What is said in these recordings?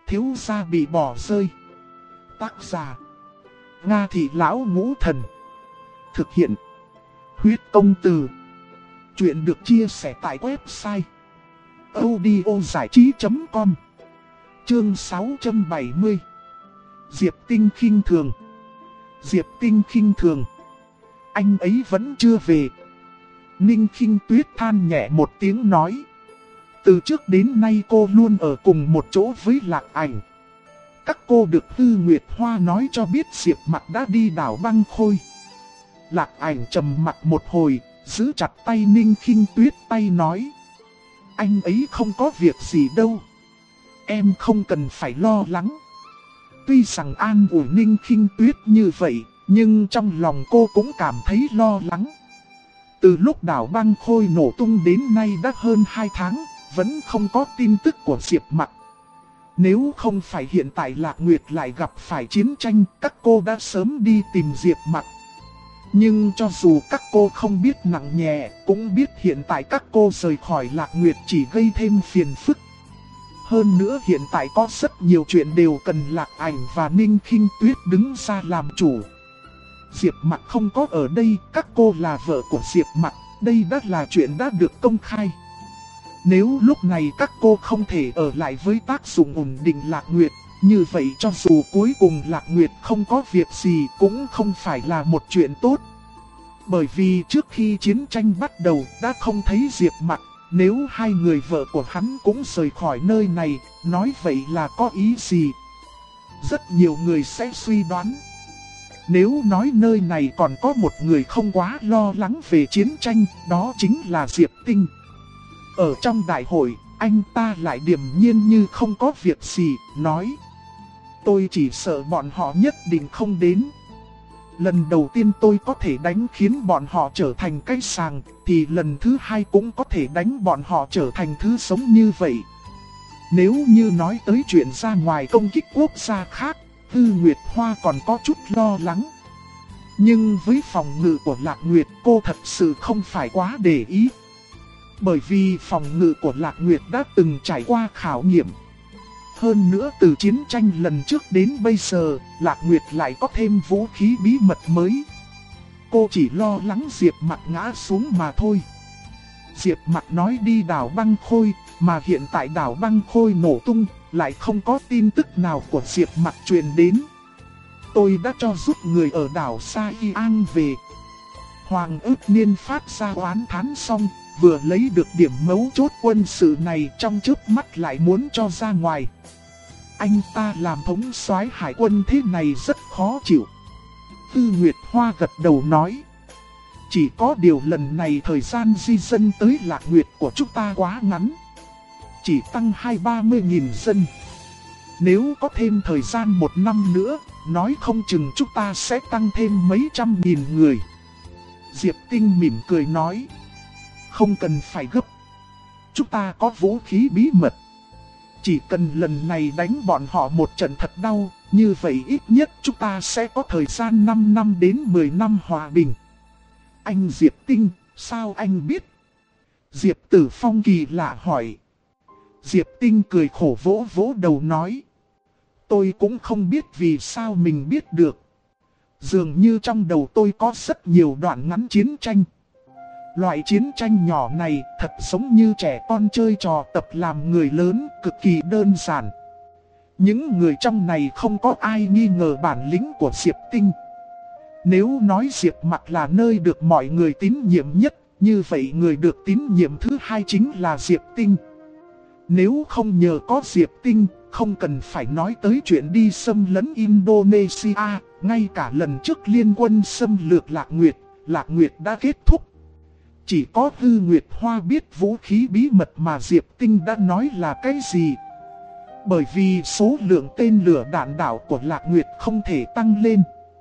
thiếu gia bị bỏ rơi. Tác giả: Nga Thị Lão Ngũ Thần. Thực hiện: Huyết Công Từ. Chuyện được chia sẻ tại website audiozảichí.com. Chương 670. Diệp Tinh khinh thường. Diệp Tinh khinh thường. Anh ấy vẫn chưa về. Ninh Khinh Tuyết than nhẹ một tiếng nói. Từ trước đến nay cô luôn ở cùng một chỗ với Lạc Ảnh. Các cô được Tư Nguyệt Hoa nói cho biết Diệp Mặc đã đi đảo Băng Khôi. Lạc Ảnh trầm mặt một hồi, giữ chặt tay Ninh Khinh Tuyết tay nói. Anh ấy không có việc gì đâu. Em không cần phải lo lắng. Tuy rằng an ủi Ninh Khinh Tuyết như vậy, nhưng trong lòng cô cũng cảm thấy lo lắng. Từ lúc đảo Băng Khôi nổ tung đến nay đã hơn 2 tháng, vẫn không có tin tức của Diệp Mặc. Nếu không phải hiện tại Lạc Nguyệt lại gặp phải chiến tranh, các cô đã sớm đi tìm Diệp Mặc. Nhưng cho dù các cô không biết nặng nhẹ, cũng biết hiện tại các cô rời khỏi Lạc Nguyệt chỉ gây thêm phiền phức. Hơn nữa hiện tại có rất nhiều chuyện đều cần Lạc Ảnh và Ninh Khinh Tuyết đứng ra làm chủ. Diệp Mặc không có ở đây, các cô là vợ của Diệp Mặc, đây đã là chuyện đã được công khai. Nếu lúc này các cô không thể ở lại với tác dụng ổn định Lạc Nguyệt, như vậy cho dù cuối cùng Lạc Nguyệt không có việc gì cũng không phải là một chuyện tốt. Bởi vì trước khi chiến tranh bắt đầu đã không thấy Diệp Mặc, nếu hai người vợ của hắn cũng rời khỏi nơi này, nói vậy là có ý gì? Rất nhiều người sẽ suy đoán. Nếu nói nơi này còn có một người không quá lo lắng về chiến tranh, đó chính là Diệp Tinh. Ở trong đại hội, anh ta lại điềm nhiên như không có việc gì, nói. Tôi chỉ sợ bọn họ nhất định không đến. Lần đầu tiên tôi có thể đánh khiến bọn họ trở thành cái sàng, thì lần thứ hai cũng có thể đánh bọn họ trở thành thứ sống như vậy. Nếu như nói tới chuyện ra ngoài công kích quốc gia khác, Tư Nguyệt Hoa còn có chút lo lắng. Nhưng với phòng ngự của Lạc Nguyệt cô thật sự không phải quá để ý. Bởi vì phòng ngự của Lạc Nguyệt đã từng trải qua khảo nghiệm. Hơn nữa từ chiến tranh lần trước đến bây giờ, Lạc Nguyệt lại có thêm vũ khí bí mật mới. Cô chỉ lo lắng Diệp Mặc ngã xuống mà thôi. Diệp Mặc nói đi đảo Băng Khôi, mà hiện tại đảo Băng Khôi nổ tung, lại không có tin tức nào của Diệp Mặc truyền đến. Tôi đã cho giúp người ở đảo Sa Y An về. Hoàng ức niên phát ra oán thán xong, vừa lấy được điểm mấu chốt quân sự này trong chớp mắt lại muốn cho ra ngoài. Anh ta làm thống soái hải quân thế này rất khó chịu. Tư Nguyệt Hoa gật đầu nói. Chỉ có điều lần này thời gian di dân tới Lạc Nguyệt của chúng ta quá ngắn. Chỉ tăng 20-30 nghìn dân. Nếu có thêm thời gian 1 năm nữa, nói không chừng chúng ta sẽ tăng thêm mấy trăm nghìn người. Diệp Tinh mỉm cười nói. Không cần phải gấp. Chúng ta có vũ khí bí mật. Chỉ cần lần này đánh bọn họ một trận thật đau, như vậy ít nhất chúng ta sẽ có thời gian 5 năm đến 10 năm hòa bình. Anh Diệp Tinh, sao anh biết? Diệp Tử Phong kỳ lạ hỏi. Diệp Tinh cười khổ vỗ vỗ đầu nói. Tôi cũng không biết vì sao mình biết được. Dường như trong đầu tôi có rất nhiều đoạn ngắn chiến tranh. Loại chiến tranh nhỏ này thật giống như trẻ con chơi trò tập làm người lớn, cực kỳ đơn giản. Những người trong này không có ai nghi ngờ bản lĩnh của Diệp Tinh. Nếu nói Diệp Mặc là nơi được mọi người tín nhiệm nhất, như vậy người được tín nhiệm thứ hai chính là Diệp Tinh. Nếu không nhờ có Diệp Tinh, không cần phải nói tới chuyện đi xâm lấn Indonesia, ngay cả lần trước liên quân xâm lược Lạc Nguyệt đã kết thúc. Chỉ có Tư Nguyệt Hoa biết vũ khí bí mật mà Diệp Tinh đã nói là cái gì. Bởi vì số lượng tên lửa đạn đạo của Lạc Nguyệt không thể tăng lên.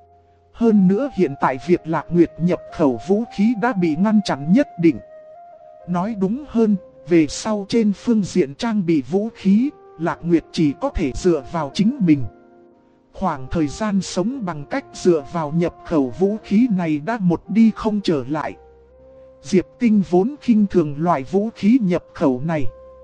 Hơn nữa hiện tại việc Lạc Nguyệt nhập khẩu vũ khí đã bị ngăn chặn nhất định. Nói đúng hơn, về sau trên phương diện trang bị vũ khí, Lạc Nguyệt chỉ có thể dựa vào chính mình. Khoảng thời gian sống bằng cách dựa vào nhập khẩu vũ khí này đã một đi không trở lại. Diệp Tinh vốn khinh thường loại vũ khí nhập khẩu này.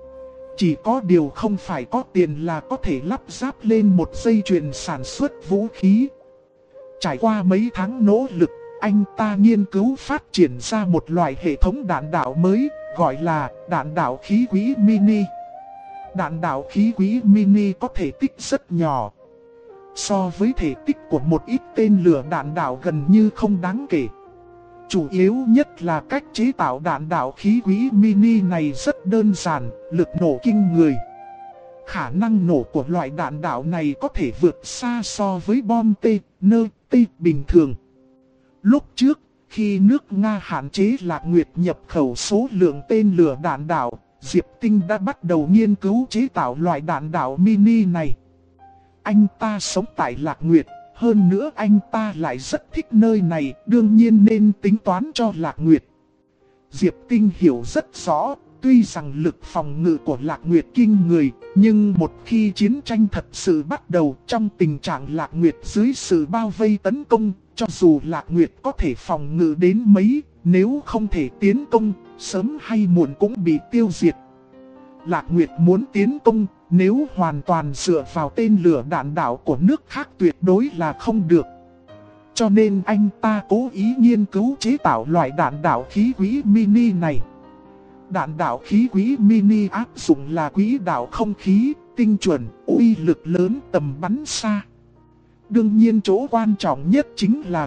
Chỉ có điều không phải có tiền là có thể lắp ráp lên một dây chuyền sản xuất vũ khí. Trải qua mấy tháng nỗ lực, anh ta nghiên cứu phát triển ra một loại hệ thống đạn đạo mới, gọi là đạn đạo khí quỹ mini. Đạn đạo khí quỹ mini có thể tích rất nhỏ. So với thể tích của một ít tên lửa đạn đạo gần như không đáng kể. Chủ yếu nhất là cách chế tạo đạn đạo khí quỹ mini này rất đơn giản, lực nổ kinh người. Khả năng nổ của loại đạn đạo này có thể vượt xa so với bom TNT bình thường. Lúc trước, khi nước Nga hạn chế Lạc Nguyệt nhập khẩu số lượng tên lửa đạn đạo, Diệp Tinh đã bắt đầu nghiên cứu chế tạo loại đạn đạo mini này. Anh ta sống tại Lạc Nguyệt, hơn nữa anh ta lại rất thích nơi này, đương nhiên nên tính toán cho Lạc Nguyệt. Diệp Tinh hiểu rất rõ, tuy rằng lực phòng ngự của Lạc Nguyệt kinh người, nhưng một khi chiến tranh thật sự bắt đầu trong tình trạng Lạc Nguyệt dưới sự bao vây tấn công, cho dù Lạc Nguyệt có thể phòng ngự đến mấy, nếu không thể tiến công, sớm hay muộn cũng bị tiêu diệt. Lạc Nguyệt muốn tiến công, nếu hoàn toàn dựa vào tên lửa đạn đạo của nước khác tuyệt đối là không được. Cho nên anh ta cố ý nghiên cứu chế tạo loại đạn đạo khí quỹ mini này. Đạn đạo khí quỹ mini áp dụng là quỹ đạo không khí, tinh chuẩn, uy lực lớn, tầm bắn xa. Đương nhiên chỗ quan trọng nhất chính là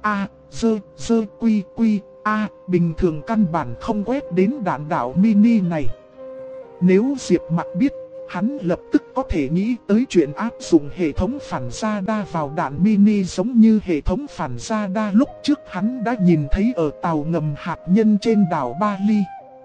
quy bình thường căn bản không quét đến đạn đạo mini này. Nếu Diệp Mặc biết, hắn lập tức có thể nghĩ tới chuyện áp dụng hệ thống phản radar vào đạn mini giống như hệ thống phản radar lúc trước hắn đã nhìn thấy ở tàu ngầm hạt nhân trên đảo Bali.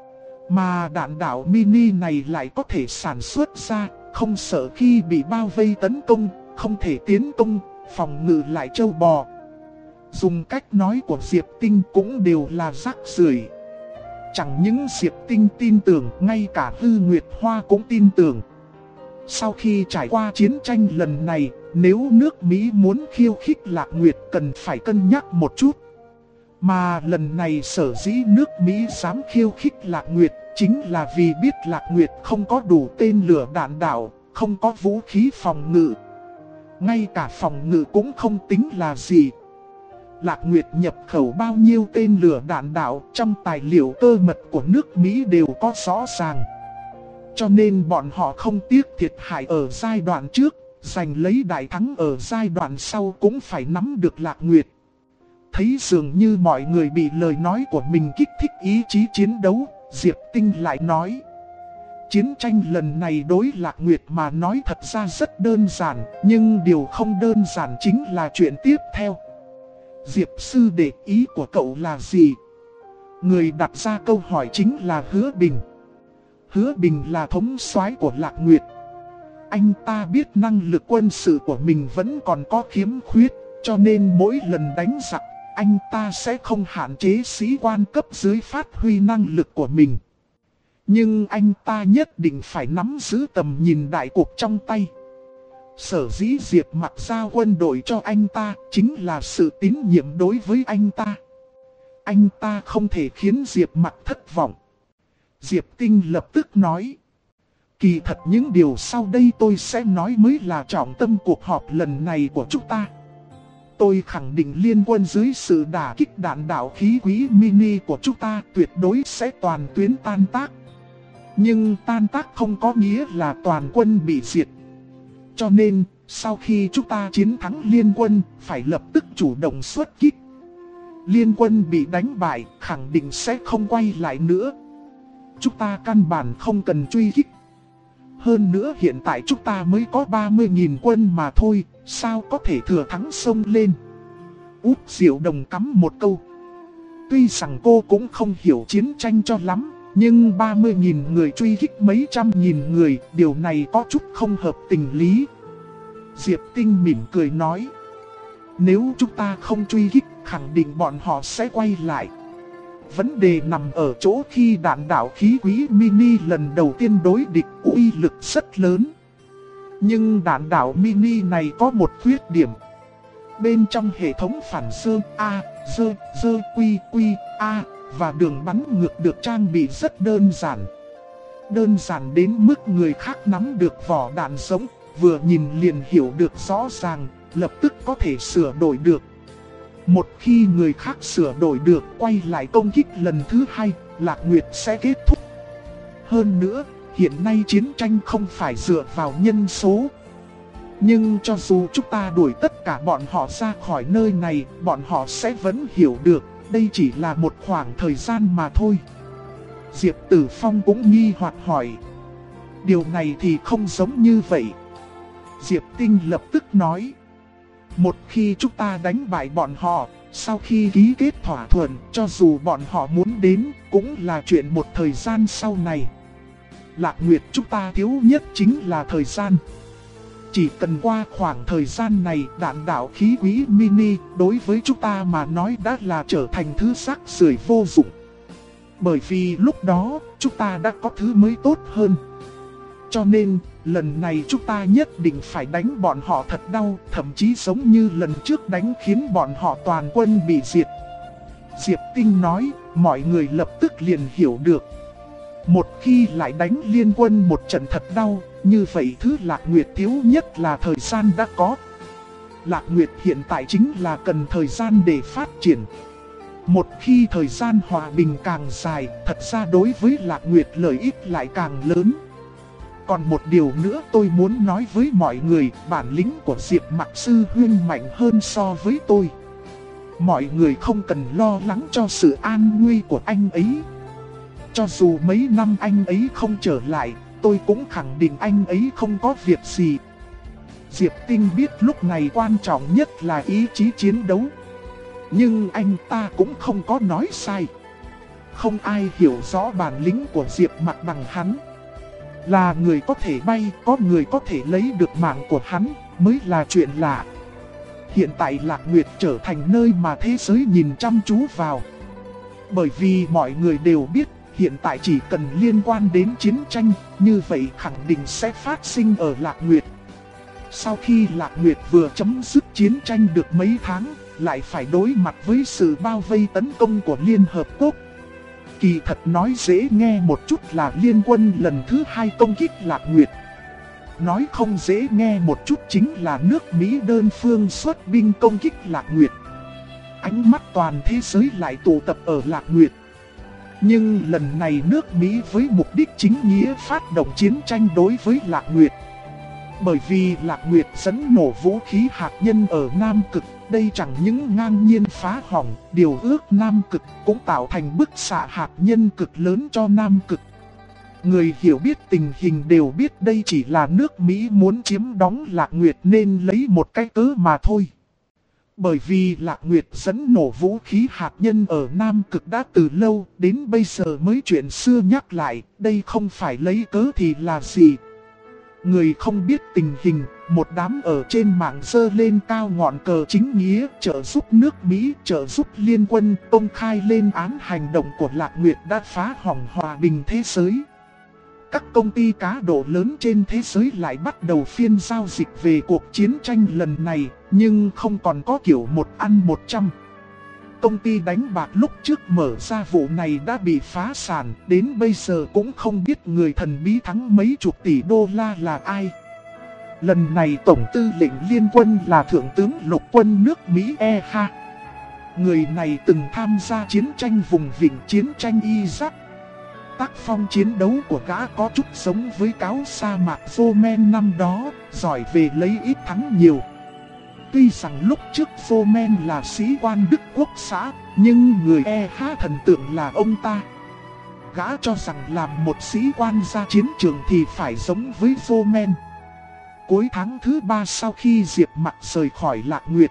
Mà đạn đạo mini này lại có thể sản xuất ra, không sợ khi bị bao vây tấn công, không thể tiến công, phòng ngự lại trâu bò. Dùng cách nói của Diệp Tinh cũng đều là rác rưởi. Chẳng những Diệp Tinh tin tưởng, ngay cả Hư Nguyệt Hoa cũng tin tưởng. Sau khi trải qua chiến tranh lần này, nếu nước Mỹ muốn khiêu khích Lạc Nguyệt cần phải cân nhắc một chút. Mà lần này sở dĩ nước Mỹ dám khiêu khích Lạc Nguyệt chính là vì biết Lạc Nguyệt không có đủ tên lửa đạn đạo, không có vũ khí phòng ngự. Ngay cả phòng ngự cũng không tính là gì. Lạc Nguyệt nhập khẩu bao nhiêu tên lửa đạn đạo trong tài liệu cơ mật của nước Mỹ đều có rõ ràng. Cho nên bọn họ không tiếc thiệt hại ở giai đoạn trước, giành lấy đại thắng ở giai đoạn sau cũng phải nắm được Lạc Nguyệt. Thấy dường như mọi người bị lời nói của mình kích thích ý chí chiến đấu, Diệp Tinh lại nói. Chiến tranh lần này đối Lạc Nguyệt mà nói thật ra rất đơn giản, nhưng điều không đơn giản chính là chuyện tiếp theo. Diệp sư đệ, ý của cậu là gì? Người đặt ra câu hỏi chính là Hứa Bình. Hứa Bình là thống soái của Lạc Nguyệt. Anh ta biết năng lực quân sự của mình vẫn còn có khiếm khuyết, cho nên mỗi lần đánh giặc, anh ta sẽ không hạn chế sĩ quan cấp dưới phát huy năng lực của mình. Nhưng anh ta nhất định phải nắm giữ tầm nhìn đại cuộc trong tay. Sở dĩ Diệp Mặc giao quân đội cho anh ta chính là sự tín nhiệm đối với anh ta. Anh ta không thể khiến Diệp Mặc thất vọng. Diệp Tinh lập tức nói. Kỳ thật những điều sau đây tôi sẽ nói mới là trọng tâm cuộc họp lần này của chúng ta. Tôi khẳng định liên quân dưới sự đả kích đạn đạo khí quỹ mini của chúng ta tuyệt đối sẽ toàn tuyến tan tác. Nhưng tan tác không có nghĩa là toàn quân bị diệt. Cho nên, sau khi chúng ta chiến thắng liên quân, phải lập tức chủ động xuất kích. Liên quân bị đánh bại, khẳng định sẽ không quay lại nữa. Chúng ta căn bản không cần truy kích. Hơn nữa hiện tại chúng ta mới có 30.000 quân mà thôi, sao có thể thừa thắng xông lên. Út Diệu Đồng cắm một câu. Tuy rằng cô cũng không hiểu chiến tranh cho lắm, nhưng 30.000 người truy kích mấy trăm nghìn người, điều này có chút không hợp tình lý. Diệp Tinh mỉm cười nói. Nếu chúng ta không truy kích, khẳng định bọn họ sẽ quay lại. Vấn đề nằm ở chỗ khi đạn đạo khí quỹ mini lần đầu tiên đối địch uy lực rất lớn. Nhưng đạn đạo mini này có một khuyết điểm. Bên trong hệ thống phản quy và đường bắn ngược được trang bị rất đơn giản. đơn giản đến mức người khác nắm được vỏ đạn giống, vừa nhìn liền hiểu được rõ ràng, lập tức có thể sửa đổi được. Một khi người khác sửa đổi được, quay lại công kích lần thứ hai, Lạc Nguyệt sẽ kết thúc. Hơn nữa, hiện nay chiến tranh không phải dựa vào nhân số. Nhưng cho dù chúng ta đuổi tất cả bọn họ ra khỏi nơi này, bọn họ sẽ vẫn hiểu được, đây chỉ là một khoảng thời gian mà thôi. Diệp Tử Phong cũng nghi hoặc hỏi. Điều này thì không giống như vậy. Diệp Tinh lập tức nói. Một khi chúng ta đánh bại bọn họ, sau khi ký kết thỏa thuận, cho dù bọn họ muốn đến, cũng là chuyện một thời gian sau này. Lạc Nguyệt, chúng ta thiếu nhất chính là thời gian. Chỉ cần qua khoảng thời gian này, đạn đạo khí quý mini đối với chúng ta mà nói đã là trở thành thứ rác rưởi vô dụng. Bởi vì lúc đó, chúng ta đã có thứ mới tốt hơn. Cho nên, lần này chúng ta nhất định phải đánh bọn họ thật đau, thậm chí giống như lần trước đánh khiến bọn họ toàn quân bị diệt. Diệp Tinh nói, mọi người lập tức liền hiểu được. Một khi lại đánh liên quân một trận thật đau, như vậy thứ Lạc Nguyệt thiếu nhất là thời gian đã có. Lạc Nguyệt hiện tại chính là cần thời gian để phát triển. Một khi thời gian hòa bình càng dài, thật ra đối với Lạc Nguyệt lợi ích lại càng lớn. Còn một điều nữa tôi muốn nói với mọi người, bản lĩnh của Diệp Mặc Sư Huynh mạnh hơn so với tôi. Mọi người không cần lo lắng cho sự an nguy của anh ấy. Cho dù mấy năm anh ấy không trở lại, tôi cũng khẳng định anh ấy không có việc gì. Diệp Tinh biết lúc này quan trọng nhất là ý chí chiến đấu. Nhưng anh ta cũng không có nói sai. Không ai hiểu rõ bản lĩnh của Diệp Mặc bằng hắn. Là người có thể bay, có người có thể lấy được mạng của hắn, mới là chuyện lạ. Hiện tại Lạc Nguyệt trở thành nơi mà thế giới nhìn chăm chú vào. Bởi vì mọi người đều biết, hiện tại chỉ cần liên quan đến chiến tranh, như vậy khẳng định sẽ phát sinh ở Lạc Nguyệt. Sau khi Lạc Nguyệt vừa chấm dứt chiến tranh được mấy tháng, lại phải đối mặt với sự bao vây tấn công của Liên Hợp Quốc. Kỳ thật nói dễ nghe một chút là liên quân lần thứ hai công kích Lạc Nguyệt. Nói không dễ nghe một chút chính là nước Mỹ đơn phương xuất binh công kích Lạc Nguyệt. Ánh mắt toàn thế giới lại tụ tập ở Lạc Nguyệt. Nhưng lần này nước Mỹ với mục đích chính nghĩa phát động chiến tranh đối với Lạc Nguyệt. Bởi vì Lạc Nguyệt dẫn nổ vũ khí hạt nhân ở Nam Cực, đây chẳng những ngang nhiên phá hỏng điều ước Nam Cực, cũng tạo thành bức xạ hạt nhân cực lớn cho Nam Cực. Người hiểu biết tình hình đều biết đây chỉ là nước Mỹ muốn chiếm đóng Lạc Nguyệt nên lấy một cái cớ mà thôi. Bởi vì Lạc Nguyệt dẫn nổ vũ khí hạt nhân ở Nam Cực đã từ lâu, đến bây giờ mới chuyện xưa nhắc lại, đây không phải lấy cớ thì là gì. Người không biết tình hình, một đám ở trên mạng giơ lên cao ngọn cờ chính nghĩa, trợ giúp nước Mỹ, trợ giúp liên quân, công khai lên án hành động của Lạc Nguyệt đã phá hỏng hòa bình thế giới. Các công ty cá độ lớn trên thế giới lại bắt đầu phiên giao dịch về cuộc chiến tranh lần này, nhưng không còn có kiểu một ăn 100. Công ty đánh bạc lúc trước mở ra vụ này đã bị phá sản, đến bây giờ cũng không biết người thần bí thắng mấy chục tỷ đô la là ai. Lần này Tổng tư lệnh liên quân là Thượng tướng lục quân nước Mỹ E.H. Người này từng tham gia chiến tranh vùng vịnh, chiến tranh Iraq. Tác phong chiến đấu của gã có chút giống với cáo sa mạc Roman năm đó, giỏi về lấy ít thắng nhiều. Tuy rằng lúc trước Roman là sĩ quan Đức Quốc xã, nhưng người E.H. thần tượng là ông ta. Gã cho rằng làm một sĩ quan ra chiến trường thì phải giống với Roman. Cuối tháng thứ 3 sau khi Diệp Mặc rời khỏi Lạc Nguyệt,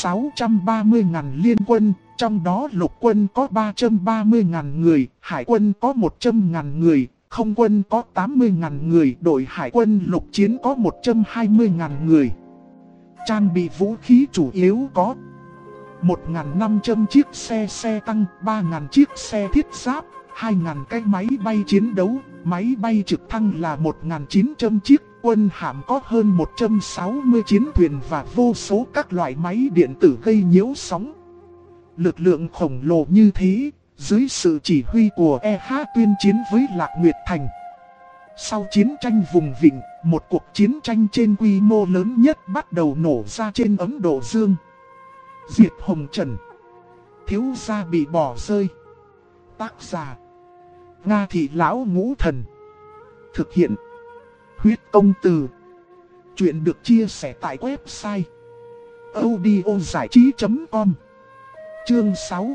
630.000 liên quân, trong đó lục quân có 330.000 người, hải quân có 100.000 người, không quân có 80.000 người, đội hải quân lục chiến có 120.000 người. Trang bị vũ khí chủ yếu có 1.500 chiếc xe tăng, 3.000 chiếc xe thiết giáp, 2.000 cái máy bay chiến đấu, máy bay trực thăng là 1.900 chiếc, quân hạm có hơn 160 chiến thuyền và vô số các loại máy điện tử gây nhiễu sóng. Lực lượng khổng lồ như thế, dưới sự chỉ huy của E.H. tuyên chiến với Lạc Nguyệt Thành. Sau chiến tranh vùng vịnh, một cuộc chiến tranh trên quy mô lớn nhất bắt đầu nổ ra trên Ấn Độ Dương. Diệt Hồng Trần. Thiếu gia bị bỏ rơi. Tác giả: Nga Thị Lão Ngũ Thần. Thực hiện: Huyết Công Từ. Chuyện được chia sẻ tại website audiozảichí.com. Chương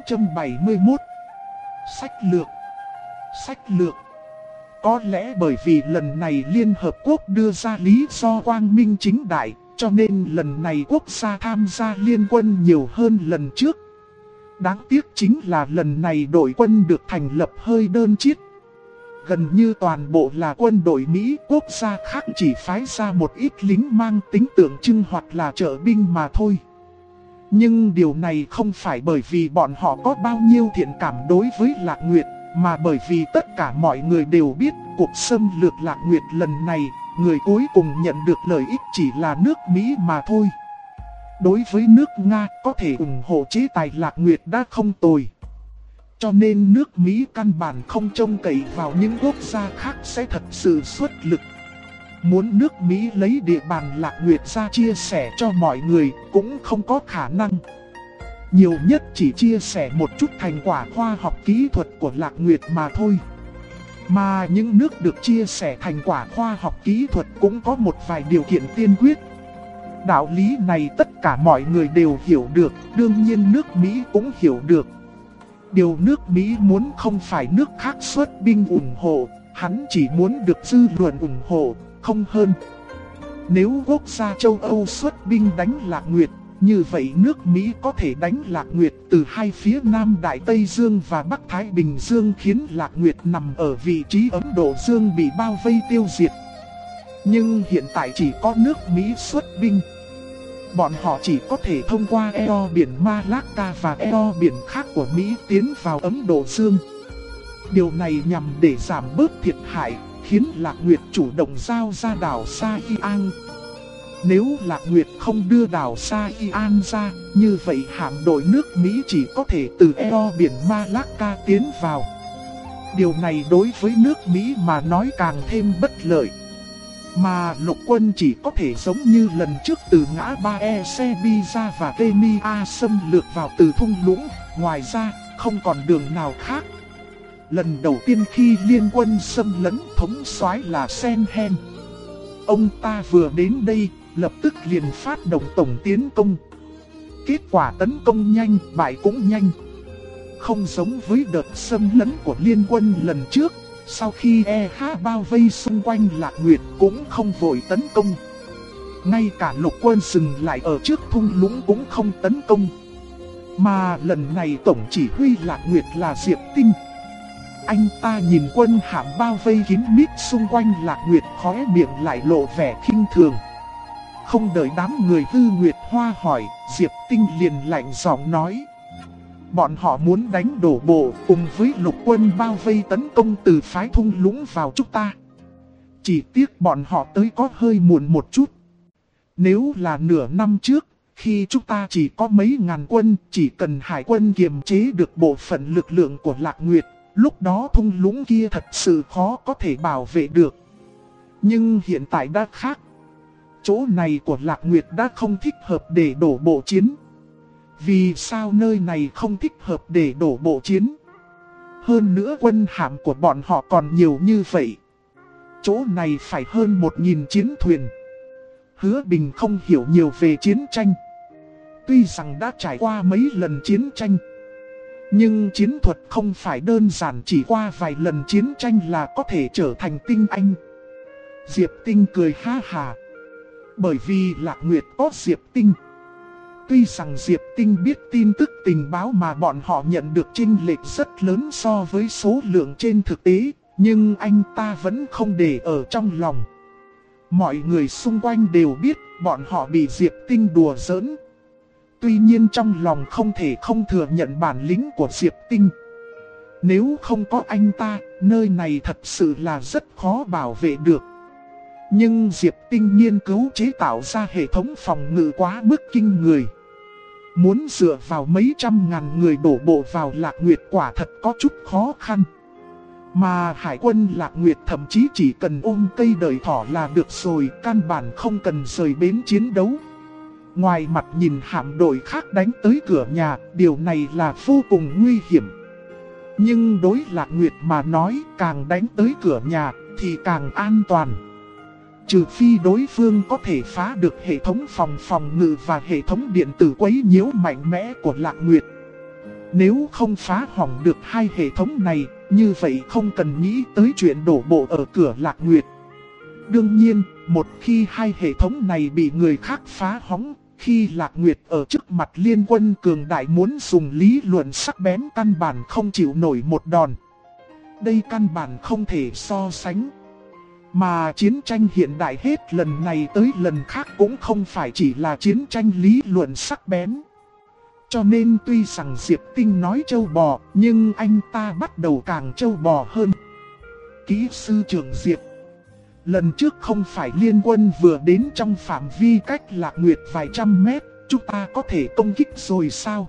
671. Sách lược. Sách lược. Có lẽ bởi vì lần này Liên Hợp Quốc đưa ra lý do quang minh chính đại, cho nên lần này quốc gia tham gia liên quân nhiều hơn lần trước. Đáng tiếc chính là lần này đội quân được thành lập hơi đơn chiếc. Gần như toàn bộ là quân đội Mỹ, quốc gia khác chỉ phái ra một ít lính mang tính tượng trưng hoặc là trợ binh mà thôi. Nhưng điều này không phải bởi vì bọn họ có bao nhiêu thiện cảm đối với Lạc Nguyệt, mà bởi vì tất cả mọi người đều biết cuộc xâm lược Lạc Nguyệt lần này, người cuối cùng nhận được lợi ích chỉ là nước Mỹ mà thôi. Đối với nước Nga, có thể ủng hộ chế tài Lạc Nguyệt đã không tồi. Cho nên nước Mỹ căn bản không trông cậy vào những quốc gia khác sẽ thật sự xuất lực. Muốn nước Mỹ lấy địa bàn Lạc Nguyệt ra chia sẻ cho mọi người cũng không có khả năng. Nhiều nhất chỉ chia sẻ một chút thành quả khoa học kỹ thuật của Lạc Nguyệt mà thôi. Mà những nước được chia sẻ thành quả khoa học kỹ thuật cũng có một vài điều kiện tiên quyết. Đạo lý này tất cả mọi người đều hiểu được, đương nhiên nước Mỹ cũng hiểu được. Điều nước Mỹ muốn không phải nước khác xuất binh ủng hộ, hắn chỉ muốn được dư luận ủng hộ, không hơn. Nếu quốc gia châu Âu xuất binh đánh Lạc Nguyệt, như vậy nước Mỹ có thể đánh Lạc Nguyệt từ hai phía Nam Đại Tây Dương và Bắc Thái Bình Dương, khiến Lạc Nguyệt nằm ở vị trí Ấn Độ Dương bị bao vây tiêu diệt. Nhưng hiện tại chỉ có nước Mỹ xuất binh. Bọn họ chỉ có thể thông qua eo biển Malacca và eo biển khác của Mỹ tiến vào Ấn Độ Dương. Điều này nhằm để giảm bớt thiệt hại, khiến Lạc Nguyệt chủ động giao ra đảo Sa An. Nếu Lạc Nguyệt không đưa đảo Sa An ra, như vậy hạm đội nước Mỹ chỉ có thể từ eo biển Malacca tiến vào. Điều này đối với nước Mỹ mà nói càng thêm bất lợi. Mà lục quân chỉ có thể giống như lần trước từ ngã ba Serbia và Kenya xâm lược vào từ thung lũng, ngoài ra không còn đường nào khác. Lần đầu tiên khi liên quân xâm lấn, thống soái là Senhen. Ông ta vừa đến đây, lập tức liền phát động tổng tiến công. Kết quả tấn công nhanh, bại cũng nhanh. Không giống với đợt xâm lấn của liên quân lần trước, sau khi EH bao vây xung quanh Lạc Nguyệt cũng không vội tấn công. Ngay cả lục quân dừng lại ở trước thung lũng cũng không tấn công. Mà lần này tổng chỉ huy Lạc Nguyệt là Diệp Tinh. Anh ta nhìn quân hạm bao vây kín mít xung quanh Lạc Nguyệt, khóe miệng lại lộ vẻ khinh thường. Không đợi đám người Hư Nguyệt Hoa hỏi, Diệp Tinh liền lạnh giọng nói: bọn họ muốn đánh đổ bộ cùng với lục quân bao vây tấn công từ phái thung lũng vào chúng ta. Chỉ tiếc bọn họ tới có hơi muộn một chút. Nếu là nửa năm trước, khi chúng ta chỉ có mấy ngàn quân, chỉ cần hải quân kiềm chế được bộ phận lực lượng của Lạc Nguyệt, lúc đó thung lũng kia thật sự khó có thể bảo vệ được. Nhưng hiện tại đã khác. Chỗ này của Lạc Nguyệt đã không thích hợp để đổ bộ chiến. Vì sao nơi này không thích hợp để đổ bộ chiến? Hơn nữa quân hạm của bọn họ còn nhiều như vậy. Chỗ này phải hơn 1000 chiến thuyền. Hứa Bình không hiểu nhiều về chiến tranh. Tuy rằng đã trải qua mấy lần chiến tranh, nhưng chiến thuật không phải đơn giản chỉ qua vài lần chiến tranh là có thể trở thành tinh anh. Diệp Tinh cười ha hà. Bởi vì Lạc Nguyệt có Diệp Tinh. Tuy rằng Diệp Tinh biết tin tức tình báo mà bọn họ nhận được chênh lệch rất lớn so với số lượng trên thực tế, nhưng anh ta vẫn không để ở trong lòng. Mọi người xung quanh đều biết bọn họ bị Diệp Tinh đùa giỡn. Tuy nhiên trong lòng không thể không thừa nhận bản lĩnh của Diệp Tinh. Nếu không có anh ta, nơi này thật sự là rất khó bảo vệ được. Nhưng Diệp Tinh nghiên cứu chế tạo ra hệ thống phòng ngự quá mức kinh người. Muốn dựa vào mấy trăm ngàn người đổ bộ vào Lạc Nguyệt quả thật có chút khó khăn. Mà hải quân Lạc Nguyệt thậm chí chỉ cần ôm cây đời thỏ là được rồi, căn bản không cần rời bến chiến đấu. Ngoài mặt nhìn hạm đội khác đánh tới cửa nhà, điều này là vô cùng nguy hiểm. Nhưng đối Lạc Nguyệt mà nói, càng đánh tới cửa nhà thì càng an toàn. Trừ phi đối phương có thể phá được hệ thống phòng ngự và hệ thống điện tử quấy nhiễu mạnh mẽ của Lạc Nguyệt. Nếu không phá hỏng được hai hệ thống này, như vậy không cần nghĩ tới chuyện đổ bộ ở cửa Lạc Nguyệt. Đương nhiên, một khi hai hệ thống này bị người khác phá hỏng, khi Lạc Nguyệt ở trước mặt liên quân cường đại muốn dùng lý luận sắc bén căn bản không chịu nổi một đòn. Đây căn bản không thể so sánh. Mà chiến tranh hiện đại hết lần này tới lần khác cũng không phải chỉ là chiến tranh lý luận sắc bén. Cho nên tuy rằng Diệp Tinh nói trâu bò, nhưng anh ta bắt đầu càng trâu bò hơn. Kỹ sư trưởng Diệp, lần trước không phải liên quân vừa đến trong phạm vi cách Lạc Nguyệt vài trăm mét, chúng ta có thể công kích rồi sao?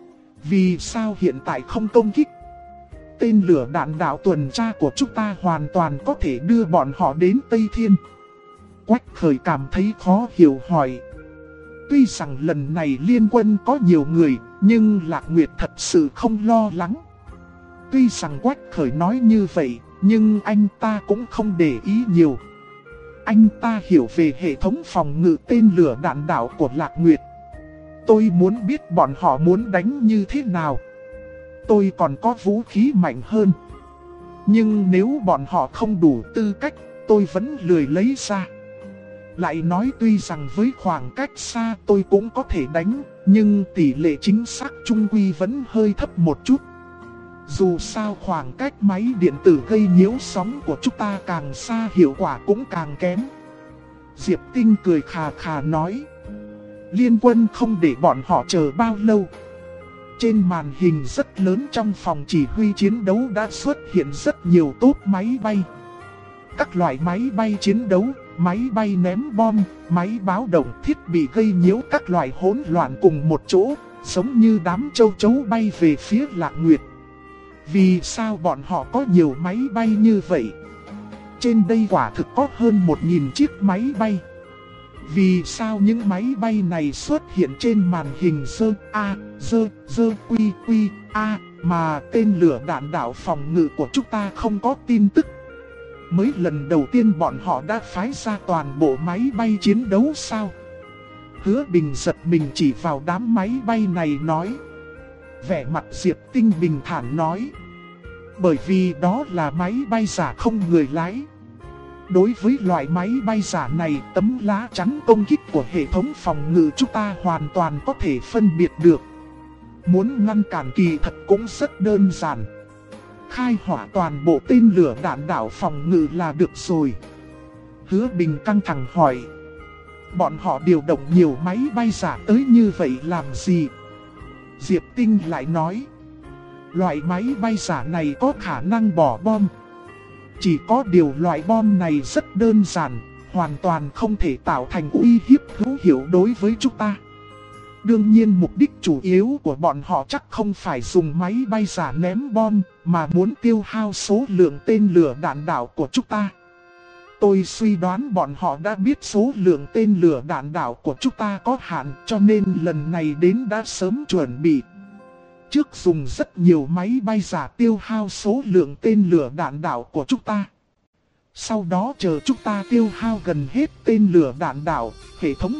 Vì sao hiện tại không công kích? Tên lửa đạn đạo tuần tra của chúng ta hoàn toàn có thể đưa bọn họ đến Tây Thiên. Quách Khởi cảm thấy khó hiểu hỏi. Tuy rằng lần này liên quân có nhiều người, nhưng Lạc Nguyệt thật sự không lo lắng. Tuy rằng Quách Khởi nói như vậy, nhưng anh ta cũng không để ý nhiều. Anh ta hiểu về hệ thống phòng ngự tên lửa đạn đạo của Lạc Nguyệt. Tôi muốn biết bọn họ muốn đánh như thế nào. Tôi còn có vũ khí mạnh hơn. Nhưng nếu bọn họ không đủ tư cách, tôi vẫn lười lấy ra. Lại nói tuy rằng với khoảng cách xa tôi cũng có thể đánh, nhưng tỷ lệ chính xác chung quy vẫn hơi thấp một chút. Dù sao khoảng cách máy điện tử gây nhiễu sóng của chúng ta càng xa, hiệu quả cũng càng kém. Diệp Tinh cười khà khà nói. Liên quân không để bọn họ chờ bao lâu. Trên màn hình rất lớn trong phòng chỉ huy chiến đấu đã xuất hiện rất nhiều tốp máy bay. Các loại máy bay chiến đấu, máy bay ném bom, máy báo động, thiết bị gây nhiễu các loại hỗn loạn cùng một chỗ, giống như đám châu chấu bay về phía Lạc Nguyệt. Vì sao bọn họ có nhiều máy bay như vậy? Trên đây quả thực có hơn 1000 chiếc máy bay. Vì sao những máy bay này xuất hiện trên màn hình quy mà tên lửa đạn đạo phòng ngự của chúng ta không có tin tức? Mới lần đầu tiên bọn họ đã phái ra toàn bộ máy bay chiến đấu sao? Hứa Bình giật mình chỉ vào đám máy bay này nói. Vẻ mặt Diệp Tinh bình thản nói. Bởi vì đó là máy bay giả không người lái. Đối với loại máy bay giả này, tấm lá chắn công kích của hệ thống phòng ngự chúng ta hoàn toàn có thể phân biệt được. Muốn ngăn cản kỳ thật cũng rất đơn giản. Khai hỏa toàn bộ tên lửa đạn đạo phòng ngự là được rồi. Hứa Bình căng thẳng hỏi. Bọn họ điều động nhiều máy bay giả tới như vậy làm gì? Diệp Tinh lại nói. Loại máy bay giả này có khả năng bỏ bom. Chỉ có điều loại bom này rất đơn giản, hoàn toàn không thể tạo thành uy hiếp hữu hiệu đối với chúng ta. Đương nhiên mục đích chủ yếu của bọn họ chắc không phải dùng máy bay giả ném bom, mà muốn tiêu hao số lượng tên lửa đạn đạo của chúng ta. Tôi suy đoán bọn họ đã biết số lượng tên lửa đạn đạo của chúng ta có hạn, cho nên lần này đến đã sớm chuẩn bị. Trước dùng rất nhiều máy bay giả tiêu hao số lượng tên lửa đạn đạo của chúng ta. Sau đó chờ chúng ta tiêu hao gần hết tên lửa đạn đạo, hệ thống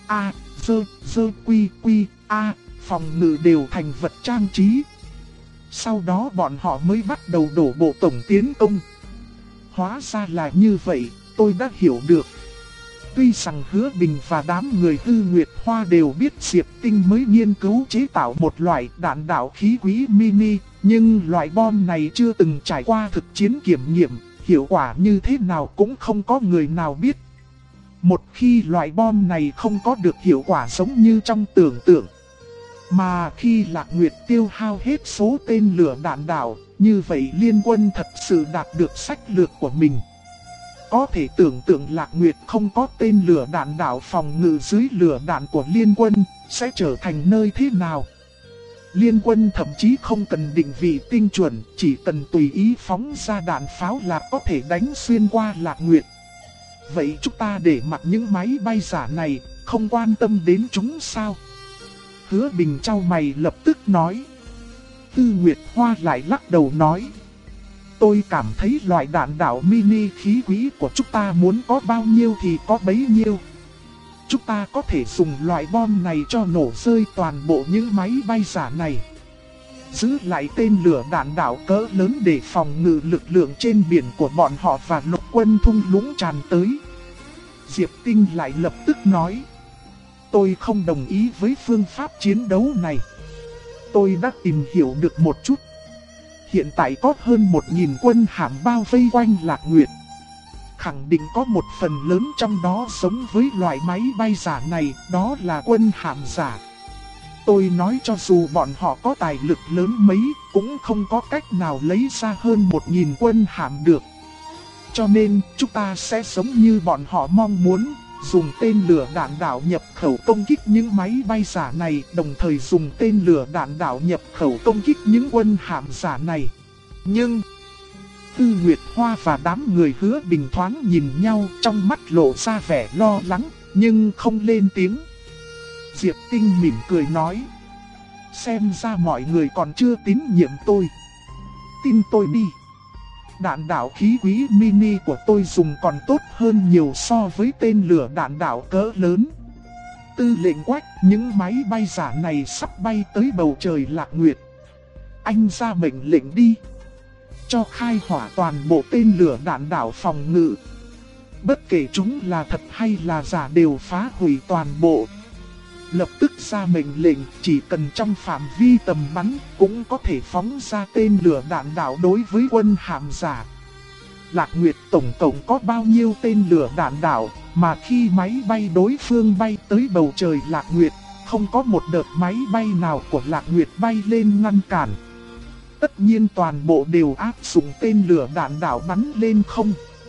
phòng ngự đều thành vật trang trí. Sau đó bọn họ mới bắt đầu đổ bộ tổng tiến công. Hóa ra là như vậy, tôi đã hiểu được. Tuy rằng Hứa Bình và đám người Tư Nguyệt Hoa đều biết Diệp Tinh mới nghiên cứu chế tạo một loại đạn đạo khí quý mini, nhưng loại bom này chưa từng trải qua thực chiến kiểm nghiệm, hiệu quả như thế nào cũng không có người nào biết. Một khi loại bom này không có được hiệu quả giống như trong tưởng tượng, mà khi Lạc Nguyệt tiêu hao hết số tên lửa đạn đạo, như vậy liên quân thật sự đạt được sách lược của mình. Có thể tưởng tượng Lạc Nguyệt không có tên lửa đạn đạo phòng ngự dưới lửa đạn của liên quân, sẽ trở thành nơi thế nào. Liên quân thậm chí không cần định vị tinh chuẩn, chỉ cần tùy ý phóng ra đạn pháo là có thể đánh xuyên qua Lạc Nguyệt. Vậy chúng ta để mặc những máy bay giả này, không quan tâm đến chúng sao? Hứa Bình chau mày lập tức nói. Tư Nguyệt Hoa lại lắc đầu nói. Tôi cảm thấy loại đạn đạo mini khí quý của chúng ta muốn có bao nhiêu thì có bấy nhiêu. Chúng ta có thể dùng loại bom này cho nổ rơi toàn bộ những máy bay giả này. Giữ lại tên lửa đạn đạo cỡ lớn để phòng ngự lực lượng trên biển của bọn họ và lục quân thung lũng tràn tới. Diệp Tinh lại lập tức nói. Tôi không đồng ý với phương pháp chiến đấu này. Tôi đã tìm hiểu được một chút. Hiện tại có hơn 1000 quân hạm bao vây quanh Lạc Nguyệt. Khẳng định có một phần lớn trong đó giống với loại máy bay giả này, đó là quân hạm giả. Tôi nói cho dù bọn họ có tài lực lớn mấy, cũng không có cách nào lấy ra hơn 1000 quân hạm được. Cho nên, chúng ta sẽ giống như bọn họ mong muốn, dùng tên lửa đạn đạo nhập khẩu công kích những máy bay giả này, đồng thời dùng tên lửa đạn đạo nhập khẩu công kích những quân hạm giả này. Nhưng Tư Nguyệt Hoa và đám người Hứa Bình thoáng nhìn nhau, trong mắt lộ ra vẻ lo lắng, nhưng không lên tiếng. Diệp Tinh mỉm cười nói. Xem ra mọi người còn chưa tín nhiệm tôi. Tin tôi đi. Đạn đạo khí quý mini của tôi dùng còn tốt hơn nhiều so với tên lửa đạn đạo cỡ lớn. Tư lệnh Quách, những máy bay giả này sắp bay tới bầu trời Lạc Nguyệt. Anh ra mệnh lệnh đi. Cho khai hỏa toàn bộ tên lửa đạn đạo phòng ngự. Bất kể chúng là thật hay là giả đều phá hủy toàn bộ. Lập tức ra mệnh lệnh, chỉ cần trong phạm vi tầm bắn cũng có thể phóng ra tên lửa đạn đạo đối với quân hạm giả. Lạc Nguyệt tổng cộng có bao nhiêu tên lửa đạn đạo, mà khi máy bay đối phương bay tới bầu trời Lạc Nguyệt, không có một đợt máy bay nào của Lạc Nguyệt bay lên ngăn cản. Tất nhiên toàn bộ đều áp dụng tên lửa đạn đạo bắn lên không.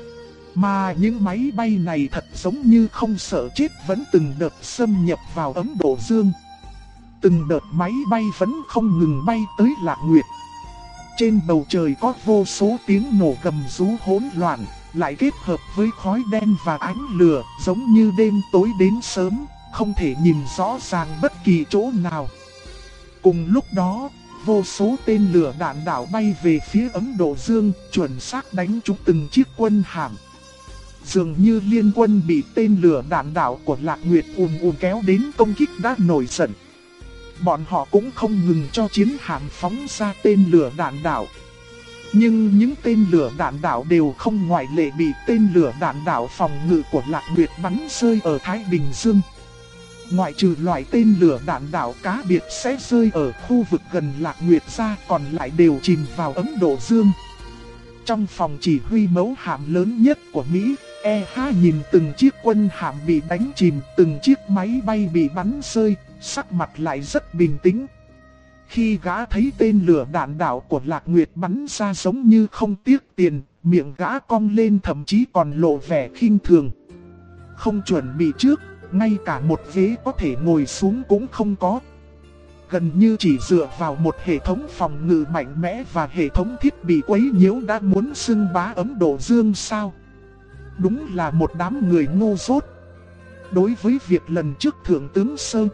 Mà những máy bay này thật giống như không sợ chết, vẫn từng đợt xâm nhập vào Ấn Độ Dương. Từng đợt máy bay vẫn không ngừng bay tới Lạc Nguyệt. Trên bầu trời có vô số tiếng nổ gầm rú hỗn loạn, lại kết hợp với khói đen và ánh lửa, giống như đêm tối đến sớm, không thể nhìn rõ ràng bất kỳ chỗ nào. Cùng lúc đó, vô số tên lửa đạn đạo bay về phía Ấn Độ Dương, chuẩn xác đánh trúng từng chiếc quân hạm. Dường như liên quân bị tên lửa đạn đạo của Lạc Nguyệt kéo đến công kích đã nổi giận. Bọn họ cũng không ngừng cho chiến hạm phóng ra tên lửa đạn đạo. Nhưng những tên lửa đạn đạo đều không ngoại lệ bị tên lửa đạn đạo phòng ngự của Lạc Nguyệt bắn rơi ở Thái Bình Dương. Ngoại trừ loại tên lửa đạn đạo cá biệt sẽ rơi ở khu vực gần Lạc Nguyệt ra, còn lại đều chìm vào Ấn Độ Dương. Trong phòng chỉ huy mẫu hạm lớn nhất của Mỹ, E-2 nhìn từng chiếc quân hạm bị đánh chìm, từng chiếc máy bay bị bắn rơi, sắc mặt lại rất bình tĩnh. Khi gã thấy tên lửa đạn đạo của Lạc Nguyệt bắn ra giống như không tiếc tiền, miệng gã cong lên thậm chí còn lộ vẻ khinh thường. Không chuẩn bị trước, ngay cả một ghế có thể ngồi xuống cũng không có. Gần như chỉ dựa vào một hệ thống phòng ngự mạnh mẽ và hệ thống thiết bị quấy nhiễu đã muốn xưng bá Ấn Độ Dương sao? Đúng là một đám người ngu dốt. Đối với việc lần trước Thượng tướng Sơn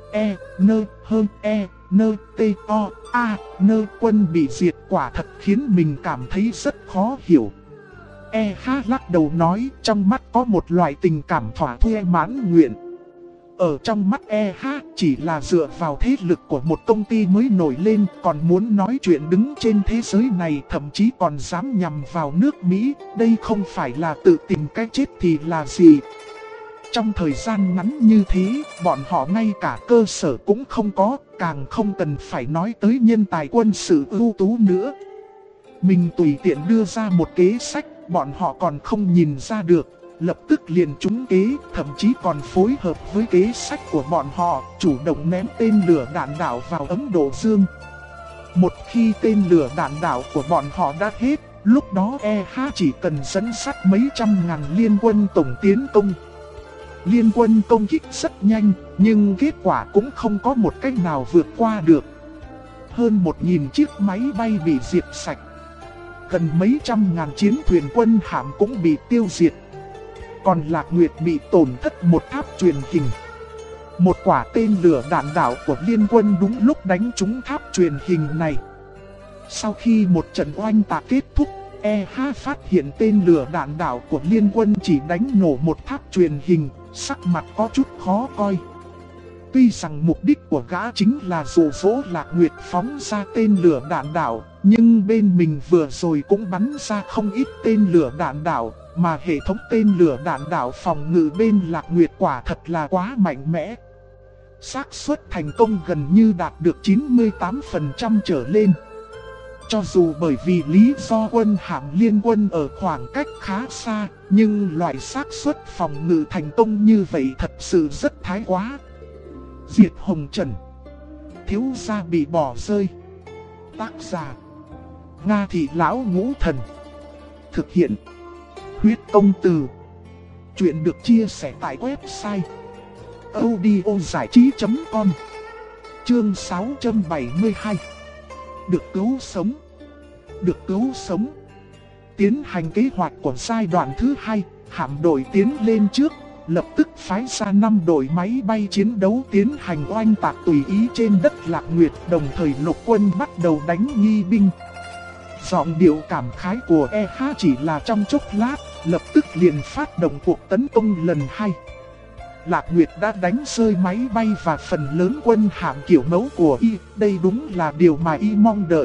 quân bị diệt, quả thật khiến mình cảm thấy rất khó hiểu. E-ha lắc đầu nói, trong mắt có một loại tình cảm thỏa thuê mãn nguyện. Ở trong mắt E-ha chỉ là dựa vào thế lực của một công ty mới nổi lên, còn muốn nói chuyện đứng trên thế giới này, thậm chí còn dám nhằm vào nước Mỹ, đây không phải là tự tìm cái chết thì là gì. Trong thời gian ngắn như thế, bọn họ ngay cả cơ sở cũng không có, càng không cần phải nói tới nhân tài quân sự ưu tú nữa. Mình tùy tiện đưa ra một kế sách, bọn họ còn không nhìn ra được, lập tức liền trúng kế, thậm chí còn phối hợp với kế sách của bọn họ, chủ động ném tên lửa đạn đạo vào Ấn Độ Dương. Một khi tên lửa đạn đạo của bọn họ đã hết, lúc đó E-ha chỉ cần dẫn dắt mấy trăm ngàn liên quân tổng tiến công. Liên quân công kích rất nhanh, nhưng kết quả cũng không có một cách nào vượt qua được. hơn 1.000 chiếc máy bay bị diệt sạch. Gần mấy trăm ngàn chiến thuyền quân hạm cũng bị tiêu diệt. Còn Lạc Nguyệt bị tổn thất một tháp truyền hình. Một quả tên lửa đạn đạo của liên quân đúng lúc đánh trúng tháp truyền hình này. Sau khi một trận oanh tạc kết thúc, EH phát hiện tên lửa đạn đạo của liên quân chỉ đánh nổ một tháp truyền hình, sắc mặt có chút khó coi. Tuy rằng mục đích của gã chính là dụ dỗ Lạc Nguyệt phóng ra tên lửa đạn đạo, nhưng bên mình vừa rồi cũng bắn ra không ít tên lửa đạn đạo, mà hệ thống tên lửa đạn đạo phòng ngự bên Lạc Nguyệt quả thật là quá mạnh mẽ. xác suất thành công gần như đạt được 98% trở lên. Cho dù bởi vì lý do quân hạm liên quân ở khoảng cách khá xa, nhưng loại xác suất phòng ngự thành công như vậy thật sự rất thái quá. Diệt Hồng Trần, thiếu gia bị bỏ rơi. Tác giả: Nga Thị Lão Ngũ Thần. Thực hiện: Huyết Công Từ. Chuyện được chia sẻ tại website audiozảichí.com. Chương 672. Được cứu sống. Được cứu sống. Tiến hành kế hoạch của giai đoạn thứ 2, hạm đội tiến lên trước, lập tức phái ra 5 đội máy bay chiến đấu tiến hành oanh tạc tùy ý trên đất Lạc Nguyệt, đồng thời lục quân bắt đầu đánh nghi binh. Giọng điệu cảm khái của EH chỉ là trong chốc lát, lập tức liền phát động cuộc tấn công lần 2. Lạc Nguyệt đã đánh rơi máy bay và phần lớn quân hạm kiểu mẫu của Y, đây đúng là điều mà Y mong đợi.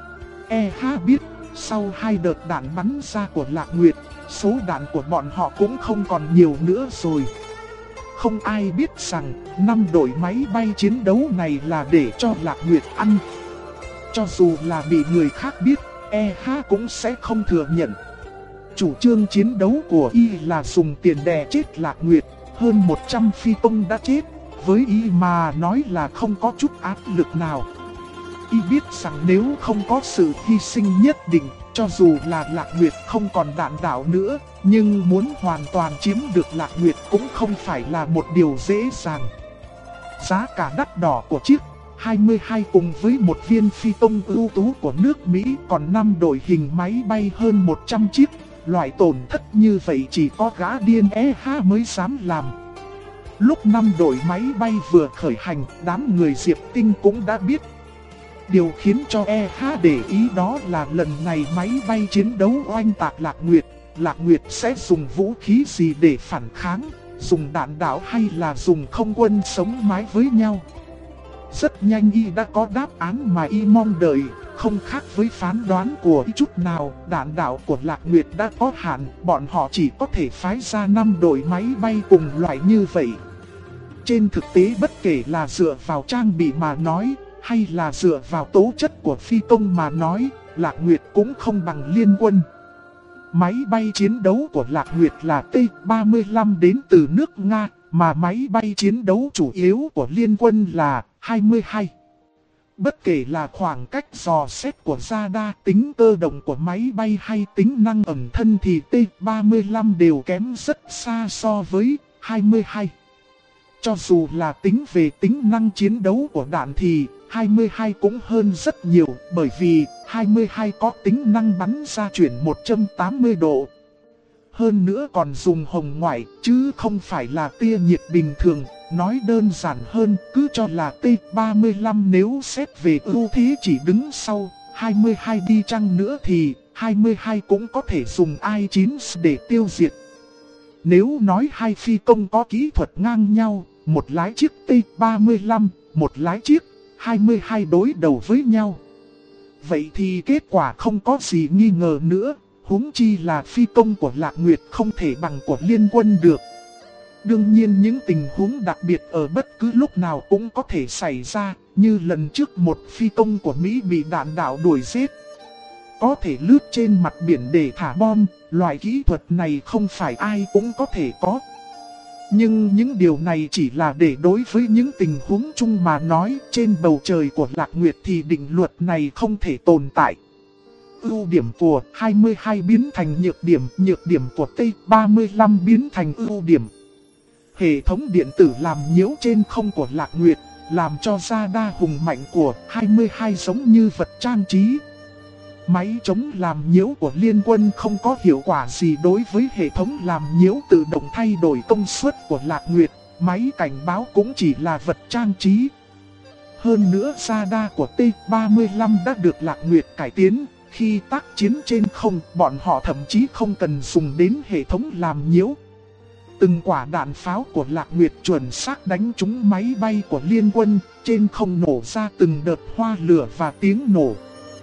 EH biết, sau 2 đợt đạn bắn ra của Lạc Nguyệt, số đạn của bọn họ cũng không còn nhiều nữa rồi. Không ai biết rằng 5 đội máy bay chiến đấu này là để cho Lạc Nguyệt ăn. Cho dù là bị người khác biết, EH cũng sẽ không thừa nhận. Chủ trương chiến đấu của Y là dùng tiền đè chết Lạc Nguyệt. Hơn 100 phi công đã chết, với Y mà nói là không có chút áp lực nào. Y biết rằng nếu không có sự hy sinh nhất định, cho dù là Lạc Nguyệt không còn đạn đạo nữa, nhưng muốn hoàn toàn chiếm được Lạc Nguyệt cũng không phải là một điều dễ dàng. Giá cả đắt đỏ của chiếc 22 cùng với một viên phi công ưu tú của nước Mỹ, còn 5 đội hình máy bay hơn 100 chiếc. Loại tổn thất như vậy chỉ có gã điên EH mới dám làm. Lúc 5 đội máy bay vừa khởi hành, đám người Diệp Tinh cũng đã biết. Điều khiến cho EH để ý đó là lần này máy bay chiến đấu oanh tạc Lạc Nguyệt sẽ dùng vũ khí gì để phản kháng, dùng đạn đạo hay là dùng không quân sống mái với nhau. Rất nhanh Y đã có đáp án mà Y mong đợi. Không khác với phán đoán của Y chút nào, đạn đạo của Lạc Nguyệt đã có hạn, bọn họ chỉ có thể phái ra 5 đội máy bay cùng loại như vậy. Trên thực tế bất kể là dựa vào trang bị mà nói, hay là dựa vào tố chất của phi công mà nói, Lạc Nguyệt cũng không bằng liên quân. Máy bay chiến đấu của Lạc Nguyệt là T-35 đến từ nước Nga, mà máy bay chiến đấu chủ yếu của liên quân là 22. Bất kể là khoảng cách dò xét của radar, tính cơ động của máy bay hay tính năng ẩn thân thì T-35 đều kém rất xa so với 22. Cho dù là tính về tính năng chiến đấu của đạn thì 22 cũng hơn rất nhiều, bởi vì 22 có tính năng bắn ra chuyển 180 độ. Hơn nữa còn dùng hồng ngoại chứ không phải là tia nhiệt bình thường. Nói đơn giản hơn, cứ cho là T-35 nếu xét về ưu thế chỉ đứng sau 22 đi chăng nữa thì 22 cũng có thể dùng I-9 để tiêu diệt. Nếu nói hai phi công có kỹ thuật ngang nhau, một lái chiếc T-35, một lái chiếc 22 đối đầu với nhau, vậy thì kết quả không có gì nghi ngờ nữa, huống chi là phi công của Lạc Nguyệt không thể bằng của liên quân được. Đương nhiên những tình huống đặc biệt ở bất cứ lúc nào cũng có thể xảy ra, như lần trước một phi công của Mỹ bị đạn đạo đuổi giết. Có thể lướt trên mặt biển để thả bom, loại kỹ thuật này không phải ai cũng có thể có. Nhưng những điều này chỉ là để đối với những tình huống chung mà nói, trên bầu trời của Lạc Nguyệt thì định luật này không thể tồn tại. Ưu điểm của 22 biến thành nhược điểm của T-35 biến thành ưu điểm. Hệ thống điện tử làm nhiễu trên không của Lạc Nguyệt, làm cho ra đa hùng mạnh của 22 giống như vật trang trí. Máy chống làm nhiễu của Liên Quân không có hiệu quả gì đối với hệ thống làm nhiễu tự động thay đổi công suất của Lạc Nguyệt, máy cảnh báo cũng chỉ là vật trang trí. Hơn nữa radar của T-35 đã được Lạc Nguyệt cải tiến, khi tác chiến trên không bọn họ thậm chí không cần dùng đến hệ thống làm nhiễu. Từng quả đạn pháo của Lạc Nguyệt chuẩn xác đánh trúng máy bay của Liên Quân, trên không nổ ra từng đợt hoa lửa và tiếng nổ.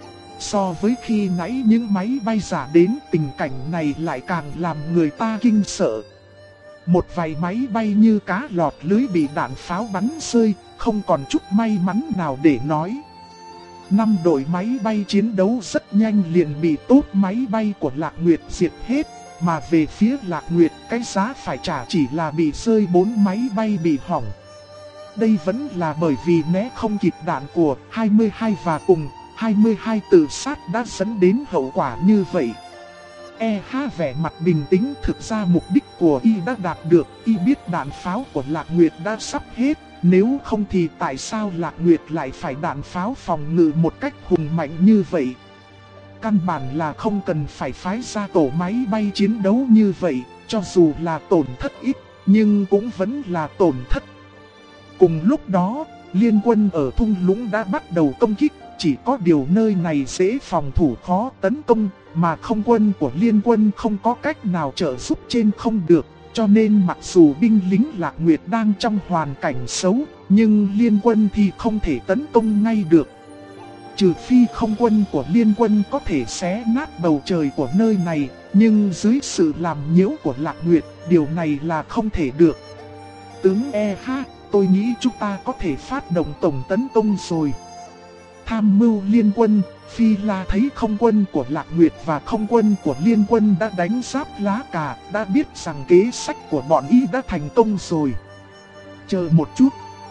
So với khi nãy những máy bay giả đến, tình cảnh này lại càng làm người ta kinh sợ. Một vài máy bay như cá lọt lưới bị đạn pháo bắn rơi, không còn chút may mắn nào để nói. 5 đội máy bay chiến đấu rất nhanh liền bị tốt máy bay của Lạc Nguyệt diệt hết. Mà về phía Lạc Nguyệt, cái giá phải trả chỉ là bị rơi 4 máy bay bị hỏng. Đây vẫn là bởi vì né không kịp đạn của 22 và cùng 22 tự sát đã dẫn đến hậu quả như vậy. EH vẻ mặt bình tĩnh, thực ra mục đích của y đã đạt được, y biết đạn pháo của Lạc Nguyệt đã sắp hết, nếu không thì tại sao Lạc Nguyệt lại phải đạn pháo phòng ngự một cách hùng mạnh như vậy. Căn bản là không cần phải phái ra tổ máy bay chiến đấu như vậy, cho dù là tổn thất ít, nhưng cũng vẫn là tổn thất. Cùng lúc đó, Liên Quân ở thung lũng đã bắt đầu công kích, chỉ có điều nơi này dễ phòng thủ khó tấn công, mà không quân của Liên Quân không có cách nào trợ giúp trên không được, cho nên mặc dù binh lính Lạc Nguyệt đang trong hoàn cảnh xấu, nhưng Liên Quân thì không thể tấn công ngay được. Trừ phi không quân của Liên Quân có thể xé nát bầu trời của nơi này, nhưng dưới sự làm nhiễu của Lạc Nguyệt, điều này là không thể được. Tướng EH, tôi nghĩ chúng ta có thể phát động tổng tấn công rồi. Tham mưu Liên Quân, Phi La thấy không quân của Lạc Nguyệt và không quân của Liên Quân đã đánh giáp lá cà, đã biết rằng kế sách của bọn y đã thành công rồi. Chờ một chút.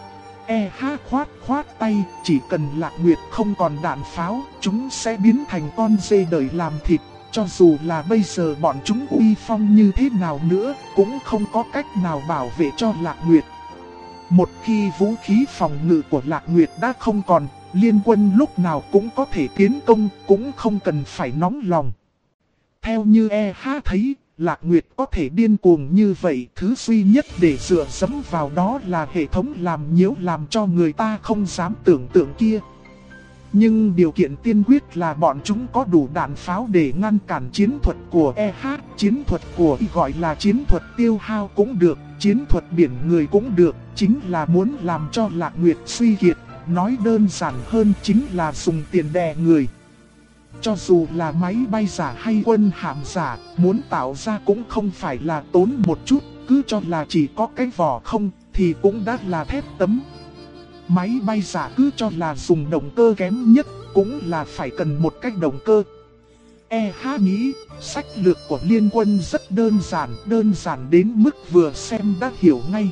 EH khoát tay, chỉ cần Lạc Nguyệt không còn đạn pháo, chúng sẽ biến thành con dê đời làm thịt. Cho dù là bây giờ bọn chúng uy phong như thế nào nữa, cũng không có cách nào bảo vệ cho Lạc Nguyệt. Một khi vũ khí phòng ngự của Lạc Nguyệt đã không còn, Liên Quân lúc nào cũng có thể tiến công, cũng không cần phải nóng lòng. Theo như EH thấy, Lạc Nguyệt có thể điên cuồng như vậy, thứ duy nhất để dựa dẫm vào đó là hệ thống làm nhiễu làm cho người ta không dám tưởng tượng kia. Nhưng điều kiện tiên quyết là bọn chúng có đủ đạn pháo để ngăn cản chiến thuật của EH. Chiến thuật của Y gọi là chiến thuật tiêu hao cũng được, chiến thuật biển người cũng được, chính là muốn làm cho Lạc Nguyệt suy kiệt. Nói đơn giản hơn chính là dùng tiền đè người. Cho dù là máy bay giả hay quân hạm giả, muốn tạo ra cũng không phải là tốn một chút, cứ cho là chỉ có cái vỏ không thì cũng đã là thép tấm. Máy bay giả cứ cho là dùng động cơ kém nhất, cũng là phải cần một cái động cơ. EH nghĩ, sách lược của Liên Quân rất đơn giản đến mức vừa xem đã hiểu ngay.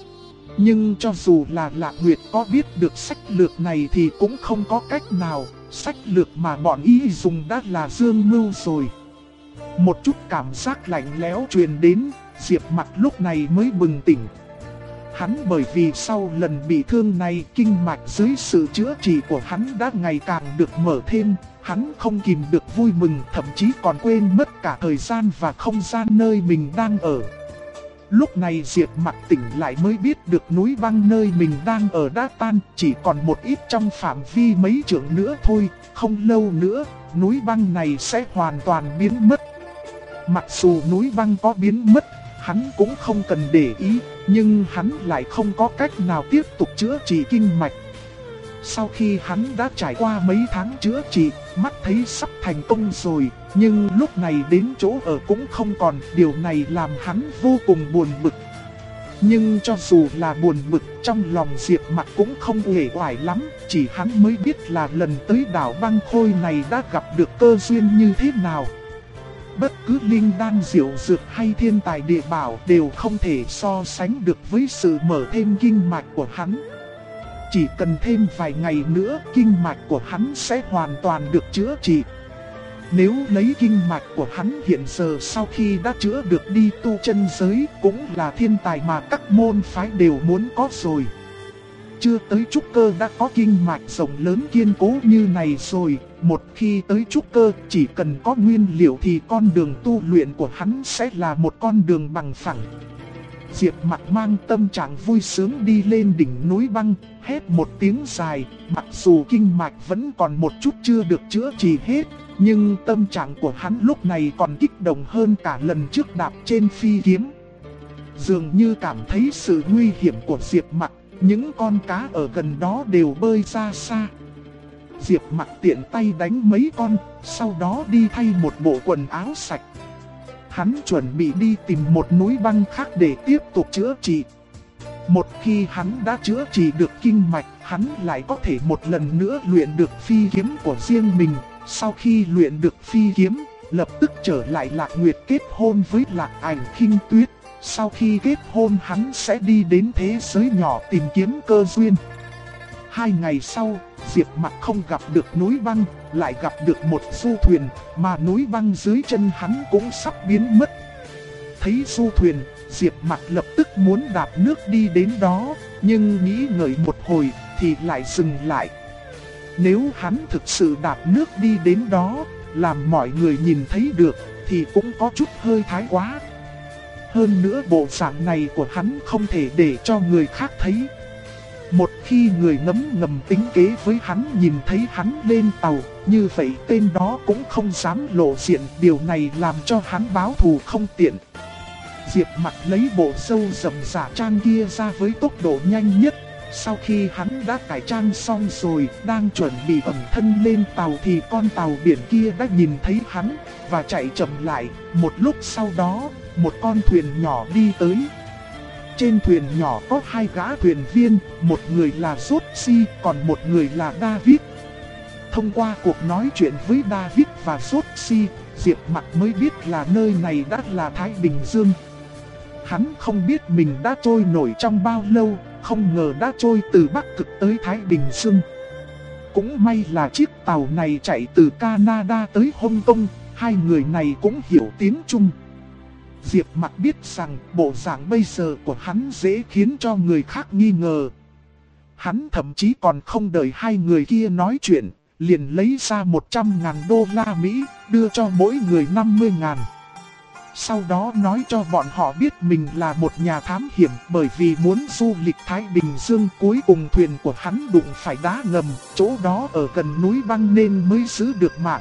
Nhưng cho dù là Lạc Nguyệt có biết được sách lược này thì cũng không có cách nào, sách lược mà bọn y dùng đã là dương mưu rồi. Một chút cảm giác lạnh lẽo truyền đến, Diệp Mặt lúc này mới bừng tỉnh. Hắn bởi vì sau lần bị thương này, kinh mạch dưới sự chữa trị của hắn đã ngày càng được mở thêm, hắn không kìm được vui mừng, thậm chí còn quên mất cả thời gian và không gian nơi mình đang ở. Lúc này Diệp Mặt tỉnh lại mới biết được núi băng nơi mình đang ở đã tan, chỉ còn một ít trong phạm vi mấy trượng nữa thôi, không lâu nữa, núi băng này sẽ hoàn toàn biến mất. Mặc dù núi băng có biến mất, hắn cũng không cần để ý, nhưng hắn lại không có cách nào tiếp tục chữa trị kinh mạch. Sau khi hắn đã trải qua mấy tháng chữa trị, mắt thấy sắp thành công rồi, nhưng lúc này đến chỗ ở cũng không còn, điều này làm hắn vô cùng buồn bực. Nhưng cho dù là buồn bực, trong lòng Diệp Mặt cũng không uể oải lắm, chỉ hắn mới biết là lần tới đảo băng khôi này đã gặp được cơ duyên như thế nào. Bất cứ linh đan diệu dược hay thiên tài địa bảo đều không thể so sánh được với sự mở thêm kinh mạch của hắn. Chỉ cần thêm vài ngày nữa, kinh mạch của hắn sẽ hoàn toàn được chữa trị. Nếu lấy kinh mạch của hắn hiện giờ sau khi đã chữa được đi tu chân giới, cũng là thiên tài mà các môn phái đều muốn có rồi. chưa tới trúc cơ đã có kinh mạch rộng lớn kiên cố như này rồi. Một khi tới trúc cơ, chỉ cần có nguyên liệu thì con đường tu luyện của hắn sẽ là một con đường bằng phẳng. Diệp Mặc mang tâm trạng vui sướng đi lên đỉnh núi băng, hét một tiếng dài. Mặc dù kinh mạch vẫn còn một chút chưa được chữa trị hết, nhưng tâm trạng của hắn lúc này còn kích động hơn cả lần trước đạp trên phi kiếm. Dường như cảm thấy sự nguy hiểm của Diệp Mặc, những con cá ở gần đó đều bơi ra xa. Diệp Mặc tiện tay đánh mấy con, sau đó đi thay một bộ quần áo sạch. Hắn chuẩn bị đi tìm một núi băng khác để tiếp tục chữa trị. Một khi hắn đã chữa trị được kinh mạch, hắn lại có thể một lần nữa luyện được phi kiếm của riêng mình. Sau khi luyện được phi kiếm, lập tức trở lại Lạc Nguyệt kết hôn với Lạc Ảnh Khinh Tuyết. Sau khi kết hôn hắn sẽ đi đến thế giới nhỏ tìm kiếm cơ duyên. 2 ngày sau, Diệp Mặc không gặp được núi băng, lại gặp được một du thuyền, mà núi băng dưới chân hắn cũng sắp biến mất. Thấy du thuyền, Diệp Mặc lập tức muốn đạp nước đi đến đó, nhưng nghĩ ngợi một hồi thì lại dừng lại. Nếu hắn thực sự đạp nước đi đến đó, làm mọi người nhìn thấy được, thì cũng có chút hơi thái quá. Hơn nữa bộ dạng này của hắn không thể để cho người khác thấy. Một khi người ngầm tính kế với hắn nhìn thấy hắn lên tàu, như vậy tên đó cũng không dám lộ diện, điều này làm cho hắn báo thù không tiện. Diệp Mặc lấy bộ râu rậm giả trang kia ra với tốc độ nhanh nhất. Sau khi hắn đã cải trang xong rồi, đang chuẩn bị ẩn thân lên tàu thì con tàu biển kia đã nhìn thấy hắn và chạy chậm lại. Một lúc sau đó, một con thuyền nhỏ đi tới. Trên thuyền nhỏ có 2 gã thuyền viên, một người là Rốt-si, còn một người là David. Thông qua cuộc nói chuyện với David và Rốt-si, Diệp Mặc mới biết là nơi này đã là Thái Bình Dương. Hắn không biết mình đã trôi nổi trong bao lâu, không ngờ đã trôi từ Bắc Cực tới Thái Bình Dương. Cũng may là chiếc tàu này chạy từ Canada tới Hong Kong, hai người này cũng hiểu tiếng Trung. Diệp Mặc biết rằng bộ dạng bây giờ của hắn dễ khiến cho người khác nghi ngờ. Hắn thậm chí còn không đợi hai người kia nói chuyện, liền lấy ra 100.000 đô la Mỹ, đưa cho mỗi người 50.000. Sau đó nói cho bọn họ biết mình là một nhà thám hiểm, bởi vì muốn du lịch Thái Bình Dương. Cuối cùng thuyền của hắn đụng phải đá ngầm, chỗ đó ở gần núi băng nên mới giữ được mạng.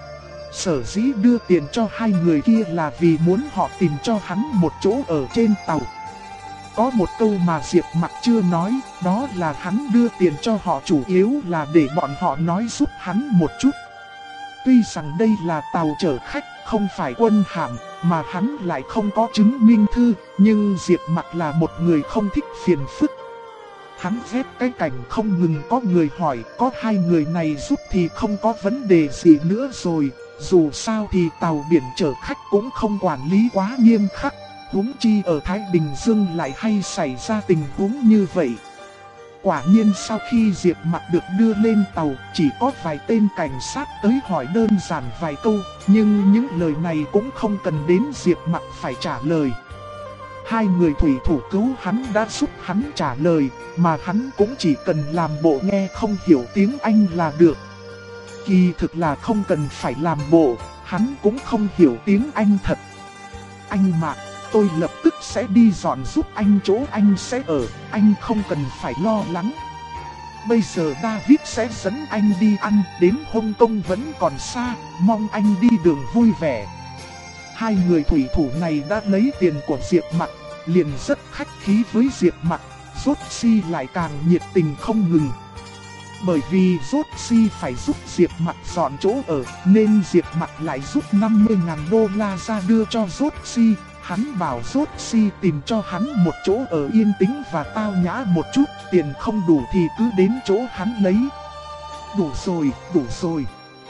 Sở dĩ đưa tiền cho hai người kia là vì muốn họ tìm cho hắn một chỗ ở trên tàu. Có một câu mà Diệp Mặc chưa nói, đó là hắn đưa tiền cho họ chủ yếu là để bọn họ nói giúp hắn một chút. Tuy rằng đây là tàu chở khách, không phải quân hạm, mà hắn lại không có chứng minh thư, nhưng Diệp Mặc là một người không thích phiền phức. Hắn ghét cái cảnh không ngừng có người hỏi, có hai người này giúp thì không có vấn đề gì nữa rồi. Dù sao thì tàu biển chở khách cũng không quản lý quá nghiêm khắc, huống chi ở Thái Bình Dương lại hay xảy ra tình huống như vậy. Quả nhiên sau khi Diệp Mặc được đưa lên tàu, chỉ có vài tên cảnh sát tới hỏi đơn giản vài câu, nhưng những lời này cũng không cần đến Diệp Mặc phải trả lời. Hai người thủy thủ cứu hắn đã giúp hắn trả lời, mà hắn cũng chỉ cần làm bộ nghe không hiểu tiếng Anh là được. Kỳ thực là không cần phải làm bộ, hắn cũng không hiểu tiếng Anh thật. Anh Mạc, tôi lập tức sẽ đi dọn giúp anh chỗ anh sẽ ở, anh không cần phải lo lắng. Bây giờ David sẽ dẫn anh đi ăn, đến Hong Kong vẫn còn xa, mong anh đi đường vui vẻ. Hai người thủy thủ này đã lấy tiền của Diệp Mặc, liền rất khách khí với Diệp Mặc, Rốt-si lại càng nhiệt tình không ngừng. Bởi vì Rốt-si phải giúp Diệp Mặc dọn chỗ ở, nên Diệp Mặc lại rút 50.000 đô la ra đưa cho Rốt-si. Hắn bảo Rốt-si tìm cho hắn một chỗ ở yên tĩnh và tao nhã một chút, tiền không đủ thì cứ đến chỗ hắn lấy. Đủ rồi, đủ rồi.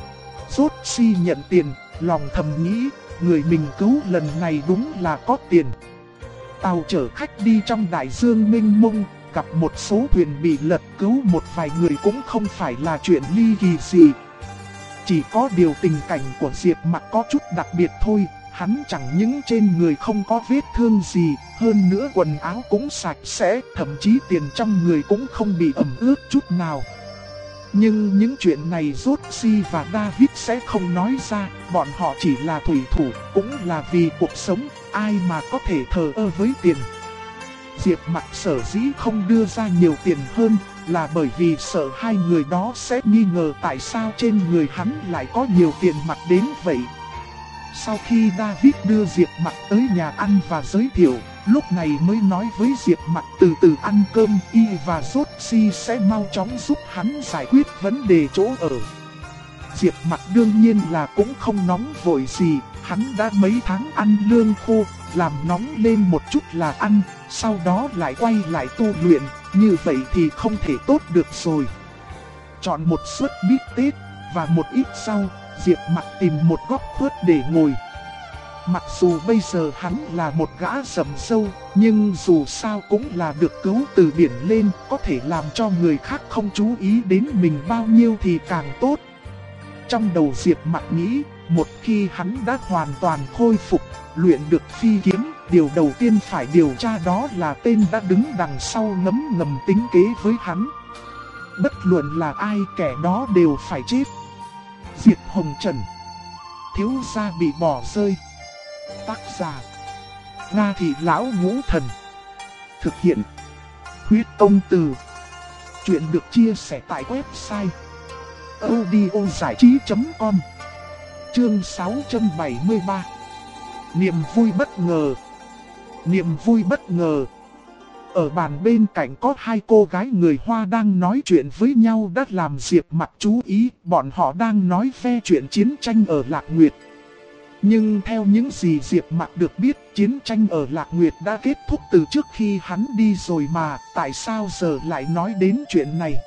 Rốt-si nhận tiền, lòng thầm nghĩ, người mình cứu lần này đúng là có tiền. Tàu chở khách đi trong đại dương mênh mông, gặp một số thuyền bị lật, cứu một vài người cũng không phải là chuyện ly kỳ gì. Chỉ có điều tình cảnh của Diệp Mặc có chút đặc biệt thôi, hắn chẳng những trên người không có vết thương gì, Hơn nữa quần áo cũng sạch sẽ, thậm chí tiền trong người cũng không bị ẩm ướt chút nào. Nhưng những chuyện này Josie và David sẽ không nói ra, bọn họ chỉ là thủy thủ, cũng là vì cuộc sống, ai mà có thể thờ ơ với tiền. Diệp Mặc sở dĩ không đưa ra nhiều tiền hơn, là bởi vì sợ hai người đó sẽ nghi ngờ tại sao trên người hắn lại có nhiều tiền mặt đến vậy. Sau khi David đưa Diệp Mặc tới nhà ăn và giới thiệu, lúc này mới nói với Diệp Mặc từ từ ăn cơm, y và Josie sẽ mau chóng giúp hắn giải quyết vấn đề chỗ ở. Diệp Mặc đương nhiên là cũng không nóng vội gì, hắn đã mấy tháng ăn lương khô, làm nóng lên một chút là ăn, sau đó lại quay lại tu luyện, như vậy thì không thể tốt được rồi. Chọn một suất bít tết và một ít rau, Diệp Mặc tìm một góc khuất để ngồi. Mặc dù bây giờ hắn là một gã sầm sâu, nhưng dù sao cũng là được cứu từ biển lên, có thể làm cho người khác không chú ý đến mình bao nhiêu thì càng tốt. Trong đầu Diệp Mặc nghĩ, một khi hắn đã hoàn toàn khôi phục, luyện được phi kiếm, điều đầu tiên phải điều tra đó là tên đã đứng đằng sau ngầm tính kế với hắn. Bất luận là ai, kẻ đó đều phải chết. Diệp Hồng Trần. Thiếu gia bị bỏ rơi. Tác giả: Nga Thị Lão Ngũ Thần. Thực hiện: Huyết Công Từ. Chuyện được chia sẻ tại website audiozảichí.com. Chương 673. Niềm vui bất ngờ. Niềm vui bất ngờ. Ở bàn bên cạnh có hai cô gái người Hoa đang nói chuyện với nhau đã làm Diệp Mặc chú ý, bọn họ đang nói về chuyện chiến tranh ở Lạc Nguyệt. Nhưng theo những gì Diệp Mặc được biết, chiến tranh ở Lạc Nguyệt đã kết thúc từ trước khi hắn đi rồi mà, tại sao giờ lại nói đến chuyện này?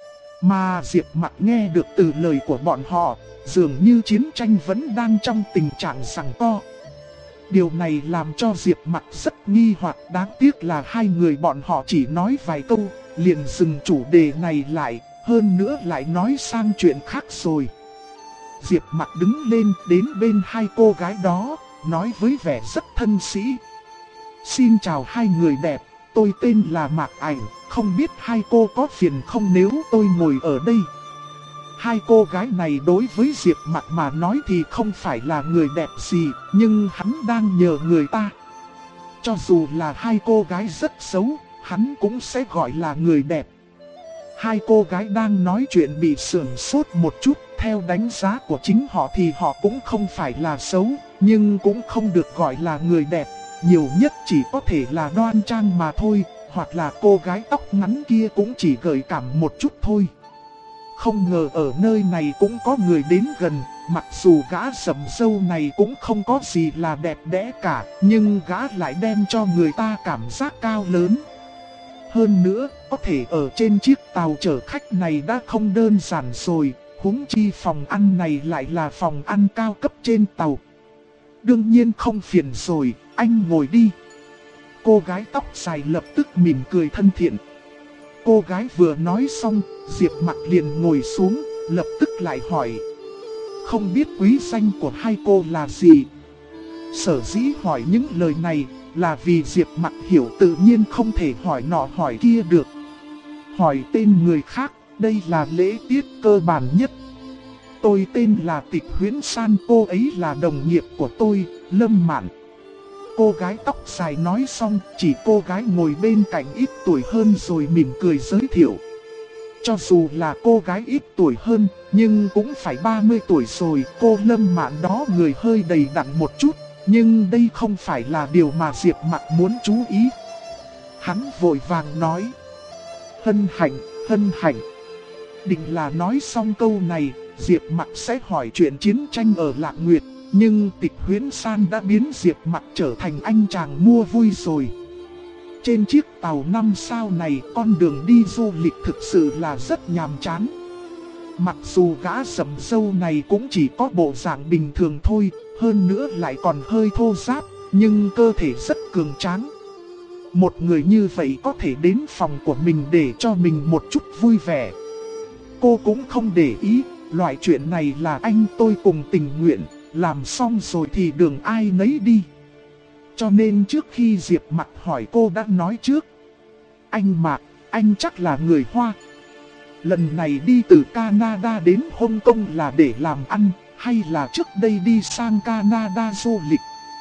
Mà Diệp Mặc nghe được từ lời của bọn họ, dường như chiến tranh vẫn đang trong tình trạng giằng co. Điều này làm cho Diệp Mặc rất nghi hoặc, đáng tiếc là hai người bọn họ chỉ nói vài câu, liền dừng chủ đề này lại, hơn nữa lại nói sang chuyện khác rồi. Diệp Mặc đứng lên đến bên hai cô gái đó, nói với vẻ rất thân sĩ. Xin chào hai người đẹp, tôi tên là Mạc Ảnh, không biết hai cô có phiền không nếu tôi ngồi ở đây. Hai cô gái này đối với Diệp Mặc mà nói thì không phải là người đẹp gì, nhưng hắn đang nhờ người ta. Cho dù là hai cô gái rất xấu, hắn cũng sẽ gọi là người đẹp. Hai cô gái đang nói chuyện bị sửng sốt một chút, theo đánh giá của chính họ thì họ cũng không phải là xấu, nhưng cũng không được gọi là người đẹp, nhiều nhất chỉ có thể là đoan trang mà thôi, hoặc là cô gái tóc ngắn kia cũng chỉ gợi cảm một chút thôi. Không ngờ ở nơi này cũng có người đến gần, mặc dù gã sầm sâu này cũng không có gì là đẹp đẽ cả, nhưng gã lại đem cho người ta cảm giác cao lớn. Hơn nữa, có thể ở trên chiếc tàu chở khách này đã không đơn giản rồi, huống chi phòng ăn này lại là phòng ăn cao cấp trên tàu. Đương nhiên không phiền rồi, anh ngồi đi. Cô gái tóc dài lập tức mỉm cười thân thiện. Cô gái vừa nói xong, Diệp Mặc liền ngồi xuống, lập tức lại hỏi. Không biết quý danh của hai cô là gì? Sở dĩ hỏi những lời này là vì Diệp Mặc hiểu tự nhiên không thể hỏi nọ hỏi kia được. Hỏi tên người khác, đây là lễ tiết cơ bản nhất. Tôi tên là Tịch Huyễn San, cô ấy là đồng nghiệp của tôi, Lâm Mạn. Cô gái tóc dài nói xong, chỉ cô gái ngồi bên cạnh ít tuổi hơn rồi mỉm cười giới thiệu. Cho dù là cô gái ít tuổi hơn, nhưng cũng phải 30 tuổi rồi, cô Lâm Mạn đó người hơi đầy đặn một chút, nhưng đây không phải là điều mà Diệp Mặc muốn chú ý. Hắn vội vàng nói. Hân hạnh, hân hạnh. Định là nói xong câu này, Diệp Mặc sẽ hỏi chuyện chiến tranh ở Lạc Nguyệt. Nhưng Tịch Huyễn San đã biến Diệp Mặc trở thành anh chàng mua vui rồi. Trên chiếc tàu 5 sao này, con đường đi du lịch thực sự là rất nhàm chán. Mặc dù gã sầm sâu này cũng chỉ có bộ dạng bình thường thôi, hơn nữa lại còn hơi thô ráp, nhưng cơ thể rất cường tráng. Một người như vậy có thể đến phòng của mình để cho mình một chút vui vẻ. Cô cũng không để ý, loại chuyện này là anh tôi cùng tình nguyện. Làm xong rồi thì đường ai nấy đi. Cho nên trước khi Diệp Mặc hỏi cô đã nói trước. Anh Mạc, anh chắc là người Hoa. Lần này đi từ Canada đến Hong Kong là để làm ăn, hay là trước đây đi sang Canada du lịch?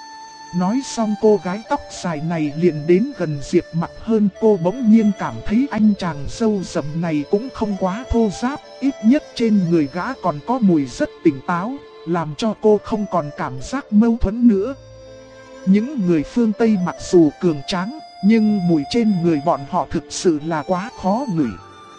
Nói xong cô gái tóc dài này liền đến gần Diệp Mặc hơn. Cô bỗng nhiên cảm thấy anh chàng râu rậm này cũng không quá thô ráp, ít nhất trên người gã còn có mùi rất tỉnh táo, làm cho cô không còn cảm giác mâu thuẫn nữa. Những người phương Tây mặc dù cường tráng, nhưng mùi trên người bọn họ thực sự là quá khó ngửi.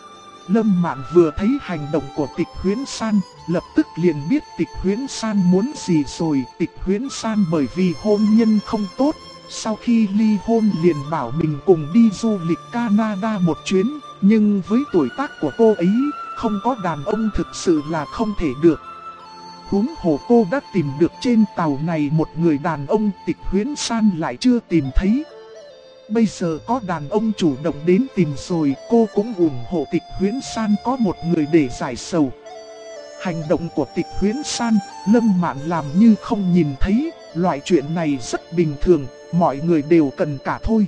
Lâm Mạn vừa thấy hành động của Tịch Huyễn San, lập tức liền biết Tịch Huyễn San muốn gì rồi. Tịch Huyễn San bởi vì hôn nhân không tốt, sau khi ly hôn liền bảo mình cùng đi du lịch Canada một chuyến. Nhưng với tuổi tác của cô ấy, không có đàn ông thực sự là không thể được. Huống hồ cô đã tìm được trên tàu này một người đàn ông, Tịch Huyễn San lại chưa tìm thấy. Bây giờ có đàn ông chủ động đến tìm rồi, cô cũng ủng hộ Tịch Huyễn San có một người để giải sầu. Hành động của Tịch Huyễn San, Lâm Mạn làm như không nhìn thấy, loại chuyện này rất bình thường, mọi người đều cần cả thôi.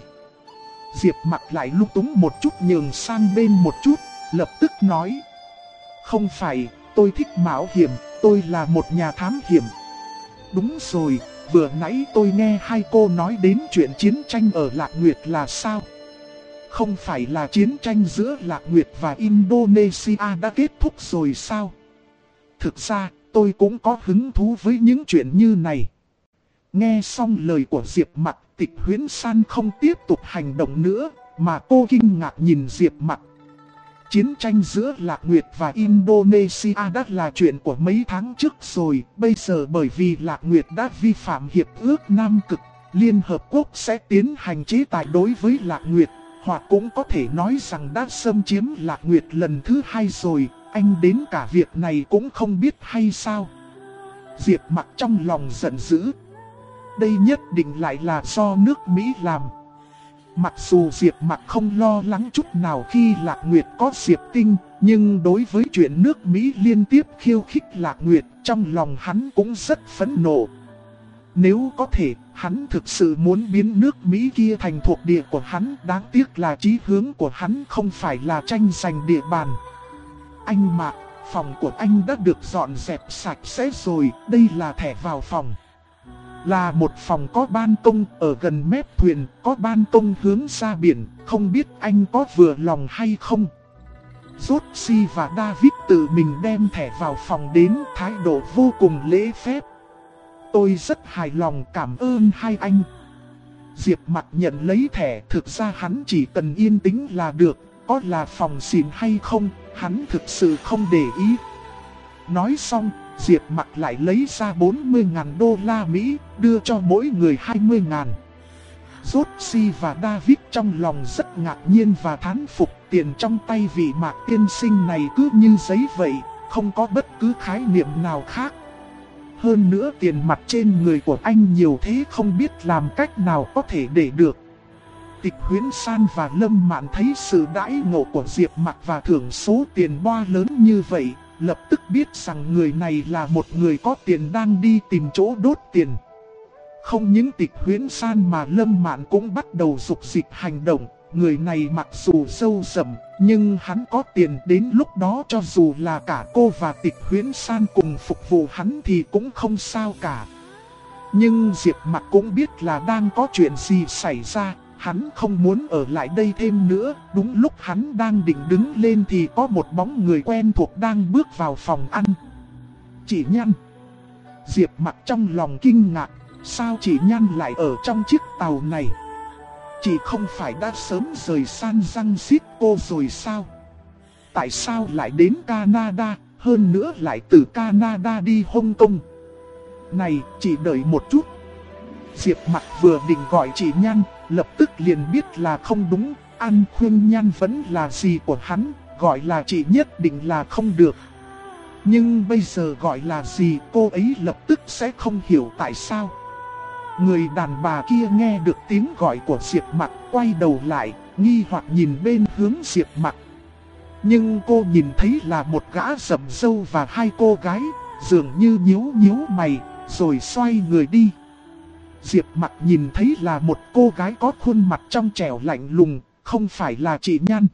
Diệp Mặc lại lung túng một chút nhường sang bên một chút, lập tức nói. Không phải, tôi thích mạo hiểm, tôi là một nhà thám hiểm. Đúng rồi, vừa nãy tôi nghe hai cô nói đến chuyện chiến tranh ở Lạc Nguyệt là sao? Không phải là chiến tranh giữa Lạc Nguyệt và Indonesia đã kết thúc rồi sao? Thực ra, tôi cũng có hứng thú với những chuyện như này. Nghe xong lời của Diệp Mặc, Tịch Huyễn San không tiếp tục hành động nữa, mà cô kinh ngạc nhìn Diệp Mặc. Chiến tranh giữa Lạc Nguyệt và Indonesia đã là chuyện của mấy tháng trước rồi. Bây giờ bởi vì Lạc Nguyệt đã vi phạm hiệp ước Nam Cực, Liên Hợp Quốc sẽ tiến hành chế tài đối với Lạc Nguyệt. Hoặc cũng có thể nói rằng đã xâm chiếm Lạc Nguyệt lần thứ hai rồi. Anh đến cả việc này cũng không biết hay sao? Diệp Mặc trong lòng giận dữ. Đây nhất định lại là do nước Mỹ làm. Mặc dù Diệp Mặc không lo lắng chút nào khi Lạc Nguyệt có Diệp Tinh, nhưng đối với chuyện nước Mỹ liên tiếp khiêu khích Lạc Nguyệt, trong lòng hắn cũng rất phẫn nộ. Nếu có thể, hắn thực sự muốn biến nước Mỹ kia thành thuộc địa của hắn, đáng tiếc là chí hướng của hắn không phải là tranh giành địa bàn. Anh Mạc, phòng của anh đã được dọn dẹp sạch sẽ rồi, đây là thẻ vào phòng. Là một phòng có ban công ở gần mép thuyền, có ban công hướng ra biển, không biết anh có vừa lòng hay không? Josie và David tự mình đem thẻ vào phòng đến, thái độ vô cùng lễ phép. Tôi rất hài lòng, cảm ơn hai anh. Diệp Mặc nhận lấy thẻ, thực ra hắn chỉ cần yên tĩnh là được, có là phòng xịn hay không, hắn thực sự không để ý. Nói xong, Diệp Mặc lại lấy ra 40.000 đô la Mỹ, đưa cho mỗi người 20.000. Josie và David trong lòng rất ngạc nhiên và thán phục, tiền trong tay vị Mạc tiên sinh này cứ như giấy vậy, không có bất cứ khái niệm nào khác. Hơn nữa tiền mặt trên người của anh nhiều thế không biết làm cách nào có thể để được. Tịch Huyễn San và Lâm Mạn thấy sự đãi ngộ của Diệp Mặc và thưởng số tiền boa lớn như vậy, lập tức biết rằng người này là một người có tiền đang đi tìm chỗ đốt tiền. Không những Tịch Huyễn San mà Lâm Mạn cũng bắt đầu dục dịch hành động. Người này mặc dù sâu sầm, nhưng hắn có tiền, đến lúc đó cho dù là cả cô và Tịch Huyễn San cùng phục vụ hắn thì cũng không sao cả. Nhưng Diệp Mặc cũng biết là đang có chuyện gì xảy ra. Hắn không muốn ở lại đây thêm nữa. Đúng lúc hắn đang định đứng lên thì có một bóng người quen thuộc đang bước vào phòng ăn. Chị Nhan. Diệp Mặc trong lòng kinh ngạc. Sao chị Nhan lại ở trong chiếc tàu này? Chị không phải đã sớm rời San Francisco rồi sao? Tại sao lại đến Canada, hơn nữa lại từ Canada đi Hong Kong? Này, chị đợi một chút. Diệp Mặc vừa định gọi chị Nhan, lập tức liền biết là không đúng. An Khuyên Nhan vẫn là dì của hắn, gọi là chị nhất định là không được. Nhưng bây giờ gọi là dì, cô ấy lập tức sẽ không hiểu tại sao. Người đàn bà kia nghe được tiếng gọi của Diệp Mặc, quay đầu lại, nghi hoặc nhìn bên hướng Diệp Mặc. Nhưng cô nhìn thấy là một gã rậm râu và hai cô gái, dường như nhíu nhíu mày, rồi xoay người đi. Diệp Mặc nhìn thấy là một cô gái có khuôn mặt trong trẻo lạnh lùng, không phải là chị Nhan.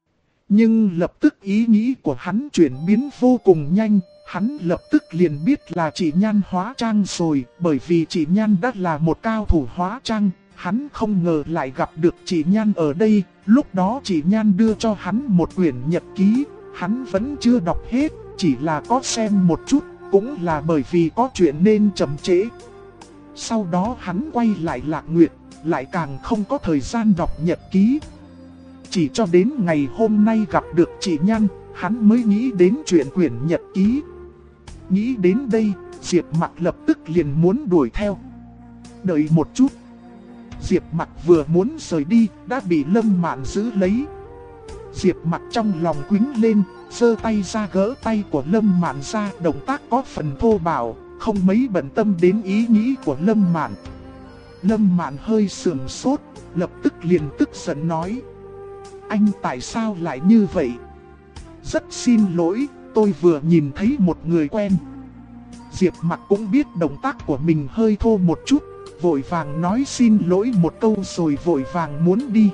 Nhưng lập tức ý nghĩ của hắn chuyển biến vô cùng nhanh, hắn lập tức liền biết là chị Nhan hóa trang rồi, bởi vì chị Nhan đã là một cao thủ hóa trang, hắn không ngờ lại gặp được chị Nhan ở đây, lúc đó chị Nhan đưa cho hắn một quyển nhật ký, hắn vẫn chưa đọc hết, chỉ là có xem một chút, cũng là bởi vì có chuyện nên chậm trễ. Sau đó hắn quay lại Lạc Nguyệt, lại càng không có thời gian đọc nhật ký. Chỉ cho đến ngày hôm nay gặp được chị Nhan, hắn mới nghĩ đến chuyện quyển nhật ký. Nghĩ đến đây, Diệp Mặc lập tức liền muốn đuổi theo. Đợi một chút. Diệp Mặc vừa muốn rời đi, đã bị Lâm Mạn giữ lấy. Diệp Mặc trong lòng quĩnh lên, giơ tay ra gỡ tay của Lâm Mạn ra, động tác có phần thô bạo, không mấy bận tâm đến ý nghĩ của Lâm Mạn. Lâm Mạn hơi sườn sốt, lập tức liền tức giận nói: anh tại sao lại như vậy? Rất xin lỗi, tôi vừa nhìn thấy một người quen. Diệp Mặc cũng biết động tác của mình hơi thô một chút, vội vàng nói xin lỗi một câu rồi vội vàng muốn đi.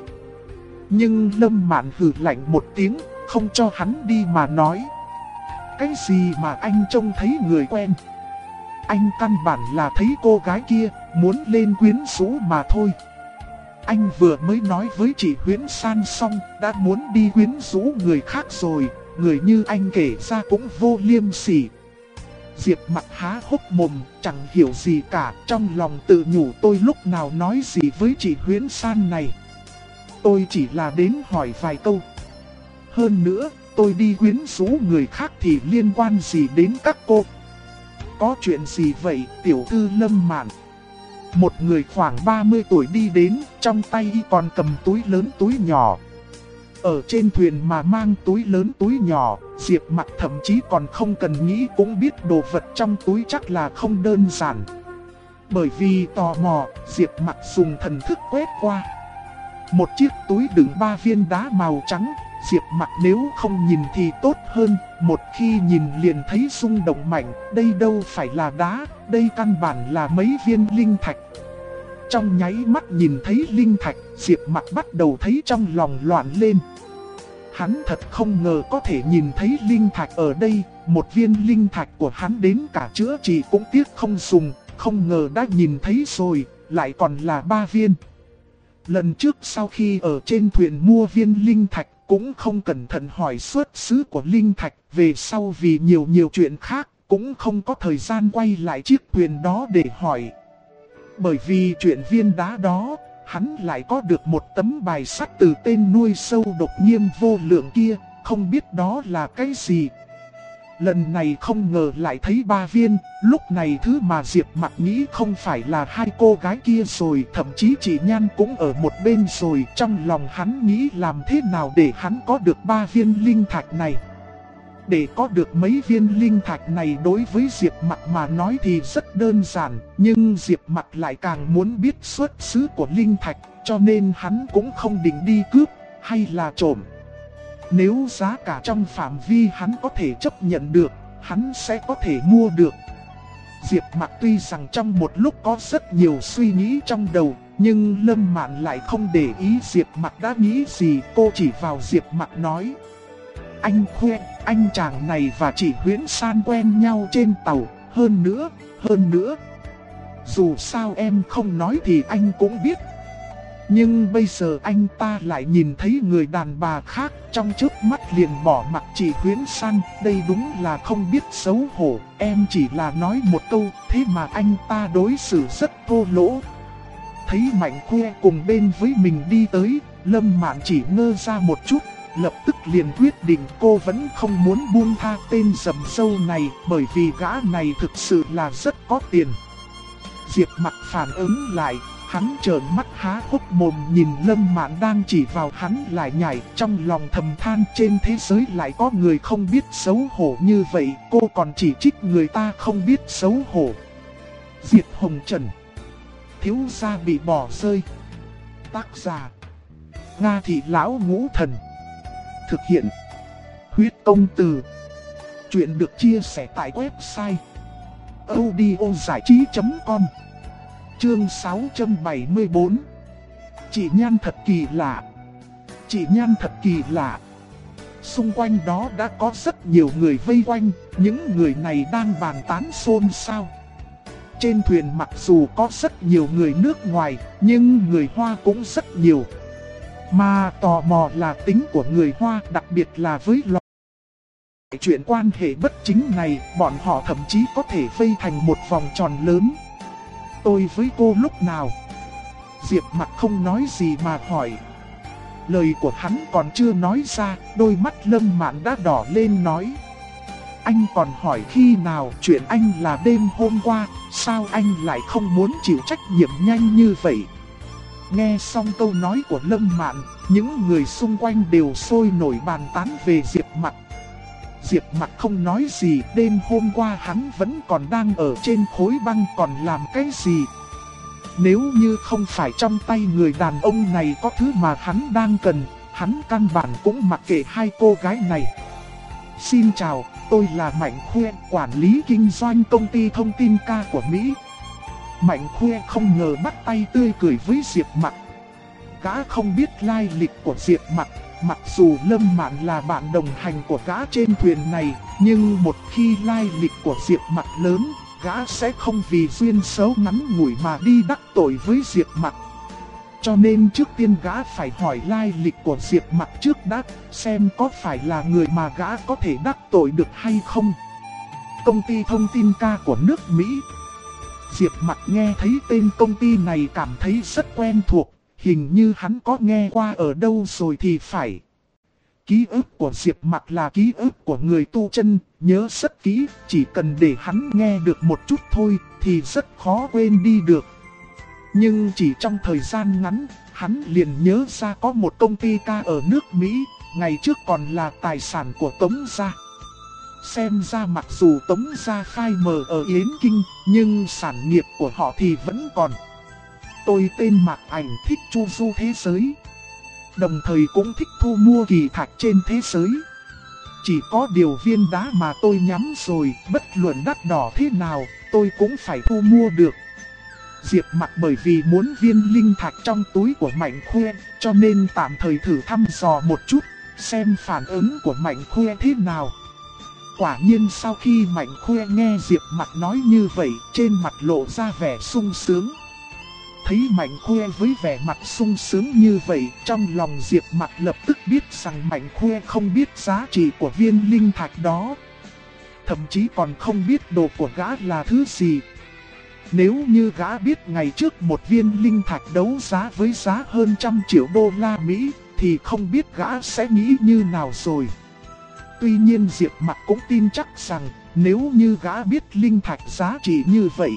Nhưng Lâm Mạn hừ lạnh một tiếng, không cho hắn đi mà nói: cái gì mà anh trông thấy người quen? Anh căn bản là thấy cô gái kia, muốn lên quyến rũ mà thôi. Anh vừa mới nói với chị Huyễn San xong, đã muốn đi quyến rũ người khác rồi, người như anh kể ra cũng vô liêm sỉ. Diệp Mặc há hốc mồm, chẳng hiểu gì cả, trong lòng tự nhủ tôi lúc nào nói gì với chị Huyễn San này. Tôi chỉ là đến hỏi vài câu. Hơn nữa, tôi đi quyến rũ người khác thì liên quan gì đến các cô? Có chuyện gì vậy, tiểu thư Lâm Mạn? Một người khoảng 30 tuổi đi đến, trong tay y còn cầm túi lớn túi nhỏ. Ở trên thuyền mà mang túi lớn túi nhỏ, Diệp Mặc thậm chí còn không cần nghĩ cũng biết đồ vật trong túi chắc là không đơn giản. Bởi vì tò mò, Diệp Mặc dùng thần thức quét qua. Một chiếc túi đựng 3 viên đá màu trắng. Diệp Mặc nếu không nhìn thì tốt hơn, một khi nhìn liền thấy rung động mạnh, đây đâu phải là đá, đây căn bản là mấy viên linh thạch. Trong nháy mắt nhìn thấy linh thạch, Diệp Mặc bắt đầu thấy trong lòng loạn lên. Hắn thật không ngờ có thể nhìn thấy linh thạch ở đây, một viên linh thạch của hắn đến cả chữa trị cũng tiếc không dùng, không ngờ đã nhìn thấy rồi, lại còn là 3 viên. Lần trước sau khi ở trên thuyền mua viên linh thạch, cũng không cẩn thận hỏi xuất xứ của linh thạch, về sau vì nhiều chuyện khác, cũng không có thời gian quay lại chiếc thuyền đó để hỏi. Bởi vì chuyện viên đá đó, hắn lại có được một tấm bài sắt từ tên nuôi sâu độc nghiêm vô lượng kia, không biết đó là cái gì. Lần này không ngờ lại thấy 3 viên, lúc này thứ mà Diệp Mặc nghĩ không phải là 2 cô gái kia rồi, thậm chí chị Nhan cũng ở một bên rồi. Trong lòng hắn nghĩ làm thế nào để hắn có được 3 viên linh thạch này. Để có được mấy viên linh thạch này đối với Diệp Mặc mà nói thì rất đơn giản, nhưng Diệp Mặc lại càng muốn biết xuất xứ của linh thạch, cho nên hắn cũng không định đi cướp hay là trộm. Nếu giá cả trong phạm vi hắn có thể chấp nhận được, hắn sẽ có thể mua được. Diệp Mặc tuy rằng trong một lúc có rất nhiều suy nghĩ trong đầu, nhưng Lâm Mạn lại không để ý Diệp Mặc đã nghĩ gì. Cô chỉ vào Diệp Mặc nói: anh khoe, anh chàng này và chị Huyễn San quen nhau trên tàu, hơn nữa. Dù sao em không nói thì anh cũng biết. Nhưng bây giờ anh ta lại nhìn thấy người đàn bà khác, trong chớp mắt liền bỏ mặc chị Huyễn San, đây đúng là không biết xấu hổ. Em chỉ là nói một câu, thế mà anh ta đối xử rất thô lỗ. Thấy Mạnh Khuê cùng bên với mình đi tới, Lâm Mạn chỉ ngơ ra một chút, lập tức liền quyết định cô vẫn không muốn buông tha tên rầm râu này, bởi vì gã này thực sự là rất có tiền. Diệp Mặc phản ứng lại, hắn trợn mắt há hốc mồm nhìn Lâm Mạn đang chỉ vào hắn lại nhảy, trong lòng thầm than trên thế giới lại có người không biết xấu hổ như vậy, cô còn chỉ trích người ta không biết xấu hổ. Diệp Hồng Trần, thiếu gia bị bỏ rơi. Tác giả: Nga Thị Lão Ngũ Thần. Thực hiện: Huyết Công Từ. Chuyện được chia sẻ tại website audiozảichí.com. Chương 674. Chị Nhan thật kỳ lạ. Chị Nhan thật kỳ lạ. Xung quanh đó đã có rất nhiều người vây quanh, những người này đang bàn tán xôn xao. Trên thuyền mặc dù có rất nhiều người nước ngoài, nhưng người Hoa cũng rất nhiều. Mà tò mò là tính của người Hoa, đặc biệt là với loại chuyện quan hệ bất chính này, bọn họ thậm chí có thể vây thành một vòng tròn lớn. Tôi với cô lúc nào? Diệp Mặc không nói gì mà hỏi. Lời của hắn còn chưa nói ra, đôi mắt Lâm Mạn đã đỏ lên nói. Anh còn hỏi khi nào? Chuyện anh là đêm hôm qua, sao anh lại không muốn chịu trách nhiệm nhanh như vậy? Nghe xong câu nói của Lâm Mạn, những người xung quanh đều sôi nổi bàn tán về Diệp Mặc. Diệp Mặc không nói gì, đêm hôm qua hắn vẫn còn đang ở trên khối băng, còn làm cái gì? Nếu như không phải trong tay người đàn ông này có thứ mà hắn đang cần, hắn căn bản cũng mặc kệ hai cô gái này. Xin chào, tôi là Mạnh Khuê, quản lý kinh doanh công ty thông tin ca của Mỹ. Mạnh Khuê không ngờ bắt tay tươi cười với Diệp Mặc. Gã không biết lai lịch của Diệp Mặc, mặc dù Lâm Mạn là bạn đồng hành của gã trên thuyền này, nhưng một khi lai lịch của Diệp Mặc lớn, gã sẽ không vì duyên xấu ngắn ngủi mà đi đắc tội với Diệp Mặc. Cho nên trước tiên gã phải hỏi lai lịch của Diệp Mặc trước đã, xem có phải là người mà gã có thể đắc tội được hay không. Công ty thông tin ca của nước Mỹ. Diệp Mặc nghe thấy tên công ty này cảm thấy rất quen thuộc, hình như hắn có nghe qua ở đâu rồi thì phải. Ký ức của Diệp Mặc là ký ức của người tu chân, nhớ rất kỹ, chỉ cần để hắn nghe được một chút thôi thì rất khó quên đi được. Nhưng chỉ trong thời gian ngắn, hắn liền nhớ ra có một công ty ca ở nước Mỹ, ngày trước còn là tài sản của Tống gia. Xem ra mặc dù Tống gia phai mờ ở Yến Kinh, nhưng sản nghiệp của họ thì vẫn còn. Tôi tên Mạc Ảnh, thích chu du thế giới, đồng thời cũng thích thu mua kỳ thạch trên thế giới. Chỉ có điều viên đá mà tôi nhắm rồi, bất luận đắt đỏ thế nào, tôi cũng phải thu mua được. Diệp Mặc bởi vì muốn viên linh thạch trong túi của Mạnh Khuê, cho nên tạm thời thử thăm dò một chút, xem phản ứng của Mạnh Khuê thế nào. Quả nhiên sau khi Mạnh Khuê nghe Diệp Mặc nói như vậy, trên mặt lộ ra vẻ sung sướng. Thấy Mạnh Khuê với vẻ mặt sung sướng như vậy, trong lòng Diệp Mặc lập tức biết rằng Mạnh Khuê không biết giá trị của viên linh thạch đó. Thậm chí còn không biết đồ của gã là thứ gì. Nếu như gã biết ngày trước một viên linh thạch đấu giá với giá hơn 100 triệu đô la Mỹ, thì không biết gã sẽ nghĩ như nào rồi. Tuy nhiên Diệp Mặc cũng tin chắc rằng, nếu như gã biết linh thạch giá trị như vậy,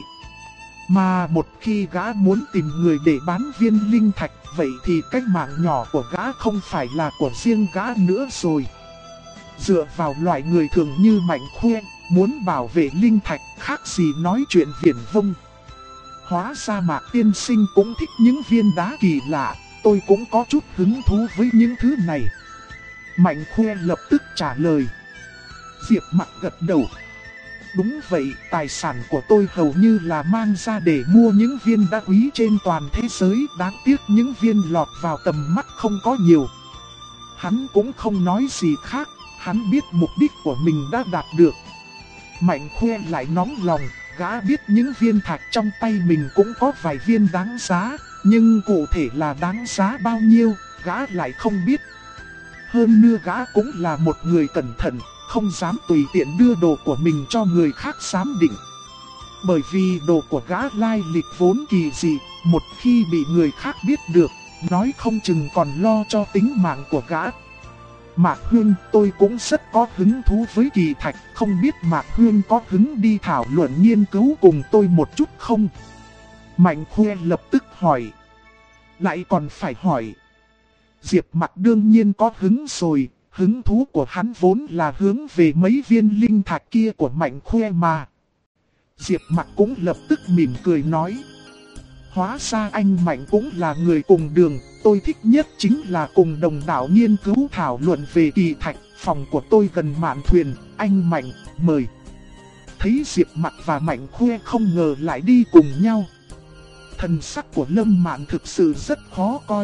mà một khi gã muốn tìm người để bán viên linh thạch, vậy thì cái mạng nhỏ của gã không phải là của riêng gã nữa rồi. Dựa vào loại người thường như Mạnh Khuê, muốn bảo vệ linh thạch khác gì nói chuyện viển vông. Hóa ra Mạc tiên sinh cũng thích những viên đá kỳ lạ, tôi cũng có chút hứng thú với những thứ này. Mạnh Khuê lập tức trả lời. Diệp Mặc gật đầu. Đúng vậy, tài sản của tôi hầu như là mang ra để mua những viên đá quý trên toàn thế giới, đáng tiếc những viên lọt vào tầm mắt không có nhiều. Hắn cũng không nói gì khác, hắn biết mục đích của mình đã đạt được. Mạnh Khuê lại nóng lòng, gã biết những viên thạch trong tay mình cũng có vài viên đáng giá, nhưng cụ thể là đáng giá bao nhiêu, gã lại không biết. Hơn nữa gã cũng là một người cẩn thận, không dám tùy tiện đưa đồ của mình cho người khác giám định. Bởi vì đồ của gã lai lịch vốn kỳ dị, một khi bị người khác biết được, nói không chừng còn lo cho tính mạng của gã. Mạc Huyên, tôi cũng rất có hứng thú với kỳ thạch, không biết Mạc Huyên có hứng đi thảo luận nghiên cứu cùng tôi một chút không? Mạnh Khuê lập tức hỏi. Lại còn phải hỏi. Diệp Mặc đương nhiên có hứng rồi, hứng thú của hắn vốn là hướng về mấy viên linh thạch kia của Mạnh Khuê mà. Diệp Mặc cũng lập tức mỉm cười nói. Hóa ra anh Mạnh cũng là người cùng đường, tôi thích nhất chính là cùng đồng đạo nghiên cứu thảo luận về kỳ thạch, phòng của tôi gần mạn thuyền, anh Mạnh, mời. Thấy Diệp Mặc và Mạnh Khuê không ngờ lại đi cùng nhau. Thần sắc của Lâm Mạn thực sự rất khó coi.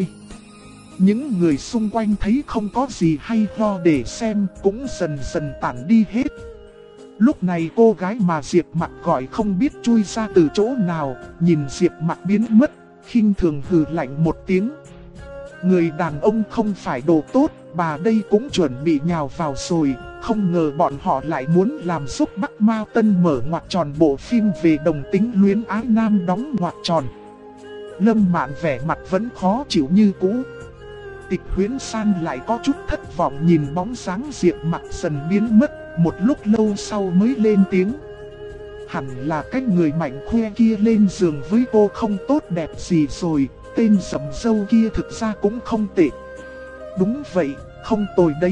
Những người xung quanh thấy không có gì hay ho để xem cũng dần dần tản đi hết. Lúc này cô gái mà Diệp Mặc gọi không biết chui ra từ chỗ nào, nhìn Diệp Mặc biến mất, khinh thường hừ lạnh một tiếng. Người đàn ông không phải đồ tốt, bà đây cũng chuẩn bị nhào vào rồi, không ngờ bọn họ lại muốn làm giúp Bắc Mao Tân mở ngoặc tròn bộ phim về đồng tính luyến ái nam đóng ngoặc tròn. Lâm Mạn vẻ mặt vẫn khó chịu như cũ. Tịch Huyễn San lại có chút thất vọng nhìn bóng dáng Diệp Mặc dần biến mất, một lúc lâu sau mới lên tiếng. Hẳn là cái người Mạnh Khoe kia lên giường với cô không tốt đẹp gì rồi, tên sầm dâu kia thực ra cũng không tệ. Đúng vậy, không tồi đấy.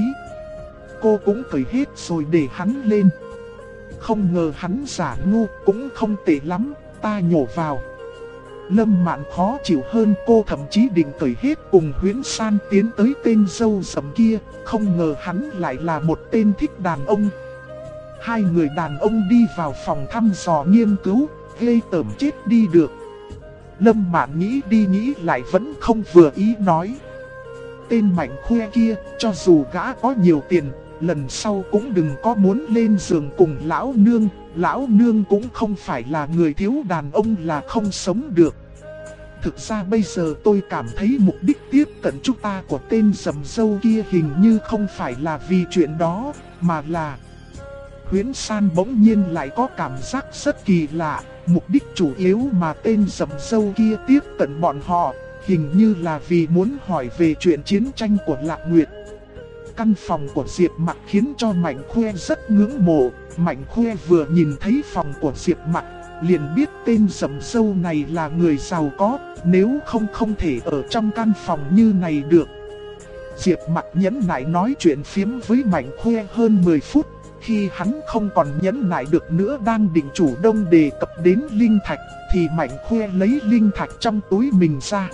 Cô cũng cởi hết rồi để hắn lên. Không ngờ hắn giả ngu cũng không tệ lắm, ta nhổ vào. Lâm Mạn khó chịu hơn, cô thậm chí định cởi hết cùng Huyễn San tiến tới tên dâu sầm kia, không ngờ hắn lại là một tên thích đàn ông. Hai người đàn ông đi vào phòng thăm dò nghiên cứu, ghê tởm chết đi được. Lâm Mạn nghĩ đi nghĩ lại vẫn không vừa ý nói. Tên Mạnh Khoe kia, cho dù gã có nhiều tiền, lần sau cũng đừng có muốn lên giường cùng lão nương cũng không phải là người thiếu đàn ông là không sống được. Thực ra bây giờ tôi cảm thấy mục đích tiếp cận chúng ta của tên sầm dâu kia hình như không phải là vì chuyện đó, mà là... Huyễn San bỗng nhiên lại có cảm giác rất kỳ lạ, mục đích chủ yếu mà tên sầm dâu kia tiếp cận bọn họ, hình như là vì muốn hỏi về chuyện chiến tranh của Lạc Nguyệt. Căn phòng của Diệp Mặc khiến cho Mạnh Khoe rất ngưỡng mộ. Mạnh Khoe vừa nhìn thấy phòng của Diệp Mặc, liền biết tên sầm dâu này là người giàu có, nếu không thể ở trong căn phòng như này được. Diệp Mặc nhẫn nại nói chuyện phiếm với Mạnh Khoe hơn 10 phút, khi hắn không còn nhẫn nại được nữa đang định chủ động đề cập đến linh thạch, thì Mạnh Khoe lấy linh thạch trong túi mình ra.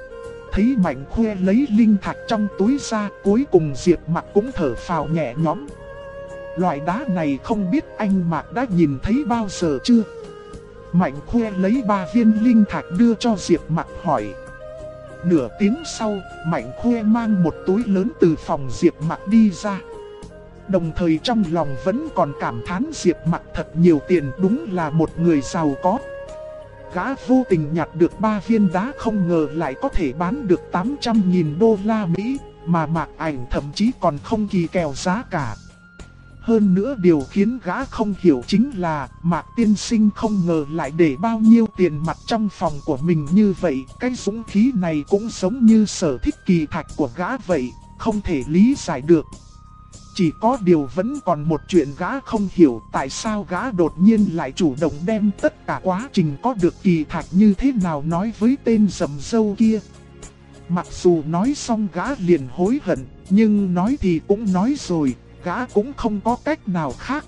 Thấy Mạnh Khoe lấy linh thạch trong túi ra, cuối cùng Diệp Mặc cũng thở phào nhẹ nhõm. Loại đá này không biết anh Mạc đã nhìn thấy bao giờ chưa? Mạnh Khoe lấy 3 viên linh thạch đưa cho Diệp Mặc hỏi. Nửa tiếng sau, Mạnh Khoe mang một túi lớn từ phòng Diệp Mặc đi ra. Đồng thời trong lòng vẫn còn cảm thán Diệp Mặc thật nhiều tiền, đúng là một người giàu có. Gã vô tình nhặt được 3 viên đá không ngờ lại có thể bán được 800.000 đô la Mỹ, mà Mạc Ảnh thậm chí còn không kỳ kèo giá cả. Hơn nữa điều khiến gã không hiểu chính là Mạc tiên sinh không ngờ lại để bao nhiêu tiền mặt trong phòng của mình như vậy. Cái dũng khí này cũng giống như sở thích kỳ thạch của gã vậy, không thể lý giải được. Chỉ có điều vẫn còn một chuyện gã không hiểu, tại sao gã đột nhiên lại chủ động đem tất cả quá trình có được kỳ thạch như thế nào nói với tên sầm dâu kia. Mặc dù nói xong gã liền hối hận, nhưng nói thì cũng nói rồi, gã cũng không có cách nào khác.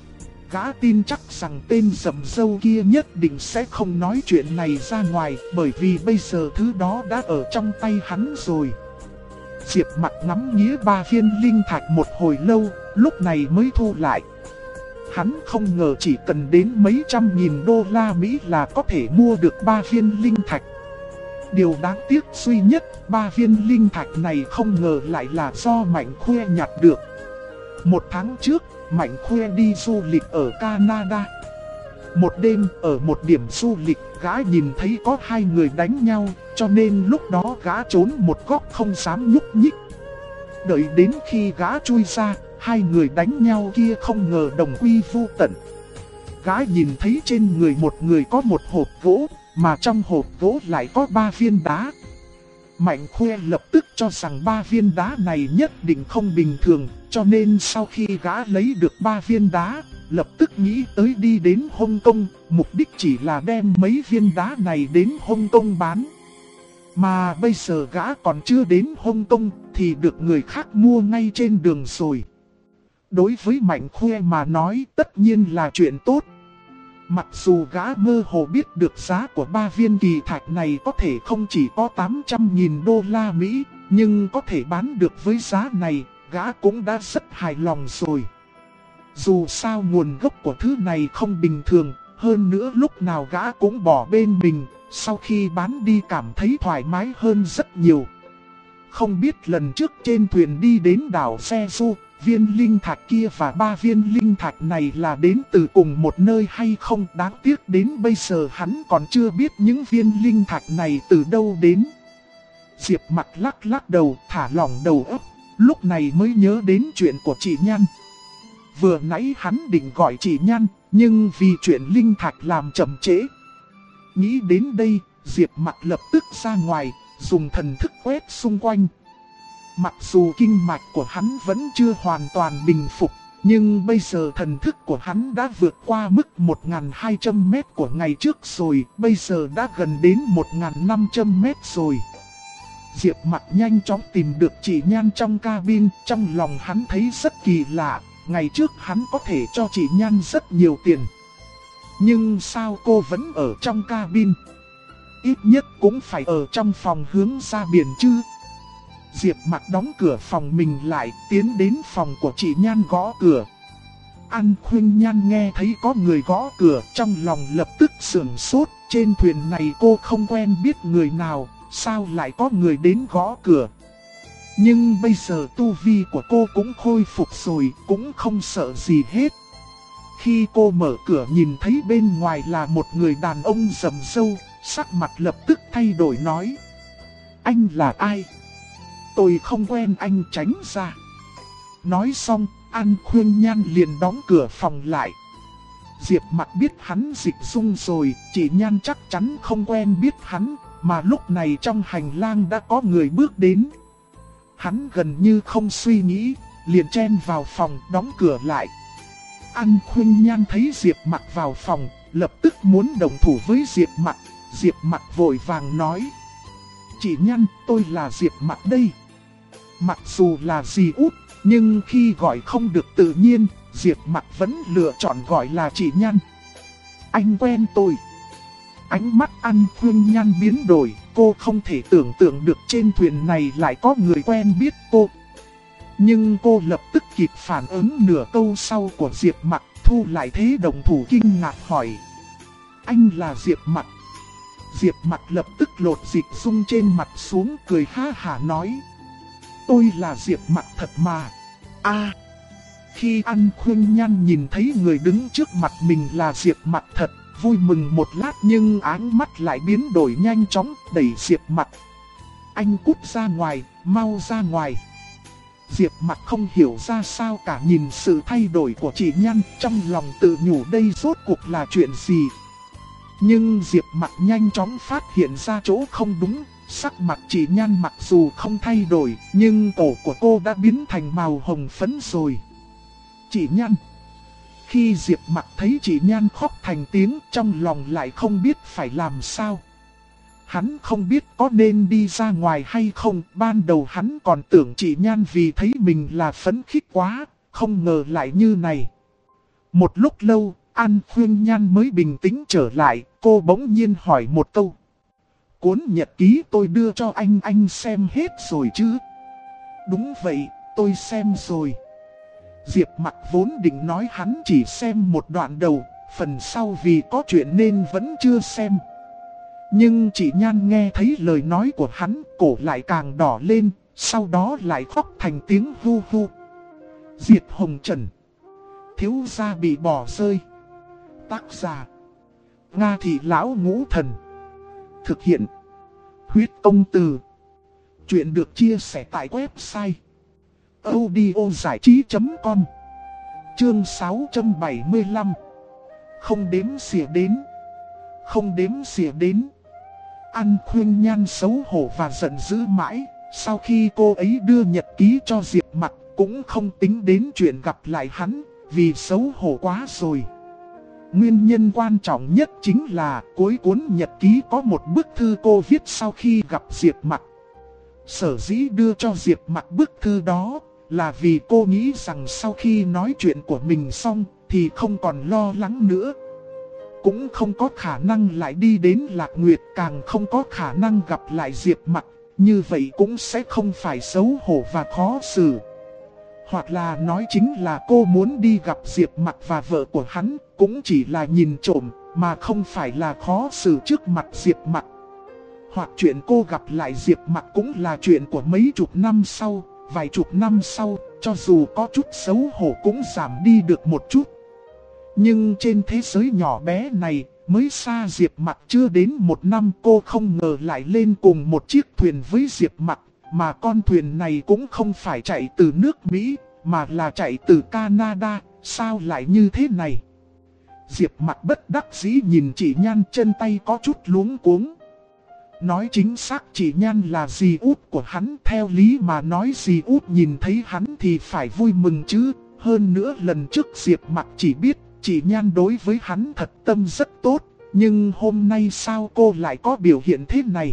Gã tin chắc rằng tên sầm dâu kia nhất định sẽ không nói chuyện này ra ngoài, bởi vì bây giờ thứ đó đã ở trong tay hắn rồi. Diệp Mặc ngắm nghía 3 viên linh thạch một hồi lâu, lúc này mới thu lại. Hắn không ngờ chỉ cần đến mấy trăm nghìn đô la Mỹ là có thể mua được 3 viên linh thạch. Điều đáng tiếc duy nhất, 3 viên linh thạch này không ngờ lại là do Mạnh Khoe nhặt được. 1 tháng trước, Mạnh Khoe đi du lịch ở Canada. Một đêm, ở một điểm du lịch, gã nhìn thấy có 2 người đánh nhau, cho nên lúc đó gã trốn một góc không dám nhúc nhích. Đợi đến khi gã chui ra, 2 người đánh nhau kia không ngờ đồng quy vu tận. Gã nhìn thấy trên người một người có một hộp gỗ, mà trong hộp gỗ lại có 3 viên đá. Mạnh Khoe lập tức cho rằng 3 viên đá này nhất định không bình thường, cho nên sau khi gã lấy được 3 viên đá, lập tức nghĩ tới đi đến Hồng Kông, mục đích chỉ là đem mấy viên đá này đến Hồng Kông bán. Mà bây giờ gã còn chưa đến Hồng Kông thì được người khác mua ngay trên đường rồi. Đối với Mạnh Khoe mà nói tất nhiên là chuyện tốt. Mặc dù gã mơ hồ biết được giá của 3 viên kỳ thạch này có thể không chỉ có 800.000 đô la Mỹ, nhưng có thể bán được với giá này, gã cũng đã rất hài lòng rồi. Dù sao nguồn gốc của thứ này không bình thường, hơn nữa lúc nào gã cũng bỏ bên mình, sau khi bán đi cảm thấy thoải mái hơn rất nhiều. Không biết lần trước trên thuyền đi đến đảo Jeju, viên linh thạch kia và 3 viên linh thạch này là đến từ cùng một nơi hay không. Đáng tiếc đến bây giờ hắn còn chưa biết những viên linh thạch này từ đâu đến. Diệp Mặc lắc lắc đầu, thả lỏng đầu óc, lúc này mới nhớ đến chuyện của chị Nhan. Vừa nãy hắn định gọi chị Nhan, nhưng vì chuyện linh thạch làm chậm trễ. Nghĩ đến đây, Diệp Mặc lập tức ra ngoài, dùng thần thức quét xung quanh. Mặc dù kinh mạch của hắn vẫn chưa hoàn toàn bình phục, nhưng bây giờ thần thức của hắn đã vượt qua mức 1200 mét của ngày trước rồi, bây giờ đã gần đến 1500 mét rồi. Diệp Mặc nhanh chóng tìm được chị Nhan trong cabin, trong lòng hắn thấy rất kỳ lạ, ngày trước hắn có thể cho chị Nhan rất nhiều tiền. Nhưng sao cô vẫn ở trong cabin? Ít nhất cũng phải ở trong phòng hướng ra biển chứ. Diệp Mặc đóng cửa phòng mình lại, tiến đến phòng của chị Nhan gõ cửa. An Khuynh Nhan nghe thấy có người gõ cửa, trong lòng lập tức sửng sốt. Trên thuyền này cô không quen biết người nào, sao lại có người đến gõ cửa. Nhưng bây giờ tu vi của cô cũng khôi phục rồi, cũng không sợ gì hết. Khi cô mở cửa nhìn thấy bên ngoài là một người đàn ông rậm râu, sắc mặt lập tức thay đổi nói: "Anh là ai? Tôi không quen, anh tránh ra." Nói xong, An Khuynh Nhan liền đóng cửa phòng lại. Diệp Mặc biết hắn dịch dung rồi, chị Nhan chắc chắn không quen biết hắn, mà lúc này trong hành lang đã có người bước đến. Hắn gần như không suy nghĩ, liền chen vào phòng đóng cửa lại. An Khuynh Nhan thấy Diệp Mặc vào phòng, lập tức muốn đồng thủ với Diệp Mặc. Diệp Mặc vội vàng nói: "Chị Nhan, tôi là Diệp Mặc đây." Mặc dù là dì út, nhưng khi gọi không được tự nhiên, Diệp Mặc vẫn lựa chọn gọi là chị Nhan. "Anh quen tôi." Ánh mắt An Khuynh Nhan biến đổi, cô không thể tưởng tượng được trên thuyền này lại có người quen biết cô. Nhưng cô lập tức kịp phản ứng nửa câu sau của Diệp Mặc, thu lại thế đồng thủ kinh ngạc hỏi: "Anh là Diệp Mặc?" Diệp Mặc lập tức lột dịch dung trên mặt xuống, cười ha hả nói: "Tôi là Diệp Mặc thật mà." Khi An Khuynh Nhan nhìn thấy người đứng trước mặt mình là Diệp Mặc thật, vui mừng một lát nhưng áng mắt lại biến đổi nhanh chóng, đẩy Diệp Mặc: "Anh cút ra ngoài, mau ra ngoài." Diệp Mặc không hiểu ra sao cả, nhìn sự thay đổi của chị Nhan, trong lòng tự nhủ đây rốt cuộc là chuyện gì. Nhưng Diệp Mặc nhanh chóng phát hiện ra chỗ không đúng, sắc mặt chị Nhan mặc dù không thay đổi, nhưng cổ của cô đã biến thành màu hồng phấn rồi. "Chị Nhan." Khi Diệp Mặc thấy chị Nhan khóc thành tiếng, trong lòng lại không biết phải làm sao. Hắn không biết có nên đi ra ngoài hay không, ban đầu hắn còn tưởng chị Nhan vì thấy mình là phấn khích quá, không ngờ lại như này. Một lúc lâu, An Khuynh Nhan mới bình tĩnh trở lại, cô bỗng nhiên hỏi một câu: "Cuốn nhật ký tôi đưa cho anh xem hết rồi chứ?" "Đúng vậy, tôi xem rồi." Diệp Mặc vốn định nói hắn chỉ xem một đoạn đầu, phần sau vì có chuyện nên vẫn chưa xem. Nhưng chị Nhan nghe thấy lời nói của hắn, cổ lại càng đỏ lên, sau đó lại khóc thành tiếng hu hu. Diệt Hồng Trần. Thiếu gia bị bỏ rơi. Tác giả: Nga Thị Lão Ngũ Thần. Thực hiện: Huyết Công Từ. Chuyện được chia sẻ tại website audiozảichí.com. Chương 675. Không đếm xỉa đến. Không đếm xỉa đến. An Khuynh Nhan xấu hổ và giận dữ mãi. Sau khi cô ấy đưa nhật ký cho Diệp Mặc, cũng không tính đến chuyện gặp lại hắn, vì xấu hổ quá rồi. Nguyên nhân quan trọng nhất chính là cuối cuốn nhật ký có một bức thư cô viết sau khi gặp Diệp Mặc. Sở dĩ đưa cho Diệp Mặc bức thư đó là vì cô nghĩ rằng sau khi nói chuyện của mình xong thì không còn lo lắng nữa. Cũng không có khả năng lại đi đến Lạc Nguyệt, càng không có khả năng gặp lại Diệp Mặc. Như vậy cũng sẽ không phải xấu hổ và khó xử. Hoặc là nói chính là cô muốn đi gặp Diệp Mặc và vợ của hắn, cũng chỉ là nhìn trộm, mà không phải là khó xử trước mặt Diệp Mặc. Hoặc chuyện cô gặp lại Diệp Mặc cũng là chuyện của mấy chục năm sau, vài chục năm sau, cho dù có chút xấu hổ cũng giảm đi được một chút. Nhưng trên thế giới nhỏ bé này, mới xa Diệp Mặc chưa đến một năm, cô không ngờ lại lên cùng một chiếc thuyền với Diệp Mặc, mà con thuyền này cũng không phải chạy từ nước Mỹ, mà là chạy từ Canada, sao lại như thế này? Diệp Mặc bất đắc dĩ nhìn chị Nhan, chân tay có chút luống cuống. Nói chính xác chị Nhan là dì út của hắn, theo lý mà nói dì út nhìn thấy hắn thì phải vui mừng chứ. Hơn nữa lần trước Diệp Mặc chỉ biết chị Nhan đối với hắn thật tâm rất tốt, nhưng hôm nay sao cô lại có biểu hiện thế này?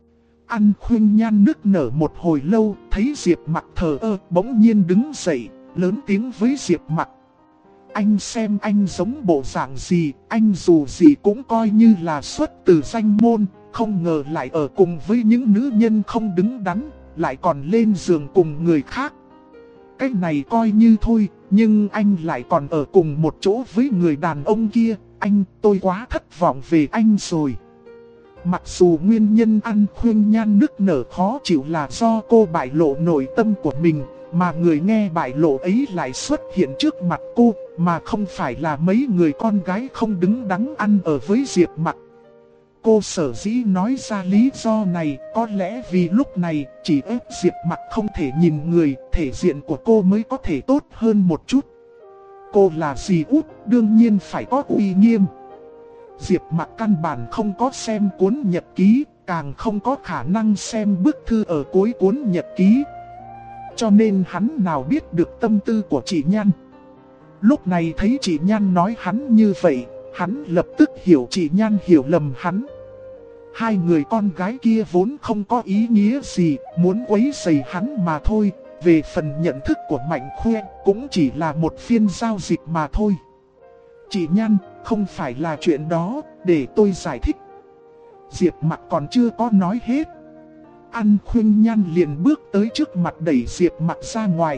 An Khuynh Nhan nức nở một hồi lâu, thấy Diệp Mặc thờ ơ, bỗng nhiên đứng dậy, lớn tiếng với Diệp Mặc. Anh xem anh giống bộ dạng gì, anh dù gì cũng coi như là xuất từ danh môn, không ngờ lại ở cùng với những nữ nhân không đứng đắn, lại còn lên giường cùng người khác. Cái này coi như thôi, nhưng anh lại còn ở cùng một chỗ với người đàn ông kia, tôi quá thất vọng về anh rồi. Mặc dù nguyên nhân An Khuynh Nhan nức nở khó chịu là do cô bại lộ nội tâm của mình, mà người nghe bại lộ ấy lại xuất hiện trước mặt cô, mà không phải là mấy người con gái không đứng đắn ăn ở với Diệp Mặc. Cô sở dĩ nói ra lý do này, có lẽ vì lúc này chỉ ép Diệp Mặc không thể nhìn người, thể diện của cô mới có thể tốt hơn một chút. Cô là dì út, đương nhiên phải có uy nghiêm. Diệp Mặc căn bản không có xem cuốn nhật ký, càng không có khả năng xem bức thư ở cuối cuốn nhật ký. Cho nên hắn nào biết được tâm tư của chị Nhan. Lúc này thấy chị Nhan nói hắn như vậy, hắn lập tức hiểu chị Nhan hiểu lầm hắn. Hai người con gái kia vốn không có ý nghĩa gì, muốn quấy rầy hắn mà thôi. Về phần nhận thức của Mạnh Khuê, cũng chỉ là một phiên giao dịch mà thôi. Chị Nhan, không phải là chuyện đó, để tôi giải thích. Diệp Mặc còn chưa có nói hết. An Khuynh Nhan liền bước tới trước mặt đẩy Diệp Mặc ra ngoài.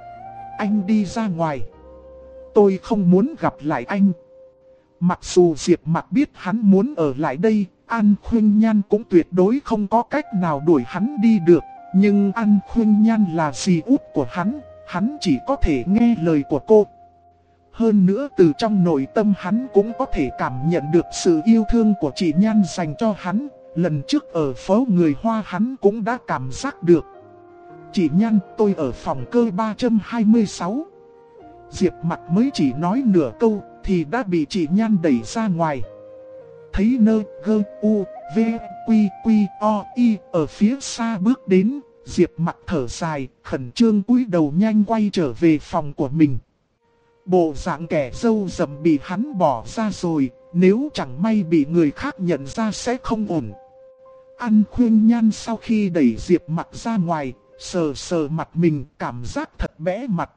Anh đi ra ngoài. Tôi không muốn gặp lại anh. Mặc dù Diệp Mặc biết hắn muốn ở lại đây, An Khuynh Nhan cũng tuyệt đối không có cách nào đuổi hắn đi được. Nhưng An Khuynh Nhan là dì út của hắn chỉ có thể nghe lời của cô. Hơn nữa từ trong nội tâm hắn cũng có thể cảm nhận được sự yêu thương của chị Nhan dành cho hắn. Lần trước ở phố người Hoa hắn cũng đã cảm giác được. Chị Nhan, tôi ở phòng cơ 326. Diệp Mặc mới chỉ nói nửa câu thì đã bị chị Nhan đẩy ra ngoài. Thấy nơ gơ u v quy quy o y ở phía xa bước đến, Diệp Mặc thở dài, khẩn trương cúi đầu nhanh quay trở về phòng của mình. Bộ dạng kẻ râu rậm bị hắn bỏ ra rồi, nếu chẳng may bị người khác nhận ra sẽ không ổn. An Khuynh Nhan sau khi đẩy Diệp Mặc ra ngoài, sờ sờ mặt mình, cảm giác thật bẽ mặt.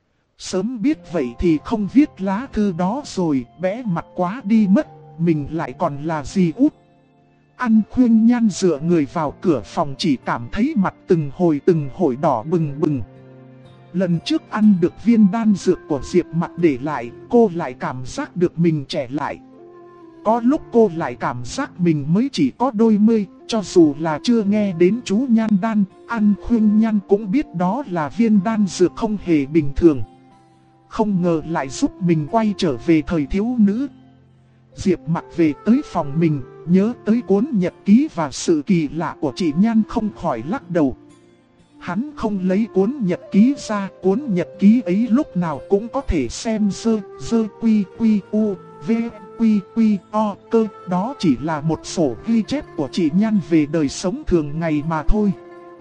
Sớm biết vậy thì không viết lá thư đó rồi, bẽ mặt quá đi mất, mình lại còn là dì út. An Khuynh Nhan dựa người vào cửa phòng chỉ cảm thấy mặt từng hồi đỏ bừng bừng. Lần trước ăn được viên đan dược của Diệp Mặc để lại, cô lại cảm giác được mình trẻ lại. Có lúc cô lại cảm giác mình mới chỉ có đôi mươi, cho dù là chưa nghe đến chú nhan đan, An Khuynh Nhan cũng biết đó là viên đan dược không hề bình thường. Không ngờ lại giúp mình quay trở về thời thiếu nữ. Diệp Mặc về tới phòng mình, nhớ tới cuốn nhật ký và sự kỳ lạ của chị Nhan không khỏi lắc đầu. Hắn không lấy cuốn nhật ký ra, cuốn nhật ký ấy lúc nào cũng có thể xem dơ quy quy u v quy quy o cơ, đó chỉ là một sổ ghi chép của chị Nhan về đời sống thường ngày mà thôi.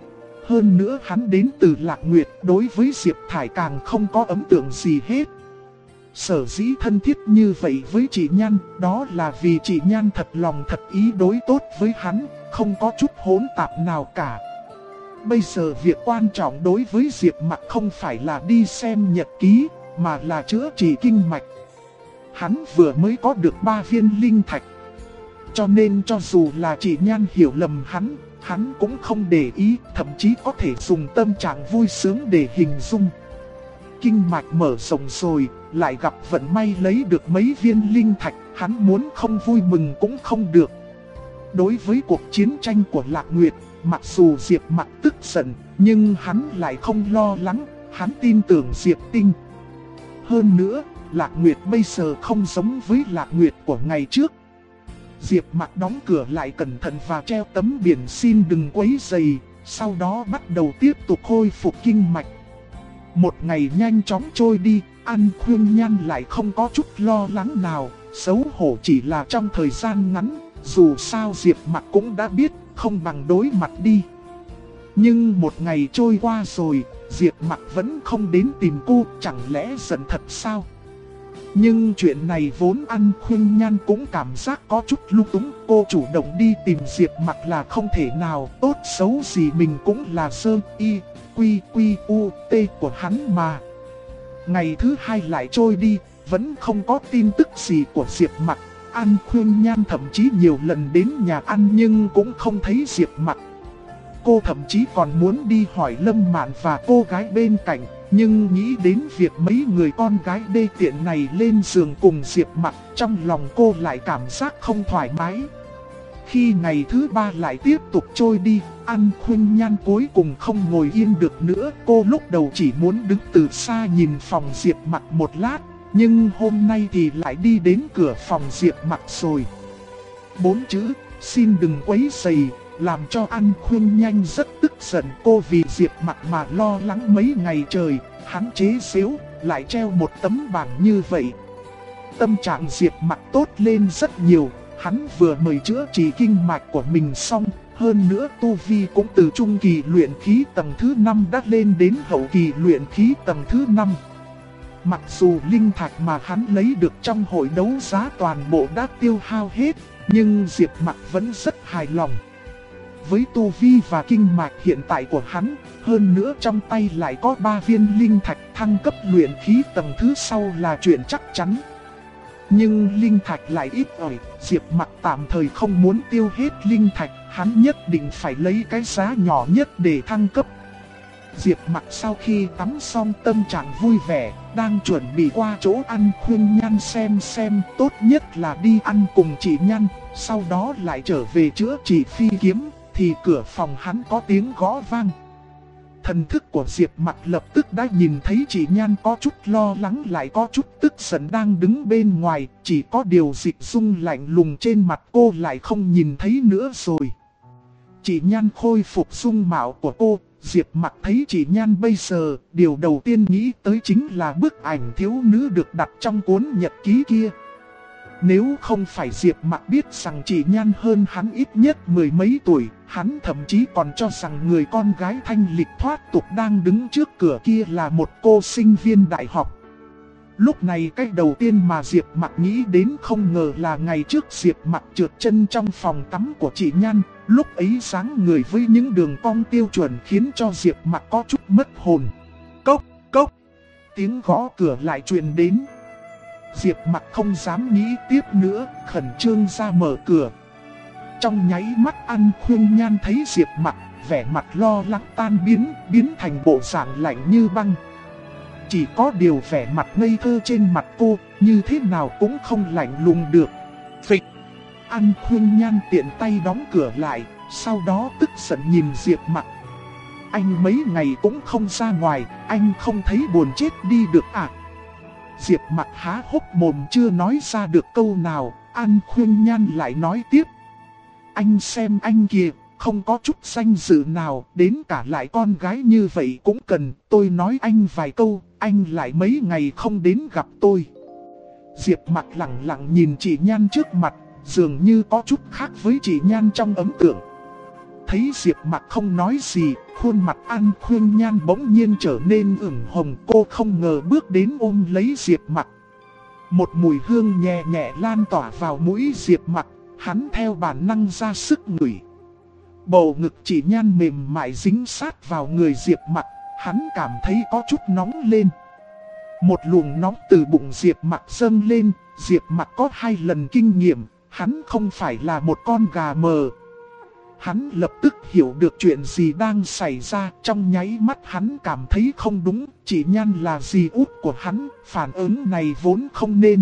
Hơn nữa hắn đến từ Lạc Nguyệt, đối với Diệp Thải càng không có ấn tượng gì hết. Sở dĩ thân thiết như vậy với chị Nhan, đó là vì chị Nhan thật lòng thật ý đối tốt với hắn, không có chút hỗn tạp nào cả. Bây giờ việc quan trọng đối với Diệp Mặc không phải là đi xem nhật ký, mà là chữa trị kinh mạch. Hắn vừa mới có được 3 viên linh thạch. Cho nên cho dù là chị Nhan hiểu lầm hắn cũng không để ý, thậm chí có thể dùng tâm trạng vui sướng để hình dung. kinh mạch mở rộng rồi, lại gặp vận may lấy được mấy viên linh thạch, hắn muốn không vui mừng cũng không được. Đối với cuộc chiến tranh của Lạc Nguyệt, mặc dù Diệp Mặc tức giận, nhưng hắn lại không lo lắng, hắn tin tưởng Diệp Tinh. Hơn nữa, Lạc Nguyệt bây giờ không giống với Lạc Nguyệt của ngày trước. Diệp Mặc đóng cửa lại cẩn thận và treo tấm biển xin đừng quấy rầy, sau đó bắt đầu tiếp tục khôi phục kinh mạch. Một ngày nhanh chóng trôi đi, An Khuyên Nhan lại không có chút lo lắng nào, xấu hổ chỉ là trong thời gian ngắn, dù sao Diệp Mặc cũng đã biết, không bằng đối mặt đi. Nhưng một ngày trôi qua rồi, Diệp Mặc vẫn không đến tìm cô, chẳng lẽ giận thật sao? Nhưng chuyện này vốn An Khuyên Nhan cũng cảm giác có chút lung túng, cô chủ động đi tìm Diệp Mặc là không thể nào, tốt xấu gì mình cũng là sơ y, quy quy u t của hắn mà. Ngày thứ hai lại trôi đi, vẫn không có tin tức gì của Diệp Mặc. An Khuyên Nhan thậm chí nhiều lần đến nhà ăn nhưng cũng không thấy Diệp Mặc. Cô thậm chí còn muốn đi hỏi Lâm Mạn và cô gái bên cạnh, nhưng nghĩ đến việc mấy người con gái đê tiện này lên giường cùng Diệp Mặc, trong lòng cô lại cảm giác không thoải mái. Khi ngày thứ ba lại tiếp tục trôi đi, An Khuyên Nhan cuối cùng không ngồi yên được nữa. Cô lúc đầu chỉ muốn đứng từ xa nhìn phòng Diệp Mặc một lát, nhưng hôm nay thì lại đi đến cửa phòng Diệp Mặc rồi. 4 chữ, xin đừng quấy rầy, làm cho An Khuyên Nhan rất tức giận. Cô vì Diệp Mặc mà lo lắng mấy ngày trời, hắn chế giễu, lại treo một tấm bảng như vậy. Tâm trạng Diệp Mặc tốt lên rất nhiều, hắn vừa mới chữa trị kinh mạch của mình xong, hơn nữa tu vi cũng từ trung kỳ luyện khí tầng thứ 5 đã lên đến hậu kỳ luyện khí tầng thứ 5. Mặc dù linh thạch mà hắn lấy được trong hội đấu giá toàn bộ đã tiêu hao hết, nhưng Diệp Mặc vẫn rất hài lòng. Với tu vi và kinh mạch hiện tại của hắn, hơn nữa trong tay lại có 3 viên linh thạch, thăng cấp luyện khí tầng thứ sau là chuyện chắc chắn. Nhưng linh thạch lại ít ỏi, Diệp Mặc tạm thời không muốn tiêu hết linh thạch, hắn nhất định phải lấy cái giá nhỏ nhất để thăng cấp. Diệp Mặc sau khi tắm xong tâm trạng vui vẻ, đang chuẩn bị qua chỗ An Khuyên Nhan xem tốt nhất là đi ăn cùng chị Nhan, sau đó lại trở về chữa trị phi kiếm, thì cửa phòng hắn có tiếng gõ vang. Thần thức của Diệp Mặc lập tức đã nhìn thấy chị Nhan có chút lo lắng lại có chút tức giận đang đứng bên ngoài, chỉ có điều Dịch Dung lạnh lùng trên mặt cô lại không nhìn thấy nữa rồi. Chị Nhan khôi phục dung mạo của cô, Diệp Mặc thấy chị Nhan bây giờ, điều đầu tiên nghĩ tới chính là bức ảnh thiếu nữ được đặt trong cuốn nhật ký kia. Nếu không phải Diệp Mặc biết rằng chị Nhan hơn hắn ít nhất 10 mấy tuổi, hắn thậm chí còn cho rằng người con gái thanh lịch thoát tục đang đứng trước cửa kia là một cô sinh viên đại học. Lúc này cái đầu tiên mà Diệp Mặc nghĩ đến không ngờ là ngày trước Diệp Mặc trượt chân trong phòng tắm của chị Nhan, lúc ấy dáng người với những đường cong tiêu chuẩn khiến cho Diệp Mặc có chút mất hồn. Cốc, cốc, tiếng gõ cửa lại truyền đến. Diệp Mặc không dám nghĩ tiếp nữa, khẩn trương ra mở cửa. Trong nháy mắt An Khuyên Nhan thấy Diệp Mặc, vẻ mặt lo lắng tan biến thành bộ dạng lạnh như băng. Chỉ có điều vẻ mặt ngây thơ trên mặt cô, như thế nào cũng không lạnh lùng được. Phịch! An Khuyên Nhan tiện tay đóng cửa lại, sau đó tức giận nhìn Diệp Mặc. Anh mấy ngày cũng không ra ngoài, anh không thấy buồn chết đi được à? Diệp Mặc há hốc mồm chưa nói ra được câu nào, An Khuyên Nhan lại nói tiếp. Anh xem anh kìa, không có chút danh dự nào, đến cả lại con gái như vậy cũng cần, tôi nói anh vài câu, anh lại mấy ngày không đến gặp tôi. Diệp Mặc lặng lặng nhìn chị Nhan trước mặt, dường như có chút khác với chị Nhan trong ấn tượng. Thấy Diệp Mặc không nói gì, khuôn mặt An Khuyên Nhan bỗng nhiên trở nên ửng hồng, cô không ngờ bước đến ôm lấy Diệp Mặc. Một mùi hương nhẹ nhẹ lan tỏa vào mũi Diệp Mặc, hắn theo bản năng ra sức ngửi. Bầu ngực chị Nhan mềm mại dính sát vào người Diệp Mặc, hắn cảm thấy có chút nóng lên. Một luồng nóng từ bụng Diệp Mặc dâng lên, Diệp Mặc có 2 lần kinh nghiệm, hắn không phải là một con gà mờ. hắn lập tức hiểu được chuyện gì đang xảy ra. Trong nháy mắt hắn cảm thấy không đúng, chị Nhan là dì út của hắn, phản ứng này vốn không nên.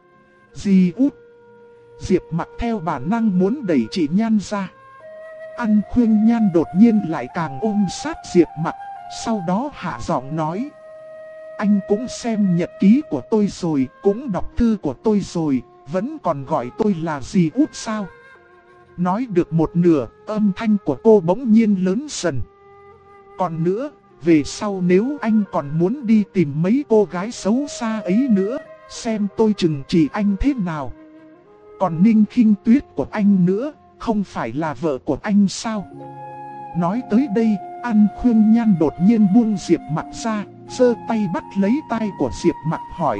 Dì út. Diệp Mặc theo bản năng muốn đẩy chị Nhan ra. An Khuyên Nhan đột nhiên lại càng ôm sát Diệp Mặc, sau đó hạ giọng nói. Anh cũng xem nhật ký của tôi rồi, cũng đọc thư của tôi rồi, vẫn còn gọi tôi là dì út sao? Nói được một nửa, âm thanh của cô bỗng nhiên lớn dần. Còn nữa, về sau nếu anh còn muốn đi tìm mấy cô gái xấu xa ấy nữa, xem tôi trừng trị anh thế nào. Còn Ninh Khinh Tuyết của anh nữa, không phải là vợ của anh sao? Nói tới đây, An Khuyên Nhan đột nhiên buông Diệp Mặc ra, giơ tay bắt lấy tay của Diệp Mặc hỏi.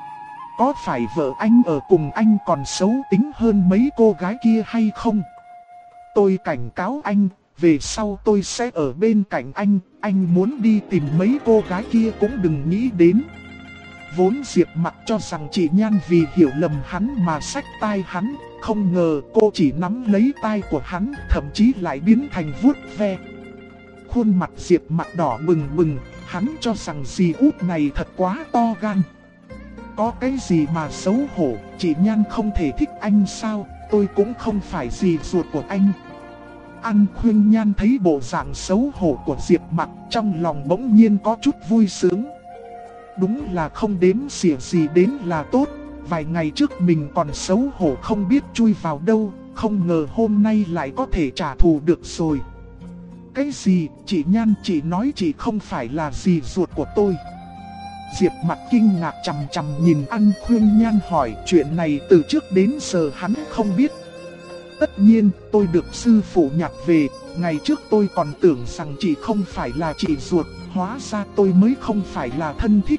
Có phải vợ anh ở cùng anh còn xấu tính hơn mấy cô gái kia hay không? Tôi cảnh cáo anh, về sau tôi sẽ ở bên cạnh anh muốn đi tìm mấy cô gái kia cũng đừng nghĩ đến. Vốn Diệp Mặc cho rằng chị Nhan vì hiểu lầm hắn mà xách tai hắn, không ngờ cô chỉ nắm lấy tai của hắn, thậm chí lại biến thành vuốt ve. Khuôn mặt Diệp Mặc đỏ bừng bừng, hắn cho rằng dì út này thật quá to gan. Có cái gì mà xấu hổ, chị Nhan không thể thích anh sao, tôi cũng không phải dì ruột của anh. An Khuyên Nhan thấy bộ dạng xấu hổ của Diệp Mặc, trong lòng bỗng nhiên có chút vui sướng. Đúng là không đếm xỉa gì đến là tốt, vài ngày trước mình còn xấu hổ không biết chui vào đâu, không ngờ hôm nay lại có thể trả thù được rồi. Cái gì, chị Nhan chị nói chị không phải là dì ruột của tôi. Diệp Mặc kinh ngạc chằm chằm nhìn An Khuyên Nhan hỏi, chuyện này từ trước đến giờ hắn không biết. Tất nhiên, tôi được sư phụ nhặt về, ngày trước tôi còn tưởng rằng chị không phải là chị ruột, hóa ra tôi mới không phải là thân thích.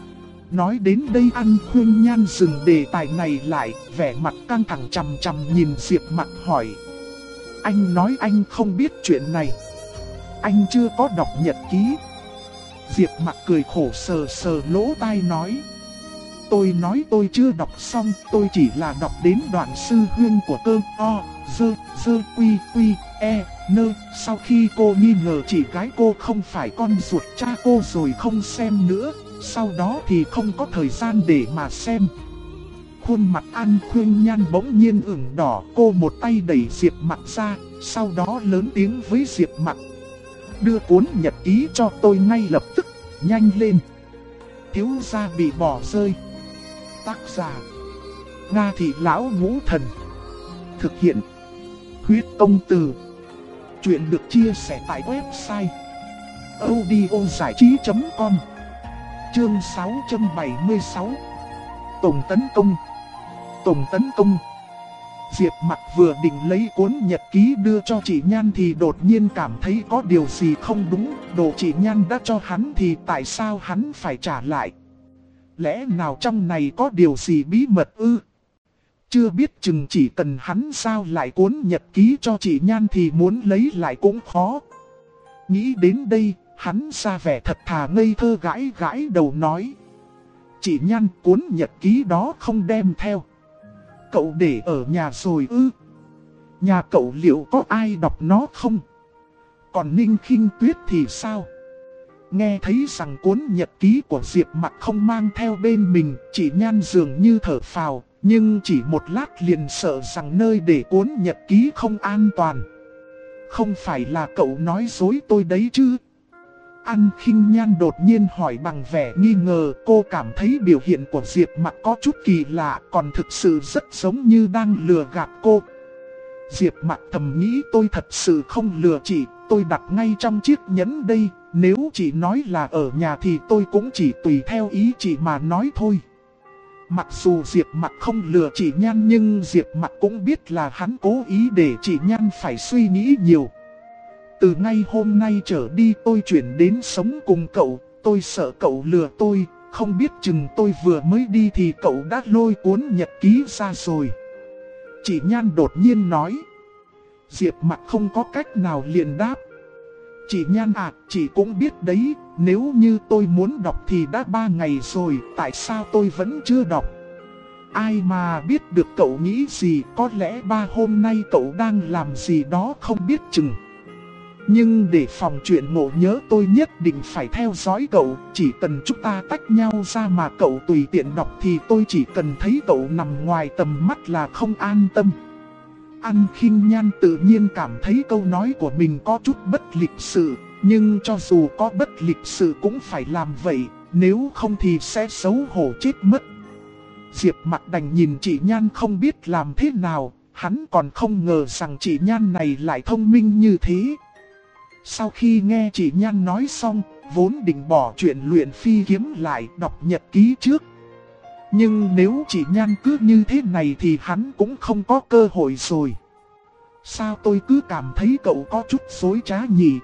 Nói đến đây An Khuyên Nhan dừng đề tài này lại, vẻ mặt căng thẳng chằm chằm nhìn Diệp Mặc hỏi. Anh nói anh không biết chuyện này. Anh chưa có đọc nhật ký. Diệp Mặc cười khổ sờ sờ lỗ tai nói. Tôi nói tôi chưa đọc xong, tôi chỉ là đọc đến đoạn sư huyên của cơ o, dơ quy quy, e, nơ. Sau khi cô nghi ngờ chị gái cô không phải con ruột cha cô rồi không xem nữa, sau đó thì không có thời gian để mà xem. Khuôn mặt An Khuyên Nhan bỗng nhiên ửng đỏ, cô một tay đẩy Diệp Mặc ra, sau đó lớn tiếng với Diệp Mặc. Đưa cuốn nhật ký cho tôi ngay lập tức, nhanh lên. Thiếu gia bị bỏ rơi. Tác giả Nga Thị Lão Ngũ Thần. Thực hiện Huyết Công Từ. Chuyện được chia sẻ tại website audiozảichí.com. Chương 676. Tổng tấn công. Tổng tấn công. Diệp Mặc vừa định lấy cuốn nhật ký đưa cho chị Nhan thì đột nhiên cảm thấy có điều gì không đúng. Đồ chị Nhan đã cho hắn thì tại sao hắn phải trả lại? Lẽ nào trong này có điều gì bí mật ư? Chưa biết chừng chỉ cần hắn giao lại cuốn nhật ký cho chị Nhan thì muốn lấy lại cũng khó. Nghĩ đến đây, hắn ra vẻ thật thà ngây thơ gãi gãi đầu nói. Chị Nhan, cuốn nhật ký đó không đem theo. Cậu để ở nhà rồi ư? Nhà cậu liệu có ai đọc nó không? Còn Ninh Khinh Tuyết thì sao? Nghe thấy rằng cuốn nhật ký của Diệp Mặc không mang theo bên mình, chị Nhan dường như thở phào, nhưng chỉ một lát liền sợ rằng nơi để cuốn nhật ký không an toàn. Không phải là cậu nói dối tôi đấy chứ? An Khinh Nhan đột nhiên hỏi bằng vẻ nghi ngờ, cô cảm thấy biểu hiện của Diệp Mặc có chút kỳ lạ, còn thực sự rất giống như đang lừa gạt cô. Diệp Mặc thầm nghĩ tôi thật sự không lừa chị, tôi đặt ngay trong chiếc nhẫn đây, nếu chị nói là ở nhà thì tôi cũng chỉ tùy theo ý chị mà nói thôi. Mặc dù Diệp Mặc không lừa chị Nhan nhưng Diệp Mặc cũng biết là hắn cố ý để chị Nhan phải suy nghĩ nhiều. Từ ngay hôm nay trở đi tôi chuyển đến sống cùng cậu, tôi sợ cậu lừa tôi, không biết chừng tôi vừa mới đi thì cậu đã lôi cuốn nhật ký ra rồi. Chị Nhan đột nhiên nói. Diệp Mặc không có cách nào liền đáp. Chị Nhan à, chị cũng biết đấy, nếu như tôi muốn đọc thì đã 3 ngày rồi, tại sao tôi vẫn chưa đọc? Ai mà biết được cậu nghĩ gì, có lẽ 3 hôm nay cậu đang làm gì đó không biết chừng. Nhưng để phòng chuyện ngộ nhớ tôi nhất định phải theo dõi cậu. Chỉ cần chúng ta tách nhau ra mà cậu tùy tiện đọc thì tôi chỉ cần thấy cậu nằm ngoài tầm mắt là không an tâm. An Khinh Nhan tự nhiên cảm thấy câu nói của mình có chút bất lịch sự. Nhưng cho dù có bất lịch sự cũng phải làm vậy, nếu không thì sẽ xấu hổ chết mất. Diệp Mặc đành nhìn chị Nhan không biết làm thế nào, hắn còn không ngờ rằng chị Nhan này lại thông minh như thế. Sau khi nghe chị Nhan nói xong, vốn định bỏ chuyện luyện phi kiếm lại đọc nhật ký trước. Nhưng nếu chị Nhan cứ như thế này thì hắn cũng không có cơ hội rồi. Sao tôi cứ cảm thấy cậu có chút dối trá nhỉ?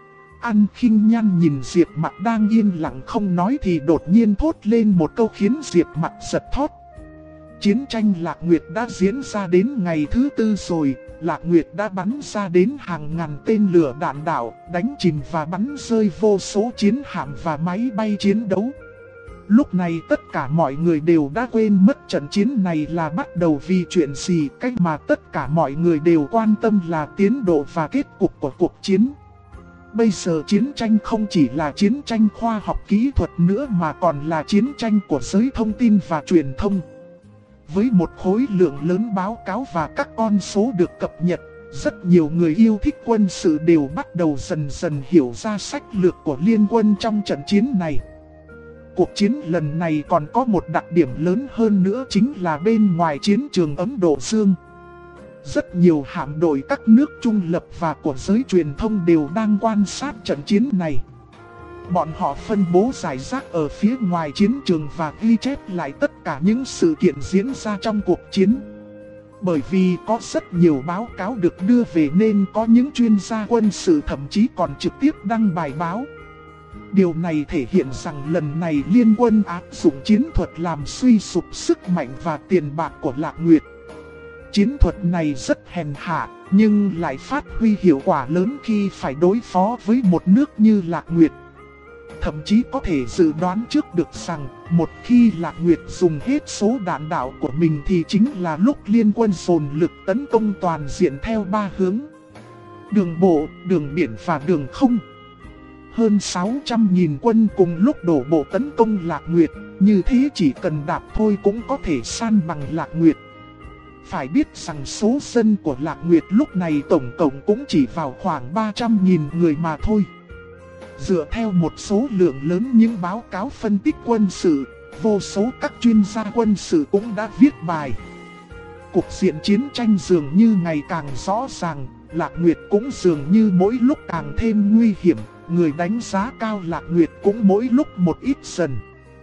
An Khinh Nhan nhìn Diệp Mặc đang yên lặng không nói thì đột nhiên thốt lên một câu khiến Diệp Mặc giật thót. Chiến tranh Lạc Nguyệt đã diễn ra đến ngày thứ 4 rồi, Lạc Nguyệt đã bắn ra đến hàng ngàn tên lửa đạn đạo, đánh chìm và bắn rơi vô số chiến hạm và máy bay chiến đấu. Lúc này tất cả mọi người đều đã quên mất trận chiến này là bắt đầu vì chuyện gì, cách mà tất cả mọi người đều quan tâm là tiến độ và kết cục của cuộc chiến. Bây giờ chiến tranh không chỉ là chiến tranh khoa học kỹ thuật nữa mà còn là chiến tranh của giới thông tin và truyền thông. Với một khối lượng lớn báo cáo và các con số được cập nhật, rất nhiều người yêu thích quân sự đều bắt đầu dần dần hiểu ra sách lược của Liên Quân trong trận chiến này. Cuộc chiến lần này còn có một đặc điểm lớn hơn nữa chính là bên ngoài chiến trường Ấn Độ Dương. Rất nhiều hạm đội các nước trung lập và của giới truyền thông đều đang quan sát trận chiến này. Bọn họ phân bố rải rác ở phía ngoài chiến trường và ghi chép lại tất cả những sự kiện diễn ra trong cuộc chiến. Bởi vì có rất nhiều báo cáo được đưa về nên có những chuyên gia quân sự thậm chí còn trực tiếp đăng bài báo. Điều này thể hiện rằng lần này Liên Quân áp dụng chiến thuật làm suy sụp sức mạnh và tiền bạc của Lạc Nguyệt. Chiến thuật này rất hèn hạ, nhưng lại phát huy hiệu quả lớn khi phải đối phó với một nước như Lạc Nguyệt. Thậm chí có thể dự đoán trước được rằng, một khi Lạc Nguyệt dùng hết số đạn đạo của mình thì chính là lúc Liên Quân dồn lực tấn công toàn diện theo 3 hướng: đường bộ, đường biển và đường không. Hơn 600.000 quân cùng lúc đổ bộ tấn công Lạc Nguyệt, như thế chỉ cần đạp thôi cũng có thể san bằng Lạc Nguyệt. Phải biết rằng số dân của Lạc Nguyệt lúc này tổng cộng cũng chỉ vào khoảng 300.000 người mà thôi. Dựa theo một số lượng lớn những báo cáo phân tích quân sự, vô số các chuyên gia quân sự cũng đã viết bài. Cục diện chiến tranh dường như ngày càng rõ ràng, Lạc Nguyệt cũng dường như mỗi lúc càng thêm nguy hiểm, người đánh giá cao Lạc Nguyệt cũng mỗi lúc một ít dần.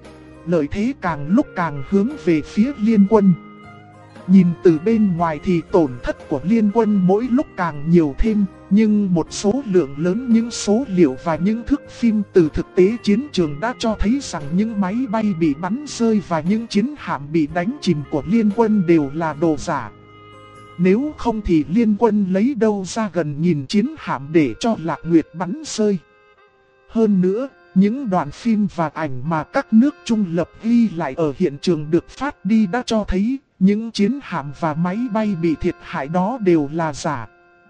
Lợi thế càng lúc càng hướng về phía Liên Quân. Nhìn từ bên ngoài thì tổn thất của Liên Quân mỗi lúc càng nhiều thêm, nhưng một số lượng lớn những số liệu và những thước phim từ thực tế chiến trường đã cho thấy rằng những máy bay bị bắn rơi và những chiến hạm bị đánh chìm của Liên Quân đều là đồ giả. Nếu không thì Liên Quân lấy đâu ra gần nghìn chiến hạm để cho Lạc Nguyệt bắn rơi. Hơn nữa, những đoạn phim và ảnh mà các nước trung lập ghi lại ở hiện trường được phát đi đã cho thấy những chiến hạm và máy bay bị thiệt hại đó đều là giả.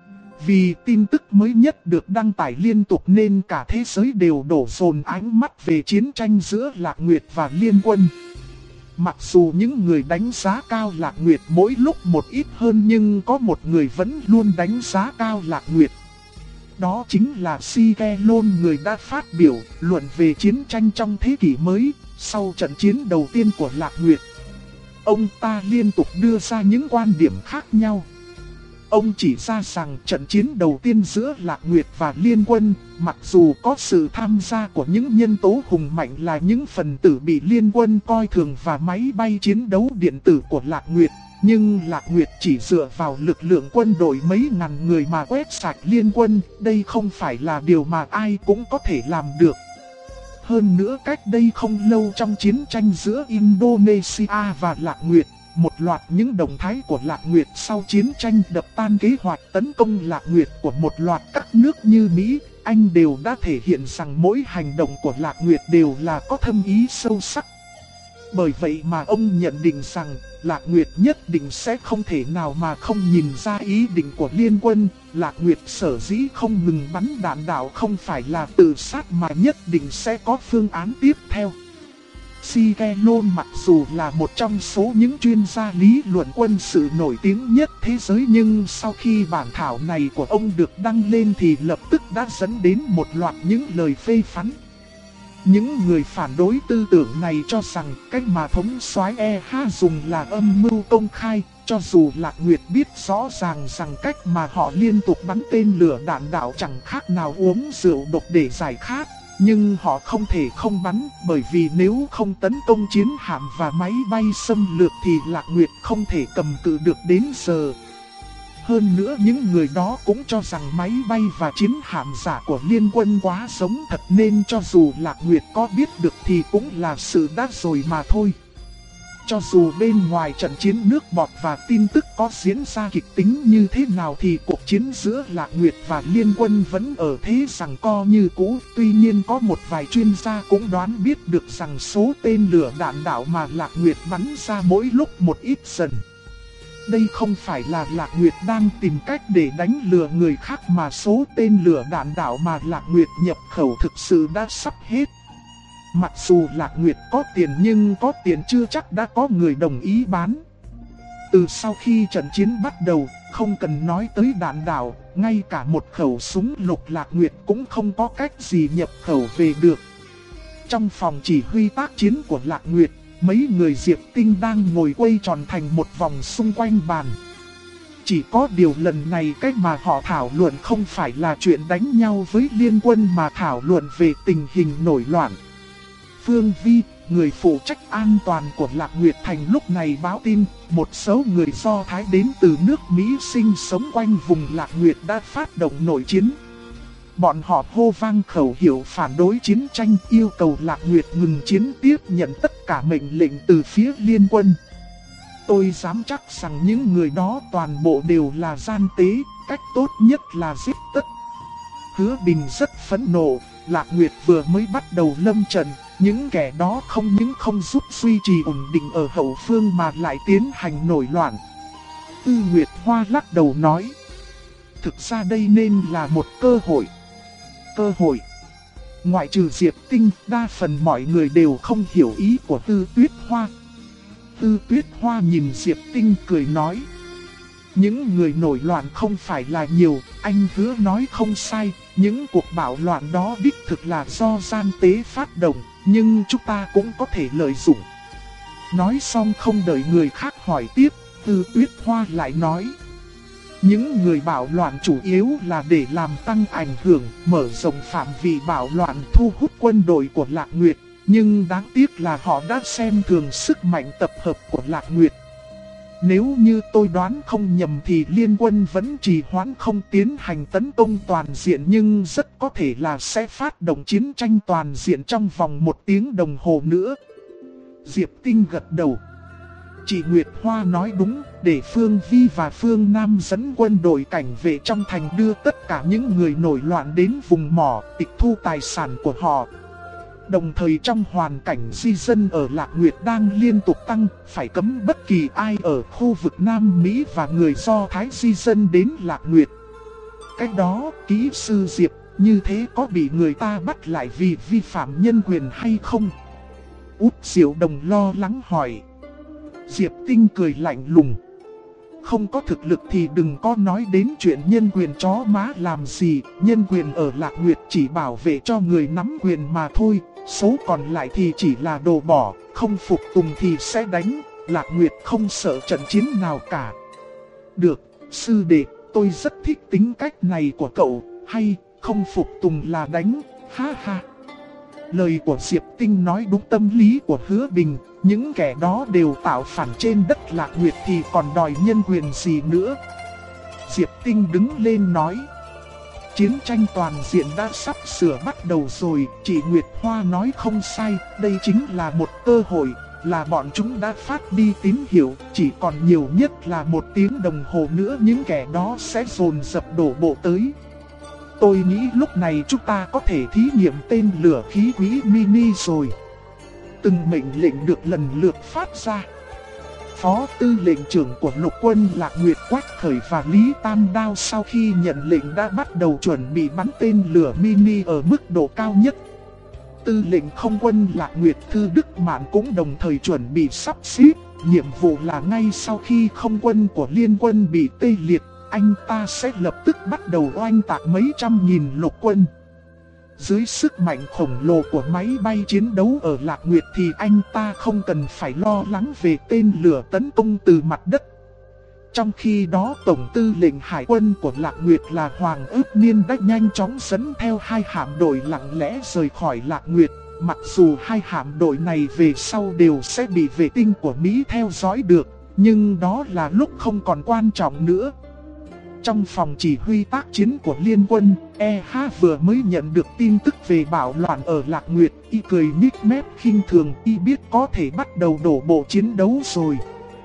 Vì tin tức mới nhất được đăng tải liên tục nên cả thế giới đều đổ dồn ánh mắt về chiến tranh giữa Lạc Nguyệt và Liên Quân. Mặc dù những người đánh giá cao Lạc Nguyệt mỗi lúc một ít hơn nhưng có một người vẫn luôn đánh giá cao Lạc Nguyệt. Đó chính là Sigelon, người đã phát biểu luận về chiến tranh trong thế kỷ mới sau trận chiến đầu tiên của Lạc Nguyệt. Ông ta liên tục đưa ra những quan điểm khác nhau. Ông chỉ ra rằng trận chiến đầu tiên giữa Lạc Nguyệt và Liên Quân, mặc dù có sự tham gia của những nhân tố hùng mạnh là những phần tử bị Liên Quân coi thường và máy bay chiến đấu điện tử của Lạc Nguyệt, nhưng Lạc Nguyệt chỉ dựa vào lực lượng quân đội mấy ngàn người mà quét sạch Liên Quân, đây không phải là điều mà ai cũng có thể làm được. Hơn nữa cách đây không lâu trong chiến tranh giữa Indonesia và Lạc Nguyệt, một loạt những động thái của Lạc Nguyệt sau chiến tranh đập tan kế hoạch tấn công Lạc Nguyệt của một loạt các nước như Mỹ, Anh đều đã thể hiện rằng mỗi hành động của Lạc Nguyệt đều là có thâm ý sâu sắc. Bởi vậy mà ông nhận định rằng Lạc Nguyệt nhất định sẽ không thể nào mà không nhìn ra ý định của Liên Quân. Lạc Nguyệt sở dĩ không ngừng bắn đạn đạo không phải là tự sát mà nhất định sẽ có phương án tiếp theo. Sigelon mặc dù là một trong số những chuyên gia lý luận quân sự nổi tiếng nhất thế giới, nhưng sau khi bản thảo này của ông được đăng lên thì lập tức đã dẫn đến một loạt những lời phê phán. Những người phản đối tư tưởng này cho rằng cách mà thống soái EH dùng là âm mưu công khai, cho dù Lạc Nguyệt biết rõ ràng rằng cách mà họ liên tục bắn tên lửa đạn đạo chẳng khác nào uống rượu độc để giải khát. Nhưng họ không thể không bắn, bởi vì nếu không tấn công chiến hạm và máy bay xâm lược thì Lạc Nguyệt không thể cầm cự được đến giờ. Hơn nữa những người đó cũng cho rằng máy bay và chiến hạm giả của Liên Quân quá giống thật, nên cho dù Lạc Nguyệt có biết được thì cũng là sự đã rồi mà thôi. Cho dù bên ngoài trận chiến nước bọt và tin tức có diễn ra kịch tính như thế nào thì cuộc chiến giữa Lạc Nguyệt và Liên Quân vẫn ở thế giằng co như cũ. Tuy nhiên có một vài chuyên gia cũng đoán biết được rằng số tên lửa đạn đạo mà Lạc Nguyệt bắn ra mỗi lúc một ít dần. Đây không phải là Lạc Nguyệt đang tìm cách để đánh lừa người khác, mà số tên lửa đạn đạo mà Lạc Nguyệt nhập khẩu thực sự đã sắp hết. Mặc dù Lạc Nguyệt có tiền nhưng có tiền chưa chắc đã có người đồng ý bán. Từ sau khi trận chiến bắt đầu, không cần nói tới đạn đạo, ngay cả một khẩu súng lục Lạc Nguyệt cũng không có cách gì nhập khẩu về được. Trong phòng chỉ huy tác chiến của Lạc Nguyệt, mấy người Diệp Tinh đang ngồi quay tròn thành một vòng xung quanh bàn. Chỉ có điều lần này cách mà họ thảo luận không phải là chuyện đánh nhau với Liên Quân mà thảo luận về tình hình nổi loạn. Phương Vi, người phụ trách an toàn của Lạc Nguyệt Thành lúc này báo tin, một số người Do Thái đến từ nước Mỹ sinh sống quanh vùng Lạc Nguyệt đã phát động nội chiến. Bọn họ hô vang khẩu hiệu phản đối chiến tranh, yêu cầu Lạc Nguyệt ngừng chiến, tiếp nhận tất cả mệnh lệnh từ phía Liên Quân. Tôi dám chắc rằng những người đó toàn bộ đều là gian tế, cách tốt nhất là giết tất. Hứa Bình rất phẫn nộ, Lạc Nguyệt vừa mới bắt đầu lâm trận, những kẻ đó không những không giúp duy trì ổn định ở hậu phương mà lại tiến hành nổi loạn. Tư Nguyệt Hoa lắc đầu nói, thực ra đây nên là một cơ hội. Cơ hội. Ngoại trừ Diệp Tinh, đa phần mọi người đều không hiểu ý của Tư Tuyết Hoa. Tư Tuyết Hoa nhìn Diệp Tinh cười nói, những người nổi loạn không phải là nhiều, anh Hứa nói không sai, những cuộc bạo loạn đó đích thực là do gian tế phát động, nhưng chúng ta cũng có thể lợi dụng. Nói xong không đợi người khác hỏi tiếp, Tư Tuyết Hoa lại nói, những người bạo loạn chủ yếu là để làm tăng ảnh hưởng, mở rộng phạm vi bạo loạn, thu hút quân đội của Lạc Nguyệt. Nhưng đáng tiếc là họ đã xem thường sức mạnh tập hợp của Lạc Nguyệt. Nếu như tôi đoán không nhầm thì Liên Quân vẫn trì hoãn không tiến hành tấn công toàn diện, nhưng rất có thể là sẽ phát động chiến tranh toàn diện trong vòng 1 tiếng đồng hồ nữa. Diệp Tinh gật đầu. Chị Nguyệt Hoa nói đúng, để Phương Vi và Phương Nam dẫn quân đội cảnh vệ trong thành đưa tất cả những người nổi loạn đến vùng mỏ, tịch thu tài sản của họ. Đồng thời trong hoàn cảnh di dân ở Lạc Nguyệt đang liên tục tăng, phải cấm bất kỳ ai ở khu vực Nam Mỹ và người Do Thái di dân đến Lạc Nguyệt. Cái đó, kỹ sư Diệp, như thế có bị người ta bắt lại vì vi phạm nhân quyền hay không? Út Diệu Đồng lo lắng hỏi. Diệp Tinh cười lạnh lùng. Không có thực lực thì đừng có nói đến chuyện nhân quyền chó má làm gì. Nhân quyền ở Lạc Nguyệt chỉ bảo vệ cho người nắm quyền mà thôi. Số còn lại thì chỉ là đồ bỏ, không phục tùng thì sẽ đánh. Lạc Nguyệt không sợ trận chiến nào cả. Được, sư đệ, tôi rất thích tính cách này của cậu. Hay, không phục tùng là đánh, ha ha. Lời của Diệp Tinh nói đúng tâm lý của Hứa Bình. Những kẻ đó đều tạo phản trên đất Lạc Nguyệt thì còn đòi nhân quyền gì nữa. Diệp Tinh đứng lên nói, chiến tranh toàn diện đã sắp sửa bắt đầu rồi. Chị Nguyệt Hoa nói không sai, đây chính là một cơ hội, là bọn chúng đã phát đi tín hiệu. Chỉ còn nhiều nhất là 1 tiếng đồng hồ nữa những kẻ đó sẽ dồn dập đổ bộ tới. Tôi nghĩ lúc này chúng ta có thể thí nghiệm tên lửa khí quỹ mini rồi. Từng mệnh lệnh được lần lượt phát ra. Phó tư lệnh trưởng của lục quân Lạc Nguyệt Quách Khởi và Lý Tam Đao sau khi nhận lệnh đã bắt đầu chuẩn bị bắn tên lửa mini ở mức độ cao nhất. Tư lệnh không quân Lạc Nguyệt Thư Đức Mạn cũng đồng thời chuẩn bị sắp xếp. Nhiệm vụ là ngay sau khi không quân của liên quân bị tê liệt, anh ta sẽ lập tức bắt đầu oanh tạc mấy trăm nghìn lục quân. Dưới sức mạnh khổng lồ của máy bay chiến đấu ở Lạc Nguyệt thì anh ta không cần phải lo lắng về tên lửa tấn công từ mặt đất. Trong khi đó Tổng tư lệnh Hải quân của Lạc Nguyệt là Hoàng Ước Niên đã nhanh chóng dẫn theo 2 hạm đội lặng lẽ rời khỏi Lạc Nguyệt. Mặc dù 2 hạm đội này về sau đều sẽ bị vệ tinh của Mỹ theo dõi được, nhưng đó là lúc không còn quan trọng nữa. Trong phòng chỉ huy tác chiến của liên quân, EH vừa mới nhận được tin tức về bạo loạn ở Lạc Nguyệt, y cười nhếch mép khinh thường, y biết có thể bắt đầu đổ bộ chiến đấu rồi.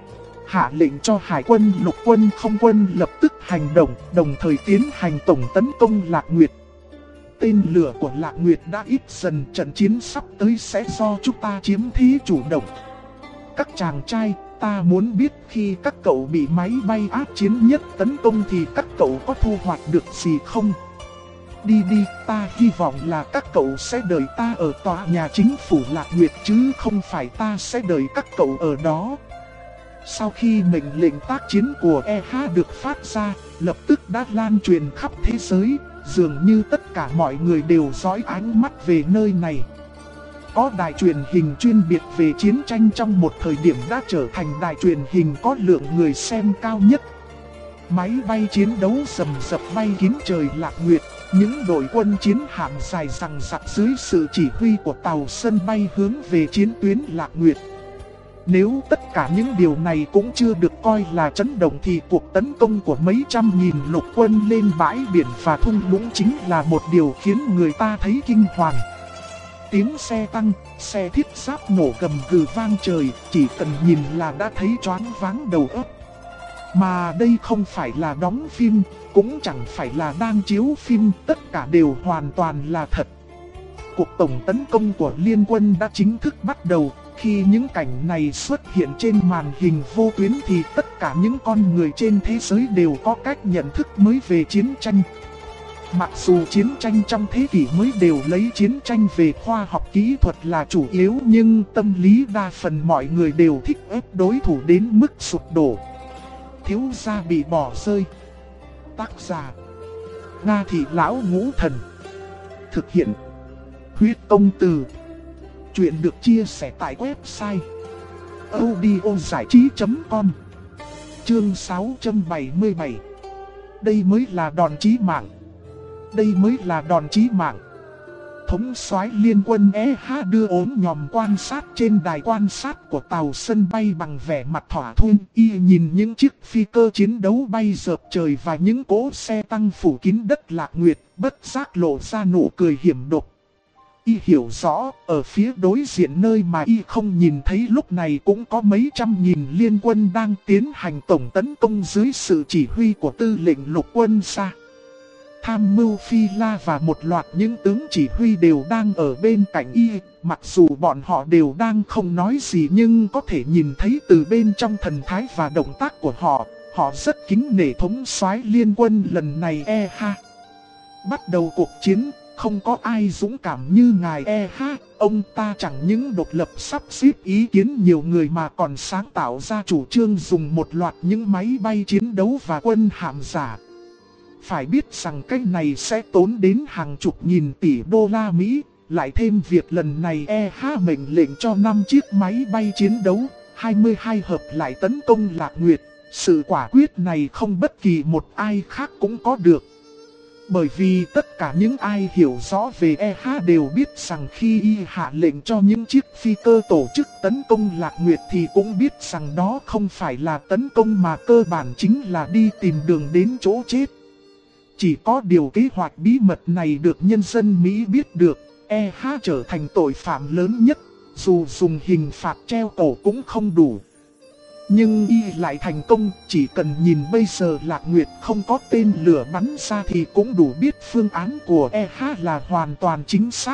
Hạ lệnh cho Hải quân, lục quân, không quân lập tức hành động, đồng thời tiến hành tổng tấn công Lạc Nguyệt. Tên lửa của Lạc Nguyệt đã ít dần, trận chiến sắp tới sẽ do chúng ta chiếm thế chủ động. Các chàng trai, ta muốn biết khi các cậu bị máy bay ác chiến nhất tấn công thì các cậu có thu hoạch được gì không? Đi đi, ta hy vọng là các cậu sẽ đợi ta ở tòa nhà chính phủ Lạc Nguyệt chứ không phải ta sẽ đợi các cậu ở đó. Sau khi mệnh lệnh tác chiến của EH được phát ra, lập tức đã lan truyền khắp thế giới, dường như tất cả mọi người đều dõi ánh mắt về nơi này. Có đài truyền hình chuyên biệt về chiến tranh trong một thời điểm đã trở thành đài truyền hình có lượng người xem cao nhất. Máy bay chiến đấu rầm rập bay kín trời Lạc Nguyệt, những đội quân chiến hạm dài dằng dặc dưới sự chỉ huy của tàu sân bay hướng về chiến tuyến Lạc Nguyệt. Nếu tất cả những điều này cũng chưa được coi là chấn động thì cuộc tấn công của mấy trăm nghìn lục quân lên bãi biển và thung lũng chính là một điều khiến người ta thấy kinh hoàng. Tiếng xe tăng, xe thiết giáp nổ gầm gừ vang trời, chỉ cần nhìn là đã thấy choáng váng đầu óc. Mà đây không phải là đóng phim, cũng chẳng phải là đang chiếu phim, tất cả đều hoàn toàn là thật. Cuộc tổng tấn công của liên quân đã chính thức bắt đầu. Khi những cảnh này xuất hiện trên màn hình vô tuyến thì tất cả những con người trên thế giới đều có cách nhận thức mới về chiến tranh. Mặc dù chiến tranh trong thế kỷ mới đều lấy chiến tranh về khoa học kỹ thuật là chủ yếu, nhưng tâm lý đa phần mọi người đều thích ép đối thủ đến mức sụp đổ. Thiếu gia bị bỏ rơi. Tác giả: Nga Thị Lão Ngũ Thần. Thực hiện: Huyết Công Từ. Chuyện được chia sẻ tại website audiozảichí.com. Chương 677. Đây mới là đòn chí mạng. Đây mới là đòn chí mạng. Thống soái liên quân EH đưa ốm nhòm quan sát trên đài quan sát của tàu sân bay bằng vẻ mặt thỏa thuận. Y nhìn những chiếc phi cơ chiến đấu bay dợp trời và những cỗ xe tăng phủ kín đất Lạc Nguyệt, bất giác lộ ra nụ cười hiểm độc. Y hiểu rõ, ở phía đối diện nơi mà Y không nhìn thấy lúc này cũng có mấy trăm nghìn liên quân đang tiến hành tổng tấn công dưới sự chỉ huy của tư lệnh lục quân Sa. Tham mưu Phi La và một loạt những tướng chỉ huy đều đang ở bên cạnh Y, mặc dù bọn họ đều đang không nói gì nhưng có thể nhìn thấy từ bên trong thần thái và động tác của họ, họ rất kính nể thống soái liên quân lần này EH. Bắt đầu cuộc chiến. Không có ai dũng cảm như ngài EH, ông ta chẳng những độc lập sắp xếp ý kiến nhiều người mà còn sáng tạo ra chủ trương dùng một loạt những máy bay chiến đấu và quân hạm giả. Phải biết rằng cái này sẽ tốn đến hàng chục nghìn tỷ đô la Mỹ, lại thêm việc lần này EH mệnh lệnh cho 5 chiếc máy bay chiến đấu, 22 hợp lại tấn công Lạc Nguyệt. Sự quả quyết này không bất kỳ một ai khác cũng có được. Bởi vì tất cả những ai hiểu rõ về EH đều biết rằng khi Y hạ lệnh cho những chiếc phi cơ tổ chức tấn công Lạc Nguyệt thì cũng biết rằng đó không phải là tấn công mà cơ bản chính là đi tìm đường đến chỗ chết. Chỉ có điều kế hoạch bí mật này được nhân dân Mỹ biết được, EH trở thành tội phạm lớn nhất, dù dùng hình phạt treo cổ cũng không đủ. Nhưng Y lại thành công, chỉ cần nhìn bây giờ Lạc Nguyệt không có tên lửa bắn ra thì cũng đủ biết phương án của EH là hoàn toàn chính xác.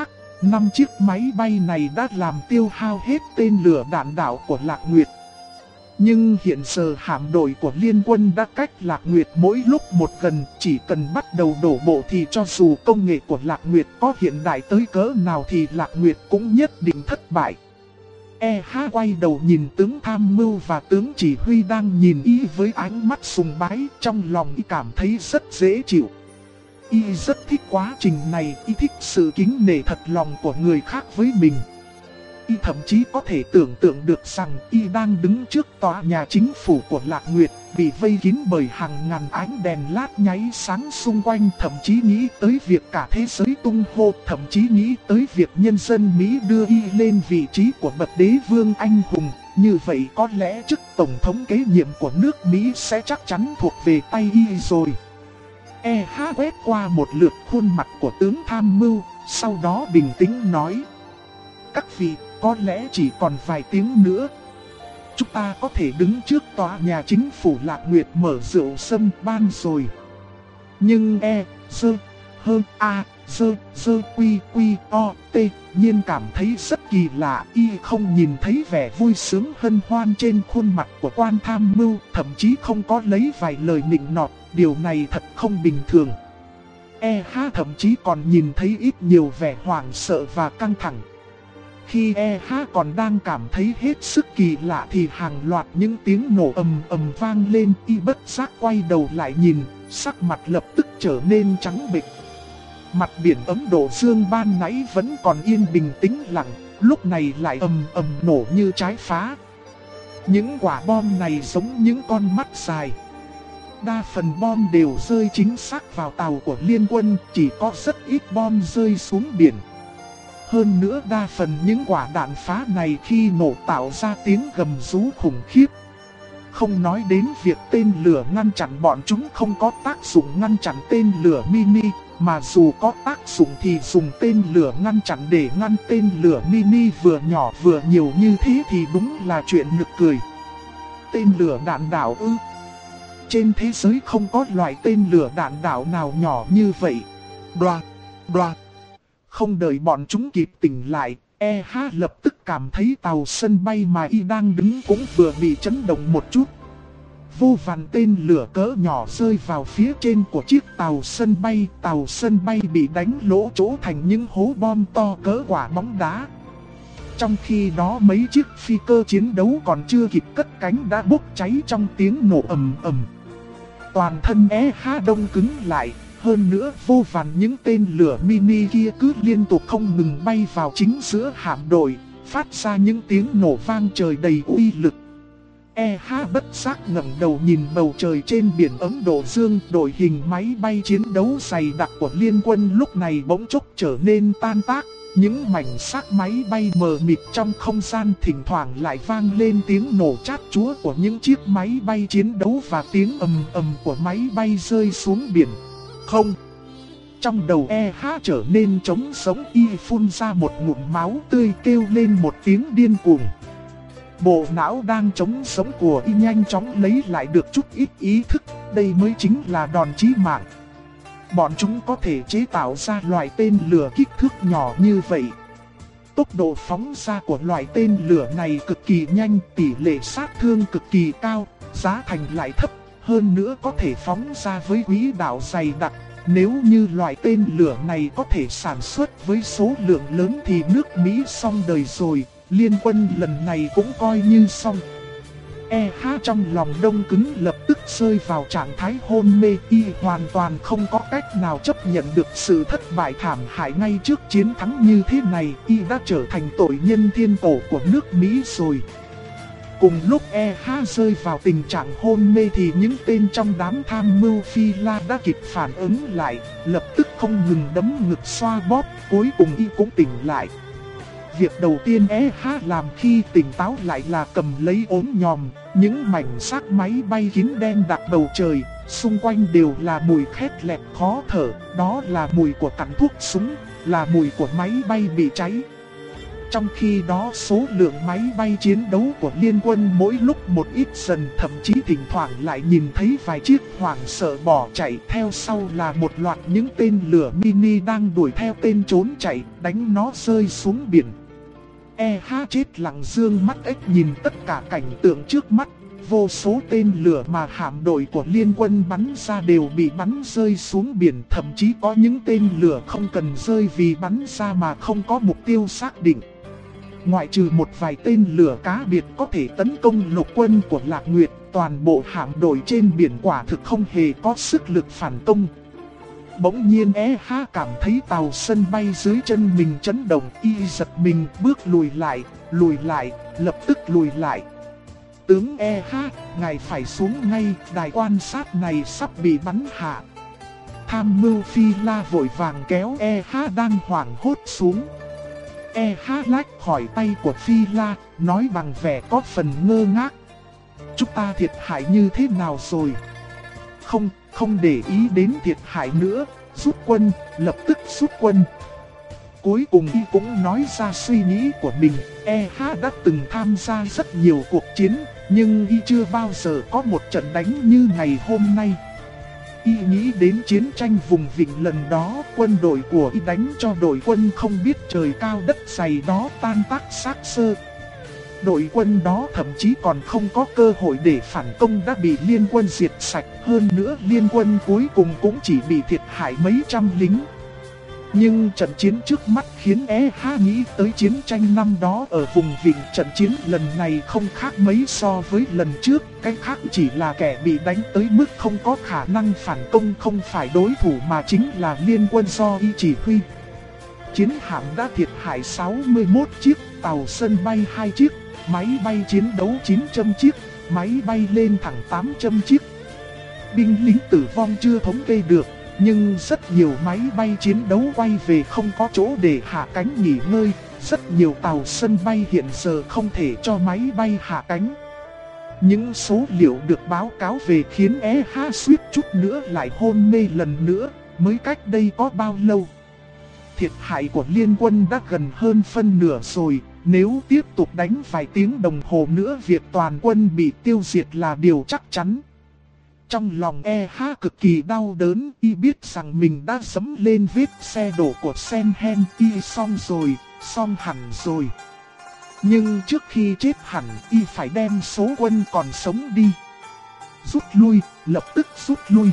5 chiếc máy bay này đã làm tiêu hao hết tên lửa đạn đạo của Lạc Nguyệt. Nhưng hiện giờ hạm đội của liên quân đã cách Lạc Nguyệt mỗi lúc một gần, chỉ cần bắt đầu đổ bộ thì cho dù công nghệ của Lạc Nguyệt có hiện đại tới cỡ nào thì Lạc Nguyệt cũng nhất định thất bại. EH quay đầu nhìn tướng tham mưu và tướng chỉ huy đang nhìn y với ánh mắt sùng bái, trong lòng y cảm thấy rất dễ chịu. Y rất thích quá trình này, y thích sự kính nể thật lòng của người khác với mình. Y thậm chí có thể tưởng tượng được rằng y đang đứng trước tòa nhà chính phủ của Lạc Nguyệt, bị vây kín bởi hàng ngàn ánh đèn lát nháy sáng xung quanh, thậm chí nghĩ tới việc cả thế giới tung hô, thậm chí nghĩ tới việc nhân dân Mỹ đưa y lên vị trí của bậc đế vương anh hùng. Như vậy có lẽ chức tổng thống kế nhiệm của nước Mỹ sẽ chắc chắn thuộc về tay y rồi. EH quét qua một lượt khuôn mặt của tướng tham mưu, sau đó bình tĩnh nói: các vị, có lẽ chỉ còn vài tiếng nữa, chúng ta có thể đứng trước tòa nhà chính phủ Lạc Nguyệt mở rượu sâm ban rồi. Nhưng nhiên cảm thấy rất kỳ lạ, y không nhìn thấy vẻ vui sướng hân hoan trên khuôn mặt của quan tham mưu, thậm chí không có lấy vài lời nịnh nọt, điều này thật không bình thường. EH thậm chí còn nhìn thấy ít nhiều vẻ hoảng sợ và căng thẳng. Khi EH còn đang cảm thấy hết sức kỳ lạ thì hàng loạt những tiếng nổ ầm ầm vang lên, y bất giác quay đầu lại nhìn, sắc mặt lập tức trở nên trắng bệch. Mặt biển Ấn Độ Dương ban nãy vẫn còn yên bình tĩnh lặng, lúc này lại ầm ầm nổ như trái phá. Những quả bom này giống những con mắt dài. Đa phần bom đều rơi chính xác vào tàu của liên quân, chỉ có rất ít bom rơi xuống biển. Hơn nữa đa phần những quả đạn phá này khi nổ tạo ra tiếng gầm rú khủng khiếp. Không nói đến việc tên lửa ngăn chặn bọn chúng không có tác dụng ngăn chặn tên lửa mini, mà dù có tác dụng thì dùng tên lửa ngăn chặn để ngăn tên lửa mini vừa nhỏ vừa nhiều như thế thì đúng là chuyện nực cười. Tên lửa đạn đạo ư? Trên thế giới không có loại tên lửa đạn đạo nào nhỏ như vậy. Đoạt. Không đợi bọn chúng kịp tỉnh lại, EH lập tức cảm thấy tàu sân bay mà y đang đứng cũng vừa bị chấn động một chút. Vô vàn tên lửa cỡ nhỏ rơi vào phía trên của chiếc tàu sân bay bị đánh lỗ chỗ thành những hố bom to cỡ quả bóng đá. Trong khi đó mấy chiếc phi cơ chiến đấu còn chưa kịp cất cánh đã bốc cháy trong tiếng nổ ầm ầm. Toàn thân EH đông cứng lại. Hơn nữa vô vàn những tên lửa mini kia cứ liên tục không ngừng bay vào chính giữa hạm đội, phát ra những tiếng nổ vang trời đầy uy lực. EH bất giác ngẩng đầu nhìn bầu trời trên biển Ấn Độ Dương, đội hình máy bay chiến đấu dày đặc của liên quân lúc này bỗng chốc trở nên tan tác. Những mảnh xác máy bay mờ mịt trong không gian, thỉnh thoảng lại vang lên tiếng nổ chát chúa của những chiếc máy bay chiến đấu và tiếng ầm ầm của máy bay rơi xuống biển. Không. Trong đầu EH trở nên trống sống, y phun ra một ngụm máu tươi kêu lên một tiếng điên cuồng. Bộ não đang trống sống của y nhanh chóng lấy lại được chút ít ý thức, đây mới chính là đòn chí mạng. Bọn chúng có thể chế tạo ra loại tên lửa kích thước nhỏ như vậy. Tốc độ phóng ra của loại tên lửa này cực kỳ nhanh, tỷ lệ sát thương cực kỳ cao, giá thành lại thấp. Hơn nữa có thể phóng ra với quỹ đạo dày đặc. Nếu như loại tên lửa này có thể sản xuất với số lượng lớn thì nước Mỹ xong đời rồi, liên quân lần này cũng coi như xong. EH trong lòng đông cứng lập tức rơi vào trạng thái hôn mê, y hoàn toàn không có cách nào chấp nhận được sự thất bại thảm hại ngay trước chiến thắng như thế này, y đã trở thành tội nhân thiên cổ của nước Mỹ rồi. Cùng lúc EH rơi vào tình trạng hôn mê thì những tên trong đám tham mưu Phi La đã kịp phản ứng lại, lập tức không ngừng đấm ngực xoa bóp, cuối cùng y cũng tỉnh lại. Việc đầu tiên EH làm khi tỉnh táo lại là cầm lấy ốm nhòm, những mảnh xác máy bay kín đen đặc bầu trời, xung quanh đều là mùi khét lẹt khó thở, đó là mùi của cặn thuốc súng, là mùi của máy bay bị cháy. Trong khi đó số lượng máy bay chiến đấu của liên quân mỗi lúc một ít dần, thậm chí thỉnh thoảng lại nhìn thấy vài chiếc hoảng sợ bỏ chạy. Theo sau là một loạt những tên lửa mini đang đuổi theo tên trốn chạy, đánh nó rơi xuống biển. EH chết lặng dương mắt ếch nhìn tất cả cảnh tượng trước mắt. Vô số tên lửa mà hạm đội của liên quân bắn ra đều bị bắn rơi xuống biển. Thậm chí có những tên lửa không cần rơi vì bắn ra mà không có mục tiêu xác định. Ngoại trừ một vài tên lửa cá biệt có thể tấn công lục quân của Lạc Nguyệt, toàn bộ hạm đội trên biển quả thực không hề có sức lực phản công. Bỗng nhiên EH cảm thấy tàu sân bay dưới chân mình chấn động, y giật mình bước lùi lại, lập tức lùi lại. Tướng EH, ngài phải xuống ngay, đài quan sát này sắp bị bắn hạ. Tham mưu Phi La vội vàng kéo EH đang hoảng hốt xuống. EH lách khỏi tay của Phi La, nói bằng vẻ có phần ngơ ngác. Chúng ta thiệt hại như thế nào rồi? Không để ý đến thiệt hại nữa, rút quân, lập tức rút quân. Cuối cùng y cũng nói ra suy nghĩ của mình. EH đã từng tham gia rất nhiều cuộc chiến, nhưng y chưa bao giờ có một trận đánh như ngày hôm nay. Y nghĩ đến chiến tranh vùng vịnh lần đó, quân đội của y đánh cho đội quân không biết trời cao đất dày đó tan tác xác xơ. Đội quân đó thậm chí còn không có cơ hội để phản công đã bị liên quân diệt sạch. Hơn nữa liên quân cuối cùng cũng chỉ bị thiệt hại mấy trăm lính. Nhưng trận chiến trước mắt khiến EH nghĩ tới chiến tranh năm đó ở vùng vịnh. Trận chiến lần này không khác mấy so với lần trước. Cái khác chỉ là kẻ bị đánh tới mức không có khả năng phản công, không phải đối thủ mà chính là liên quân do y chỉ huy. Chiến hạm đã thiệt hại 61 chiếc, tàu sân bay 2 chiếc, máy bay chiến đấu 900 chiếc, máy bay lên thẳng 800 chiếc. Binh lính tử vong chưa thống kê được, nhưng rất nhiều máy bay chiến đấu quay về không có chỗ để hạ cánh nghỉ ngơi. Rất nhiều tàu sân bay hiện giờ không thể cho máy bay hạ cánh. Những số liệu được báo cáo về khiến EH suýt chút nữa lại hôn mê lần nữa. Mới cách đây có bao lâu? Thiệt hại của liên quân đã gần hơn phân nửa rồi. Nếu tiếp tục đánh vài tiếng đồng hồ nữa, việc toàn quân bị tiêu diệt là điều chắc chắn. Trong lòng EH cực kỳ đau đớn, y biết rằng mình đã dẫm lên vết xe đổ của Senhen, y xong rồi, xong hẳn rồi. Nhưng trước khi chết hẳn, y phải đem số quân còn sống đi. Rút lui, lập tức rút lui.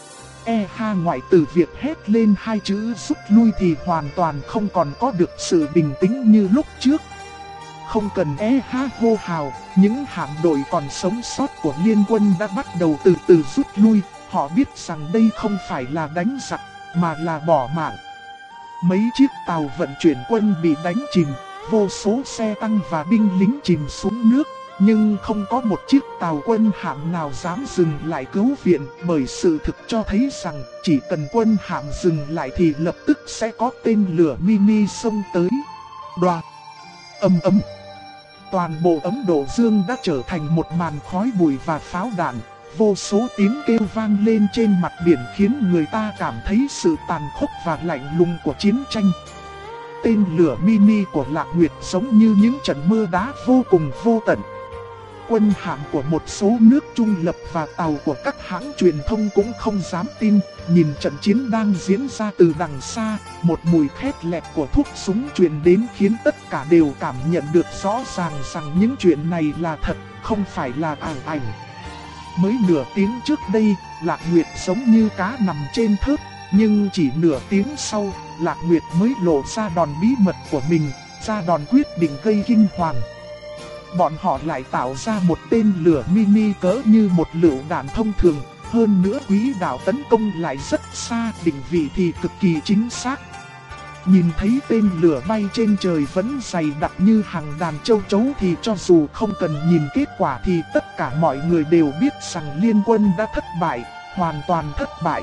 EH ngoại trừ việc hét lên hai chữ rút lui thì hoàn toàn không còn có được sự bình tĩnh như lúc trước. Không cần EH hô hào, những hạm đội còn sống sót của liên quân đã bắt đầu từ từ rút lui. Họ biết rằng đây không phải là đánh giặc, mà là bỏ mạng. Mấy chiếc tàu vận chuyển quân bị đánh chìm, vô số xe tăng và binh lính chìm xuống nước. Nhưng không có một chiếc tàu quân hạm nào dám dừng lại cứu viện, bởi sự thực cho thấy rằng chỉ cần quân hạm dừng lại thì lập tức sẽ có tên lửa mini xông tới. Đoạt! Ầm ầm! Toàn bộ Ấn Độ Dương đã trở thành một màn khói bụi và pháo đạn. Vô số tiếng kêu vang lên trên mặt biển khiến người ta cảm thấy sự tàn khốc và lạnh lùng của chiến tranh. Tên lửa mini của Lạc Nguyệt giống như những trận mưa đá vô cùng vô tận. Quân hạm của một số nước trung lập và tàu của các hãng truyền thông cũng không dám tin. Nhìn trận chiến đang diễn ra từ đằng xa, một mùi khét lẹt của thuốc súng truyền đến khiến tất cả đều cảm nhận được rõ ràng rằng những chuyện này là thật, không phải là ảo ảnh. Mới nửa tiếng trước đây, Lạc Nguyệt giống như cá nằm trên thớt, nhưng chỉ nửa tiếng sau, Lạc Nguyệt mới lộ ra đòn bí mật của mình, ra đòn quyết định gây kinh hoàng. Bọn họ lại tạo ra một tên lửa mini cỡ như một lựu đạn thông thường, hơn nữa quỹ đạo tấn công lại rất xa, định vị thì cực kỳ chính xác. Nhìn thấy tên lửa bay trên trời vẫn dày đặc như hàng đàn châu chấu thì cho dù không cần nhìn kết quả thì tất cả mọi người đều biết rằng liên quân đã thất bại, hoàn toàn thất bại.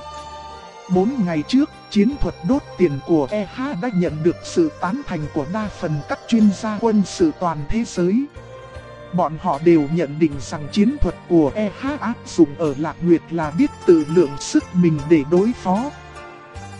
4 ngày trước, chiến thuật đốt tiền của EH đã nhận được sự tán thành của đa phần các chuyên gia quân sự toàn thế giới. Bọn họ đều nhận định rằng chiến thuật của EH áp dụng ở Lạc Nguyệt là biết tự lượng sức mình để đối phó.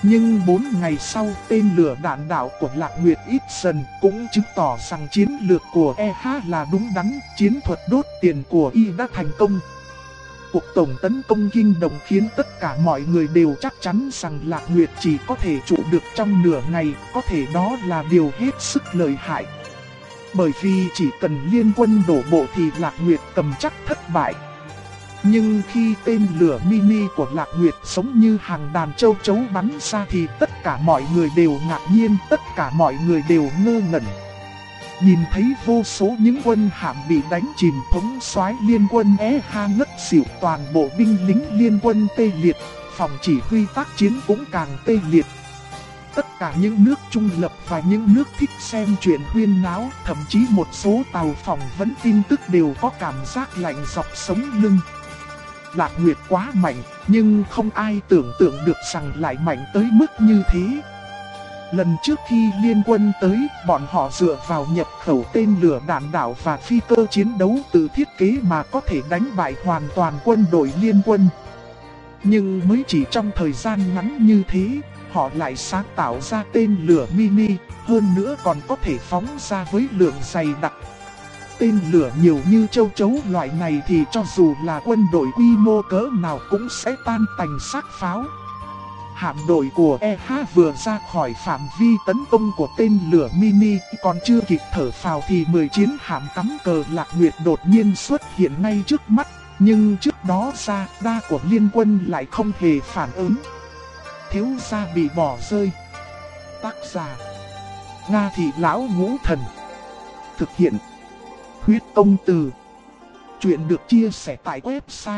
Nhưng 4 ngày sau, tên lửa đạn đạo của Lạc Nguyệt ít dần cũng chứng tỏ rằng chiến lược của EH là đúng đắn, chiến thuật đốt tiền của Y đã thành công. Cuộc tổng tấn công kinh động khiến tất cả mọi người đều chắc chắn rằng Lạc Nguyệt chỉ có thể trụ được trong nửa ngày, có thể đó là điều hết sức lợi hại. Bởi vì chỉ cần liên quân đổ bộ thì Lạc Nguyệt cầm chắc thất bại. Nhưng khi tên lửa mini của Lạc Nguyệt giống như hàng đàn châu chấu bắn ra thì tất cả mọi người đều ngạc nhiên, tất cả mọi người đều ngơ ngẩn. Nhìn thấy vô số những quân hạm bị đánh chìm, thống soái liên quân EH ngất xỉu, toàn bộ binh lính liên quân tê liệt, phòng chỉ huy tác chiến cũng càng tê liệt. Tất cả những nước trung lập và những nước thích xem chuyện huyên náo, thậm chí một số tàu phỏng vấn tin tức đều có cảm giác lạnh dọc sống lưng. Lạc Nguyệt quá mạnh, nhưng không ai tưởng tượng được rằng lại mạnh tới mức như thế. Lần trước khi liên quân tới, bọn họ dựa vào nhập khẩu tên lửa đạn đạo và phi cơ chiến đấu tự thiết kế mà có thể đánh bại hoàn toàn quân đội liên quân. Nhưng mới chỉ trong thời gian ngắn như thế, họ lại sáng tạo ra tên lửa mini, hơn nữa còn có thể phóng ra với lượng dày đặc. Tên lửa nhiều như châu chấu loại này thì cho dù là quân đội quy mô cỡ nào cũng sẽ tan tành xác pháo. Hạm đội của EH vừa ra khỏi phạm vi tấn công của tên lửa mini, còn chưa kịp thở phào thì 10 chiến hạm cắm cờ Lạc Nguyệt đột nhiên xuất hiện ngay trước mắt. Nhưng trước đó ra, đa của liên quân lại không hề phản ứng. Thiếu gia bị bỏ rơi. Tác giả: Nga Thị Lão Ngũ Thần. Thực hiện: Huyết Công Từ. Chuyện được chia sẻ tại website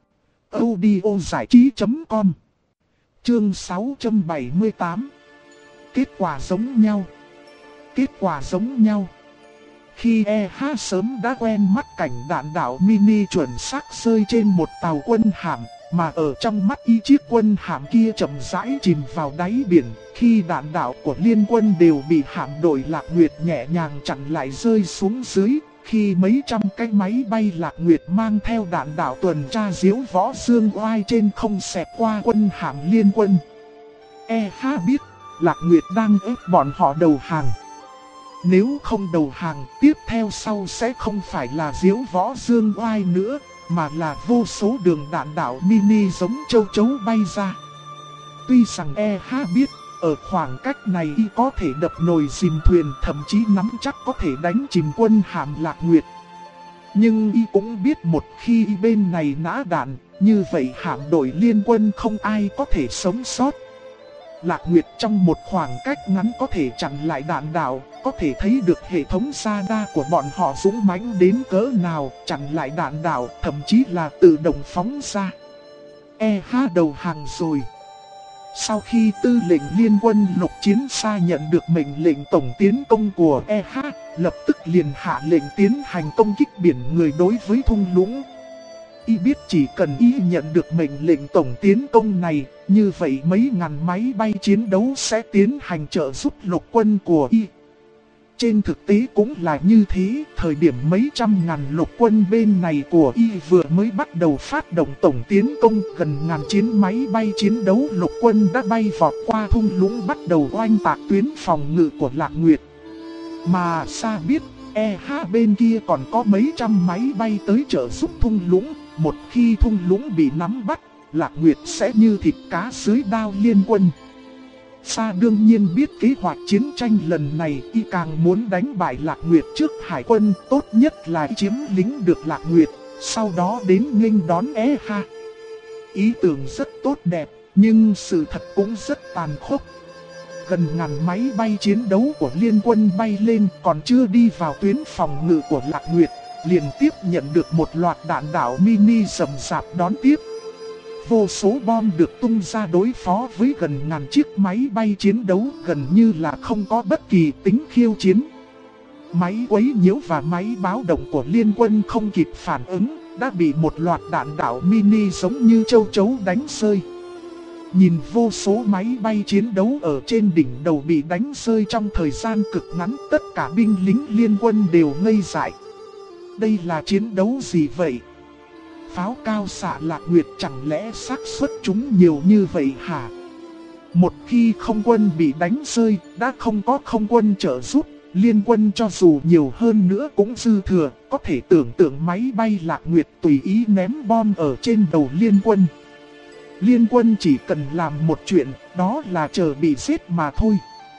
audiozảichí.com. Chương 678. Kết quả giống nhau. Kết quả giống nhau. Khi EH sớm đã quen mắt cảnh đạn đạo mini chuẩn xác rơi trên một tàu quân hạm, mà ở trong mắt Y chiếc quân hạm kia chậm rãi chìm vào đáy biển, khi đạn đạo của liên quân đều bị hạm đội Lạc Nguyệt nhẹ nhàng chặn lại rơi xuống dưới. Khi mấy trăm cái máy bay Lạc Nguyệt mang theo đạn đạo tuần tra diễu võ dương oai trên không xẹt qua quân hạm liên quân. EH biết Lạc Nguyệt đang ép bọn họ đầu hàng. Nếu không đầu hàng, tiếp theo sau sẽ không phải là diễu võ dương oai nữa, mà là vô số đường đạn đạo mini giống châu chấu bay ra. Tuy rằng EH biết ở khoảng cách này Y có thể đập nồi chìm thuyền, thậm chí nắm chắc có thể đánh chìm quân hạm Lạc Nguyệt. Nhưng Y cũng biết một khi Y bên này nã đạn, như vậy hạm đội liên quân không ai có thể sống sót. Lạc Nguyệt trong một khoảng cách ngắn có thể chặn lại đạn đạo, có thể thấy được hệ thống radar của bọn họ dũng mãnh đến cỡ nào, chặn lại đạn đạo, thậm chí là tự động phóng ra. EH đầu hàng rồi. Sau khi tư lệnh liên quân Lục Chiến Sa nhận được mệnh lệnh tổng tiến công của EH, lập tức liền hạ lệnh tiến hành công kích biển người đối với thung lũng. Y biết chỉ cần Y nhận được mệnh lệnh tổng tiến công này, như vậy mấy ngàn máy bay chiến đấu sẽ tiến hành trợ giúp lục quân của Y. Trên thực tế cũng là như thế, thời điểm mấy trăm ngàn lục quân bên này của Y vừa mới bắt đầu phát động tổng tiến công, gần ngàn chiến máy bay chiến đấu lục quân đã bay vọt qua thung lũng bắt đầu oanh tạc tuyến phòng ngự của Lạc Nguyệt. Mà Sa biết, EH bên kia còn có mấy trăm máy bay tới trợ giúp thung lũng, một khi thung lũng bị nắm bắt, Lạc Nguyệt sẽ như thịt cá dưới đao liên quân. Sa đương nhiên biết kế hoạch chiến tranh lần này, Y càng muốn đánh bại Lạc Nguyệt trước hải quân, tốt nhất là chiếm lĩnh được Lạc Nguyệt, sau đó đến nghênh đón EH. Ý tưởng rất tốt đẹp, nhưng sự thật cũng rất tàn khốc. Gần ngàn máy bay chiến đấu của liên quân bay lên, còn chưa đi vào tuyến phòng ngự của Lạc Nguyệt, liền tiếp nhận được một loạt đạn đạo mini rầm rạp đón tiếp. Vô số bom được tung ra đối phó với gần ngàn chiếc máy bay chiến đấu, gần như là không có bất kỳ tính khiêu chiến. Máy quấy nhiễu và máy báo động của liên quân không kịp phản ứng, đã bị một loạt đạn đạo mini giống như châu chấu đánh rơi. Nhìn vô số máy bay chiến đấu ở trên đỉnh đầu bị đánh rơi trong thời gian cực ngắn, tất cả binh lính liên quân đều ngây dại. Đây là chiến đấu gì vậy? Pháo cao xạ Lạc Nguyệt chẳng lẽ xác suất chúng nhiều như vậy hả? Một khi không quân bị đánh rơi, đã không có không quân trợ giúp, liên quân cho dù nhiều hơn nữa cũng dư thừa, có thể tưởng tượng máy bay Lạc Nguyệt tùy ý ném bom ở trên đầu liên quân. Liên quân chỉ cần làm một chuyện, đó là chờ bị giết mà thôi.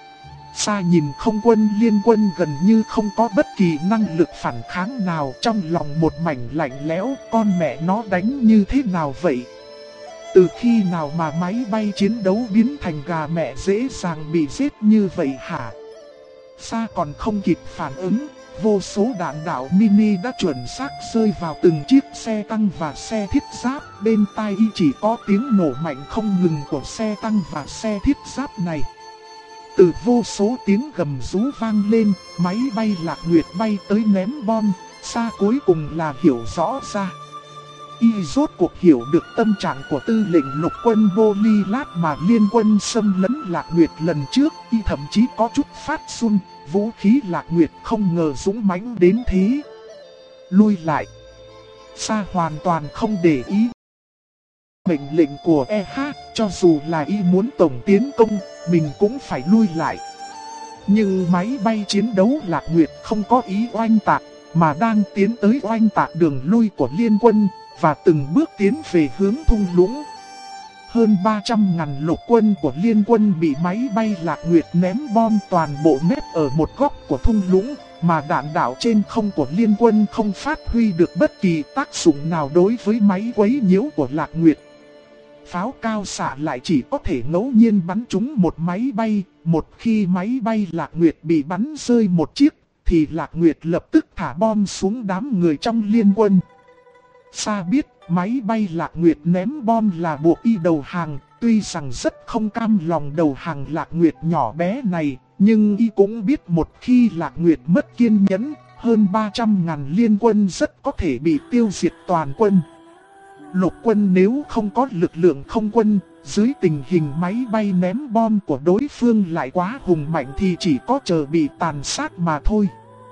Xa nhìn không quân liên quân gần như không có bất kỳ năng lực phản kháng nào, trong lòng một mảnh lạnh lẽo, con mẹ nó đánh như thế nào vậy? Từ khi nào mà máy bay chiến đấu biến thành gà mẹ dễ dàng bị giết như vậy hả? Xa còn không kịp phản ứng, vô số đạn đạo mini đã chuẩn xác rơi vào từng chiếc xe tăng và xe thiết giáp. Bên tai y chỉ có tiếng nổ mạnh không ngừng của xe tăng và xe thiết giáp này. Từ vô số tiếng gầm rú vang lên, máy bay Lạc Nguyệt bay tới ném bom. Xa cuối cùng là hiểu rõ ra. Y rốt cuộc hiểu được tâm trạng của tư lệnh lục quân Bô Ly Lát mà liên quân xâm lấn Lạc Nguyệt lần trước. Y thậm chí có chút phát run, vũ khí Lạc Nguyệt không ngờ dũng mãnh đến thế. Lui lại. Sa hoàn toàn không để ý mệnh lệnh của EH, cho dù là y muốn tổng tiến công, mình cũng phải lui lại. Nhưng máy bay chiến đấu Lạc Nguyệt không có ý oanh tạc, mà đang tiến tới oanh tạc đường lui của liên quân, và từng bước tiến về hướng thung lũng. Hơn 300.000 lục quân của liên quân bị máy bay Lạc Nguyệt ném bom toàn bộ nép ở một góc của thung lũng, mà đạn đạo trên không của liên quân không phát huy được bất kỳ tác dụng nào đối với máy quấy nhiễu của Lạc Nguyệt. Pháo cao xạ lại chỉ có thể ngẫu nhiên bắn trúng một máy bay, một khi máy bay Lạc Nguyệt bị bắn rơi một chiếc, thì Lạc Nguyệt lập tức thả bom xuống đám người trong liên quân. Sa biết máy bay Lạc Nguyệt ném bom là buộc y đầu hàng, tuy rằng rất không cam lòng đầu hàng Lạc Nguyệt nhỏ bé này, nhưng y cũng biết một khi Lạc Nguyệt mất kiên nhẫn, hơn 300.000 liên quân rất có thể bị tiêu diệt toàn quân. Lục quân nếu không có lực lượng không quân, dưới tình hình máy bay ném bom của đối phương lại quá hùng mạnh thì chỉ có chờ bị tàn sát mà thôi.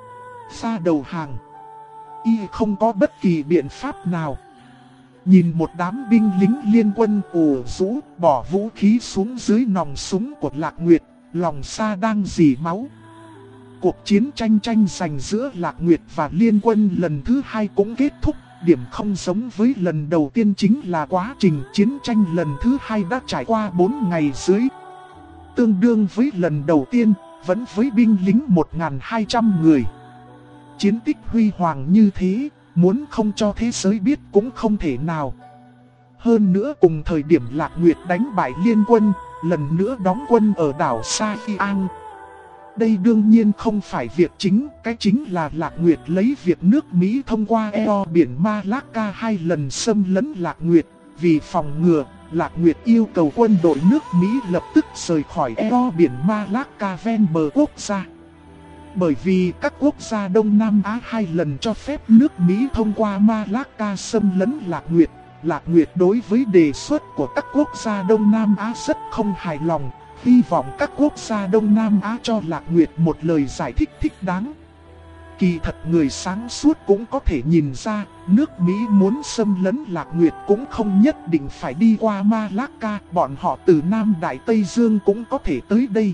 Sa đầu hàng. Y không có bất kỳ biện pháp nào. Nhìn một đám binh lính liên quân ủ rũ bỏ vũ khí xuống dưới nòng súng của Lạc Nguyệt, lòng Sa đang rỉ máu. Cuộc chiến tranh giành giữa Lạc Nguyệt và liên quân lần thứ hai cũng kết thúc. Điểm không giống với lần đầu tiên chính là quá trình chiến tranh lần thứ hai đã trải qua 4 ngày dưới. Tương đương với lần đầu tiên, vẫn với binh lính 1.200 người. Chiến tích huy hoàng như thế, muốn không cho thế giới biết cũng không thể nào. Hơn nữa cùng thời điểm Lạc Nguyệt đánh bại liên quân, lần nữa đóng quân ở đảo Sa Hiang. Đây đương nhiên không phải việc chính, cái chính là Lạc Nguyệt lấy việc nước Mỹ thông qua eo biển Malacca 2 lần xâm lấn Lạc Nguyệt. Vì phòng ngừa, Lạc Nguyệt yêu cầu quân đội nước Mỹ lập tức rời khỏi eo biển Malacca ven bờ quốc gia. Bởi vì các quốc gia Đông Nam Á 2 lần cho phép nước Mỹ thông qua Malacca xâm lấn Lạc Nguyệt, Lạc Nguyệt đối với đề xuất của các quốc gia Đông Nam Á rất không hài lòng. Hy vọng các quốc gia Đông Nam Á cho Lạc Nguyệt một lời giải thích thích đáng. Kỳ thật người sáng suốt cũng có thể nhìn ra, nước Mỹ muốn xâm lấn Lạc Nguyệt cũng không nhất định phải đi qua Malacca, bọn họ từ Nam Đại Tây Dương cũng có thể tới đây.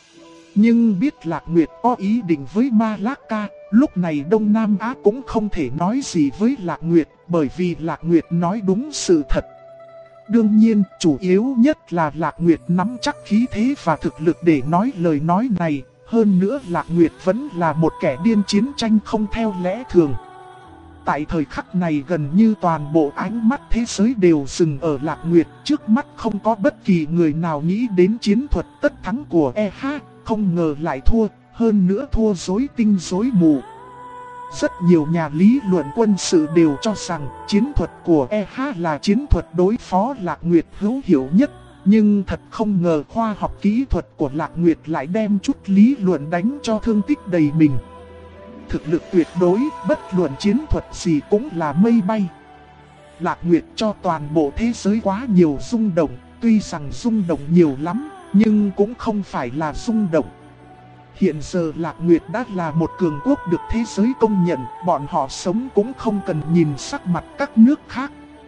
Nhưng biết Lạc Nguyệt có ý định với Malacca, lúc này Đông Nam Á cũng không thể nói gì với Lạc Nguyệt, bởi vì Lạc Nguyệt nói đúng sự thật. Đương nhiên, chủ yếu nhất là Lạc Nguyệt nắm chắc khí thế và thực lực để nói lời nói này. Hơn nữa Lạc Nguyệt vẫn là một kẻ điên chiến tranh không theo lẽ thường. Tại thời khắc này gần như toàn bộ ánh mắt thế giới đều dừng ở Lạc Nguyệt. Trước mắt không có bất kỳ người nào nghĩ đến chiến thuật tất thắng của EH. Không ngờ lại thua, hơn nữa thua rối tinh rối mù. Rất nhiều nhà lý luận quân sự đều cho rằng chiến thuật của EH là chiến thuật đối phó Lạc Nguyệt hữu hiệu nhất. Nhưng thật không ngờ khoa học kỹ thuật của Lạc Nguyệt lại đem chút lý luận đánh cho thương tích đầy mình. Thực lực tuyệt đối, bất luận chiến thuật gì cũng là mây bay. Lạc Nguyệt cho toàn bộ thế giới quá nhiều rung động, tuy rằng rung động nhiều lắm, nhưng cũng không phải là rung động. Hiện giờ Lạc Nguyệt đã là một cường quốc được thế giới công nhận, bọn họ sống cũng không cần nhìn sắc mặt các nước khác.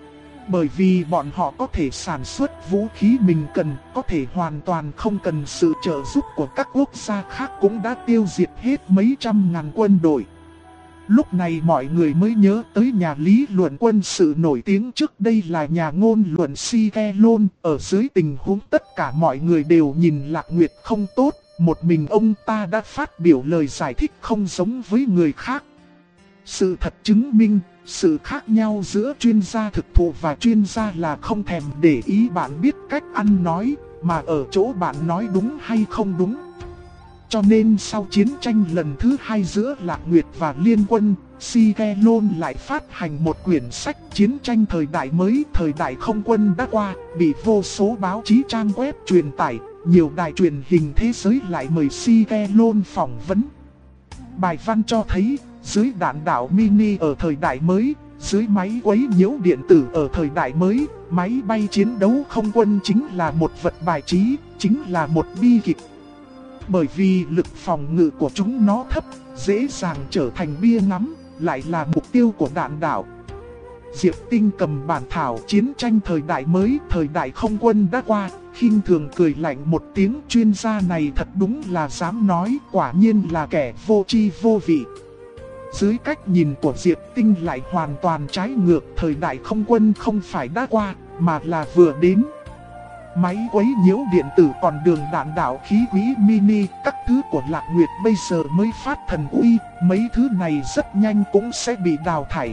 Bởi vì bọn họ có thể sản xuất vũ khí mình cần, có thể hoàn toàn không cần sự trợ giúp của các quốc gia khác cũng đã tiêu diệt hết mấy trăm ngàn quân đội. Lúc này mọi người mới nhớ tới nhà lý luận quân sự nổi tiếng trước đây là nhà ngôn luận Sikelon. Ở dưới tình huống tất cả mọi người đều nhìn Lạc Nguyệt không tốt, một mình ông ta đã phát biểu lời giải thích không giống với người khác. Sự thật chứng minh, sự khác nhau giữa chuyên gia thực thụ và chuyên gia là không thèm để ý bạn biết cách ăn nói, mà ở chỗ bạn nói đúng hay không đúng. Cho nên sau chiến tranh lần thứ 2 giữa Lạc Nguyệt và Liên quân, Sikelon lại phát hành một quyển sách chiến tranh thời đại mới, thời đại không quân đã qua, bị vô số báo chí trang web truyền tải, nhiều đài truyền hình thế giới lại mời Sikelon phỏng vấn. Bài văn cho thấy, dưới đạn đạo mini ở thời đại mới, dưới máy quấy nhiễu điện tử ở thời đại mới, máy bay chiến đấu không quân chính là một vật bài trí, chính là một bi kịch. Bởi vì lực phòng ngự của chúng nó thấp, dễ dàng trở thành bia ngắm, lại là mục tiêu của đạn đạo. Diệp Tinh cầm bản thảo chiến tranh thời đại mới, thời đại không quân đã qua, khinh thường cười lạnh một tiếng. Chuyên gia này thật đúng là dám nói, quả nhiên là kẻ vô tri vô vị. Dưới cách nhìn của Diệp Tinh lại hoàn toàn trái ngược, thời đại không quân không phải đã qua, mà là vừa đến. Máy quấy nhiễu điện tử, còn đường đạn đạo, khí quý mini, các thứ của Lạc Nguyệt bây giờ mới phát thần uy, mấy thứ này rất nhanh cũng sẽ bị đào thải.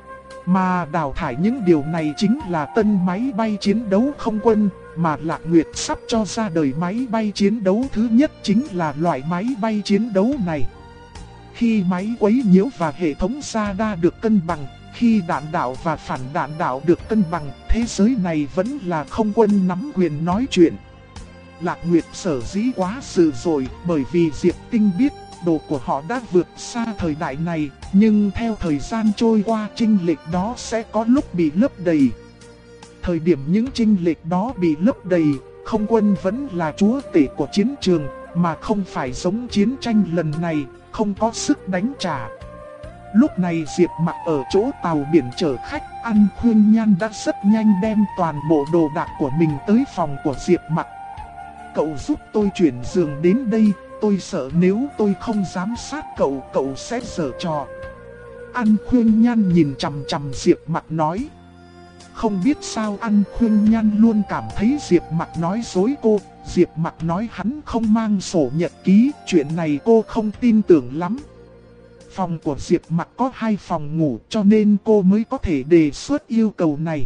Mà đào thải những điều này chính là tân máy bay chiến đấu không quân, mà Lạc Nguyệt sắp cho ra đời máy bay chiến đấu thứ nhất chính là loại máy bay chiến đấu này. Khi máy quấy nhiễu và hệ thống radar được cân bằng, khi đạn đạo và phản đạn đạo được cân bằng, thế giới này vẫn là không quân nắm quyền nói chuyện. Lạc Nguyệt sở dĩ quá sự rồi, bởi vì Diệp Tinh biết đồ của họ đã vượt xa thời đại này, nhưng theo thời gian trôi qua chênh lệch đó sẽ có lúc bị lấp đầy. Thời điểm những chênh lệch đó bị lấp đầy, không quân vẫn là chúa tể của chiến trường, mà không phải giống chiến tranh lần này, không có sức đánh trả. Lúc này Diệp Mặc ở chỗ tàu biển chở khách, An Khuyên Nhan đã rất nhanh đem toàn bộ đồ đạc của mình tới phòng của Diệp Mặc. Cậu giúp tôi chuyển giường đến đây, tôi sợ nếu tôi không giám sát cậu, cậu sẽ giở trò. An Khuyên Nhan nhìn chằm chằm Diệp Mặc nói. Không biết sao An Khuyên Nhan luôn cảm thấy Diệp Mặc nói dối cô. Diệp Mặc nói hắn không mang sổ nhật ký, chuyện này cô không tin tưởng lắm. Phòng của Diệp Mặc có 2 phòng ngủ cho nên cô mới có thể đề xuất yêu cầu này.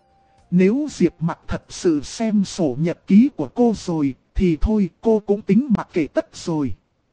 Nếu Diệp Mặc thật sự xem sổ nhật ký của cô rồi, thì thôi cô cũng tính mặc kệ tất rồi.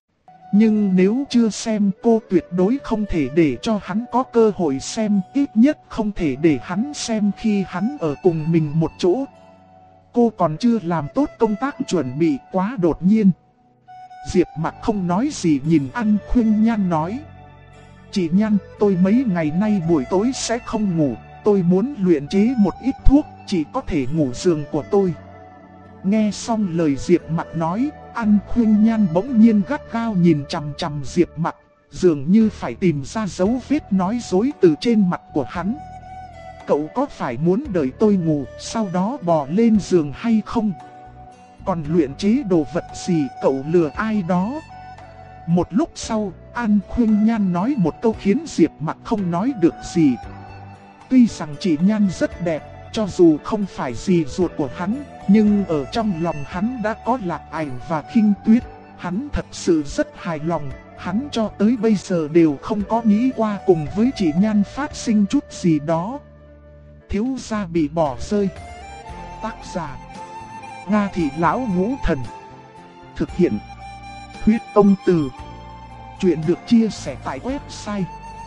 Nhưng nếu chưa xem, cô tuyệt đối không thể để cho hắn có cơ hội xem, ít nhất không thể để hắn xem khi hắn ở cùng mình một chỗ. Cô còn chưa làm tốt công tác chuẩn bị, quá đột nhiên. Diệp Mặc không nói gì nhìn An Khuyên Nhan nói. Chị Nhan, tôi mấy ngày nay buổi tối sẽ không ngủ, tôi muốn luyện chế một ít thuốc, chị có thể ngủ giường của tôi. Nghe xong lời Diệp Mặc nói, An Khuyên Nhan bỗng nhiên gắt gao nhìn chằm chằm Diệp Mặc, dường như phải tìm ra dấu vết nói dối từ trên mặt của hắn. Cậu có phải muốn đợi tôi ngủ, sau đó bò lên giường hay không? Còn luyện chế đồ vật gì, cậu lừa ai đó? Một lúc sau, An Khuyên Nhan nói một câu khiến Diệp Mặc không nói được gì. Tuy rằng chị Nhan rất đẹp, cho dù không phải dì ruột của hắn, nhưng ở trong lòng hắn đã có Lạc Ảnh và Khinh Tuyết. Hắn thật sự rất hài lòng, hắn cho tới bây giờ đều không có nghĩ qua cùng với chị Nhan phát sinh chút gì đó. Thiếu gia bị bỏ rơi. Tác giả: Nga Thị Lão Ngũ Thần. Thực hiện: Huyết Công Từ. Chuyện được chia sẻ tại website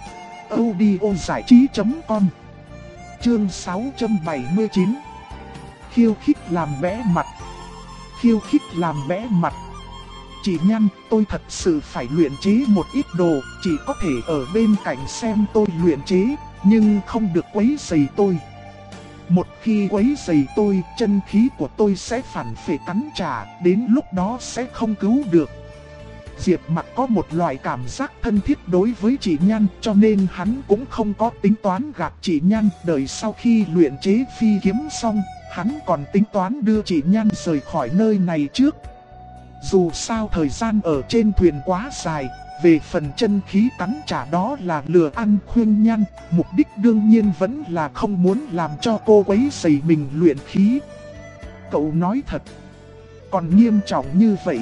audiozảichí.com. Chương 679. Khiêu khích làm bẽ mặt. Khiêu khích làm bẽ mặt. Chị Nhan, tôi thật sự phải luyện chế một ít đồ, chỉ có thể ở bên cạnh xem tôi luyện chế, nhưng không được quấy rầy tôi. Một khi quấy rầy tôi, chân khí của tôi sẽ phản phệ cắn trả, đến lúc đó sẽ không cứu được. Diệp Mặc có một loại cảm giác thân thiết đối với chị Nhan, cho nên hắn cũng không có tính toán gạt chị Nhan. Đợi sau khi luyện chế phi kiếm xong, hắn còn tính toán đưa chị Nhan rời khỏi nơi này trước. Dù sao thời gian ở trên thuyền quá dài, về phần chân khí cắn trả đó là lừa ăn Khuyên Nhan, mục đích đương nhiên vẫn là không muốn làm cho cô quấy rầy mình luyện khí. Cậu nói thật, còn nghiêm trọng như vậy?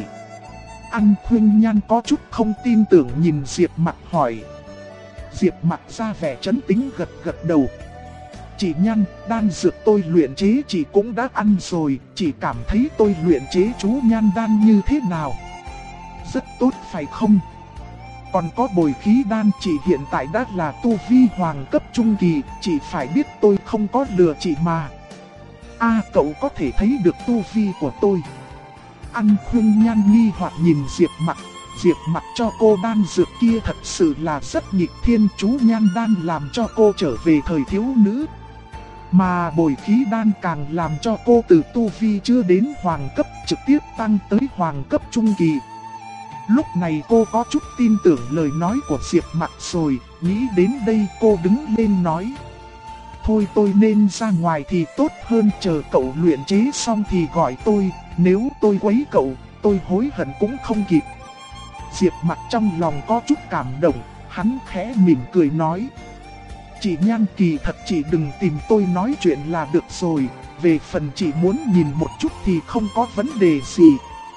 An Khuyên Nhan có chút không tin tưởng nhìn Diệp Mặc hỏi. Diệp Mặc ra vẻ trấn tĩnh gật gật đầu. Chị Nhan, đan dược tôi luyện chế chị cũng đã ăn rồi, chị cảm thấy tôi luyện chế chú Nhan đan như thế nào? Rất tốt phải không? Còn có bồi khí đan, chị hiện tại đã là tu vi hoàng cấp trung kỳ, chị phải biết tôi không có lừa chị mà. Cậu có thể thấy được tu vi của tôi. An Khuyên Nhan nghi hoặc nhìn Diệp Mặc. Diệp Mặc cho cô đan dược kia thật sự là rất nghịch thiên, chú Nhan đan làm cho cô trở về thời thiếu nữ. Mà bồi khí đan càng làm cho cô từ tu vi chưa đến hoàng cấp trực tiếp tăng tới hoàng cấp trung kỳ. Lúc này cô có chút tin tưởng lời nói của Diệp Mặc rồi, nghĩ đến đây cô đứng lên nói. Thôi tôi nên ra ngoài thì tốt hơn, chờ cậu luyện chế xong thì gọi tôi, nếu tôi quấy cậu, tôi hối hận cũng không kịp. Diệp Mặc trong lòng có chút cảm động, hắn khẽ mỉm cười nói. Chị Nhan, kỳ thật chị đừng tìm tôi nói chuyện là được rồi, về phần chị muốn nhìn một chút thì không có vấn đề gì.